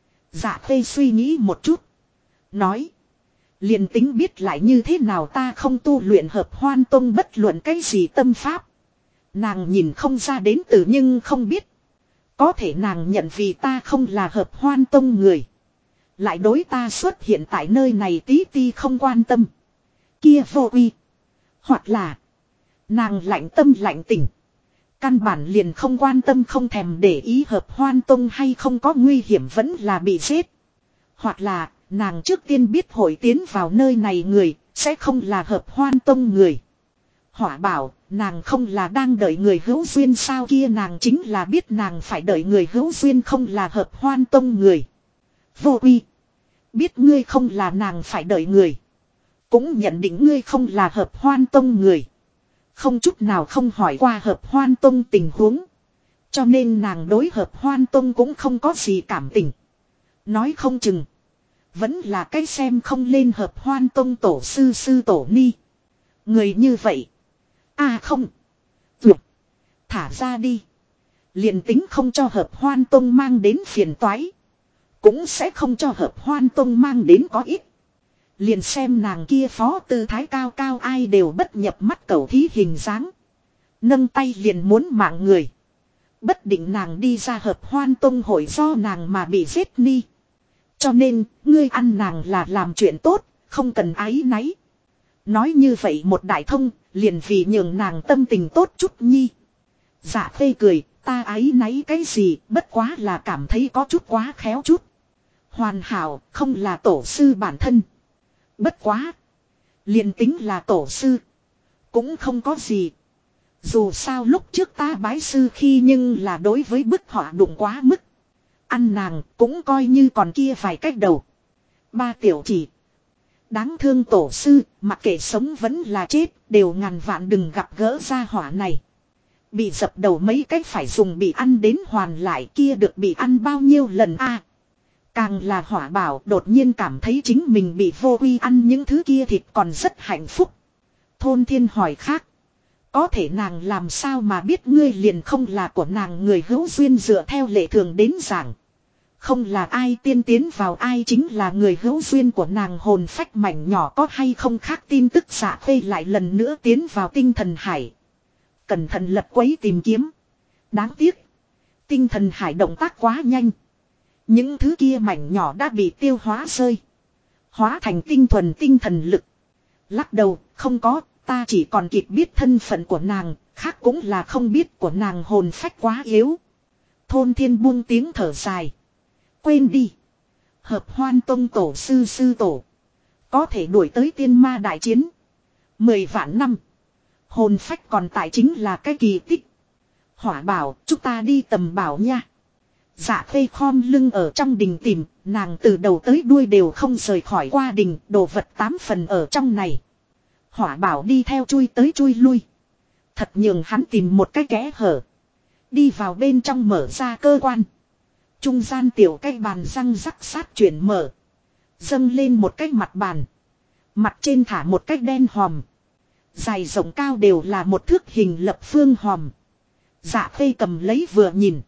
Dạ Khê suy nghĩ một chút. Nói. Liền tính biết lại như thế nào, ta không tu luyện Hợp Hoan Tông bất luận cái gì tâm pháp. Nàng nhìn không ra đến từ nhưng không biết. Có thể nàng nhận vì ta không là Hợp Hoan Tông người. Lại đối ta xuất hiện tại nơi này tí ti không quan tâm. Kia vô uy. Hoặc là. Nàng lạnh tâm lạnh tình. Căn bản liền không quan tâm không thèm để ý Hợp Hoan Tông hay không có nguy hiểm vẫn là bị giết. Hoặc là nàng trước tiên biết hội tiến vào nơi này người sẽ không là Hợp Hoan Tông người. Hỏa bảo nàng không là đang đợi người hữu duyên sao kia nàng chính là biết nàng phải đợi người hữu duyên không là Hợp Hoan Tông người. Vô uy. Biết ngươi không là nàng phải đợi người. Cũng nhận định ngươi không là Hợp Hoan Tông người. Không chút nào không hỏi qua Hợp Hoan Tông tình huống. Cho nên nàng đối Hợp Hoan Tông cũng không có gì cảm tình. Nói không chừng. Vẫn là cái xem không lên Hợp Hoan Tông tổ sư sư tổ ni. Người như vậy. À không. Vượt. Thả ra đi. Liền tính không cho Hợp Hoan Tông mang đến phiền toái. Cũng sẽ không cho Hợp Hoan Tông mang đến có ít. Liền xem nàng kia phó tư thái cao cao ai đều bất nhập mắt cầu thí hình dáng. Nâng tay liền muốn mạng người. Bất định nàng đi ra Hợp Hoan Tông hội do nàng mà bị giết ni. Cho nên, ngươi ăn nàng là làm chuyện tốt, không cần áy náy. Nói như vậy một đại thông, liền vì nhường nàng tâm tình tốt chút nhi. Dạ Khê cười, ta áy náy cái gì, bất quá là cảm thấy có chút quá khéo chút. Hoàn hảo, không là tổ sư bản thân. Bất quá. Liền tính là tổ sư. Cũng không có gì. Dù sao lúc trước ta bái sư khi nhưng là đối với bức họa đụng quá mức. Ăn nàng cũng coi như còn kia vài cách đầu. Ba tiểu chỉ. Đáng thương tổ sư, mặc kệ sống vẫn là chết, đều ngàn vạn đừng gặp gỡ ra hỏa này. Bị dập đầu mấy cách phải dùng bị ăn đến hoàn lại kia được bị ăn bao nhiêu lần a. Càng là hỏa bảo đột nhiên cảm thấy chính mình bị vô uy ăn những thứ kia thịt còn rất hạnh phúc. Thôn Thiên hỏi khác. Có thể nàng làm sao mà biết ngươi liền không là của nàng người hữu duyên dựa theo lệ thường đến giảng. Không là ai tiên tiến vào ai chính là người hữu duyên của nàng hồn phách mảnh nhỏ có hay không khác tin tức Dạ Khê lại lần nữa tiến vào tinh thần hải. Cẩn thận lật quấy tìm kiếm. Đáng tiếc. Tinh thần hải động tác quá nhanh. Những thứ kia mảnh nhỏ đã bị tiêu hóa rơi. Hóa thành tinh thuần tinh thần lực. Lắc đầu, không có, ta chỉ còn kịp biết thân phận của nàng, khác cũng là không biết của nàng hồn phách quá yếu. Thôn Thiên buông tiếng thở dài. Quên đi. Hợp Hoan Tông tổ sư sư tổ. Có thể đuổi tới tiên ma đại chiến. 10 vạn năm. Hồn phách còn tại chính là cái kỳ tích. Hỏa bảo, chúng ta đi tầm bảo nha. Dạ Khê khom lưng ở trong đình tìm, nàng từ đầu tới đuôi đều không rời khỏi qua đình, đồ vật 8 phần ở trong này. Hỏa bảo đi theo chui tới chui lui. Thật nhường hắn tìm một cái kẽ hở. Đi vào bên trong mở ra cơ quan. Trung gian tiểu cái bàn răng rắc sát chuyển mở. Dâng lên một cái mặt bàn. Mặt trên thả một cái đen hòm. Dài rộng cao đều là một thước hình lập phương hòm. Dạ Khê cầm lấy vừa nhìn.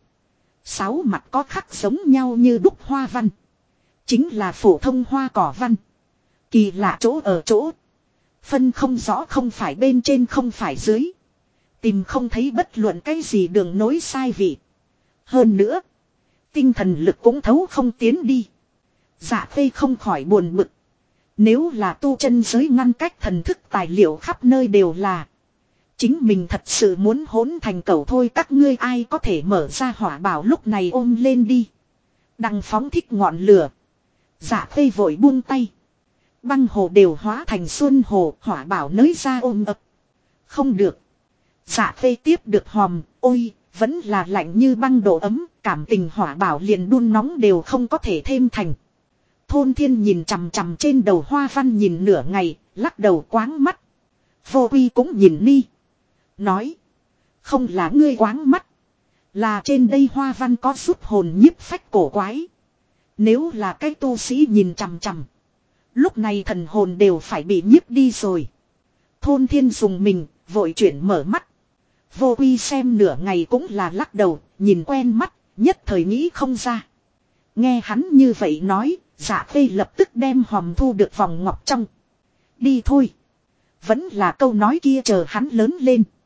6 mặt có khắc giống nhau như đúc hoa văn. Chính là phổ thông hoa cỏ văn. Kỳ lạ chỗ ở chỗ. Phân không rõ không phải bên trên không phải dưới. Tìm không thấy bất luận cái gì đường nối sai vị. Hơn nữa. Tinh thần lực cũng thấu không tiến đi. Dạ Khê không khỏi buồn bực. Nếu là tu chân giới ngăn cách thần thức tài liệu khắp nơi đều là. Chính mình thật sự muốn hỗn thành cẩu thôi các ngươi ai có thể mở ra hỏa bảo lúc này ôm lên đi. Đằng phóng thích ngọn lửa. Dạ Khê vội buông tay. Băng hồ đều hóa thành xuân hồ hỏa bảo nới ra ôm ập. Không được. Dạ Khê tiếp được hòm, ôi, vẫn là lạnh như băng độ ấm, cảm tình hỏa bảo liền đun nóng đều không có thể thêm thành. Thôn Thiên nhìn chằm chằm trên đầu hoa văn nhìn nửa ngày, lắc đầu quáng mắt. Vô Uy cũng nhìn ni. Nói. Không là ngươi quáng mắt. Là trên đây hoa văn có giúp hồn nhiếp phách cổ quái. Nếu là cái tu sĩ nhìn chằm chằm. Lúc này thần hồn đều phải bị nhiếp đi rồi. Thôn Thiên dùng mình, vội chuyển mở mắt. Vô Uy xem nửa ngày cũng là lắc đầu, nhìn quen mắt, nhất thời nghĩ không ra. Nghe hắn như vậy nói, Dạ Khê lập tức đem hòm thu được vòng ngọc trong. Đi thôi. Vẫn là câu nói kia chờ hắn lớn lên.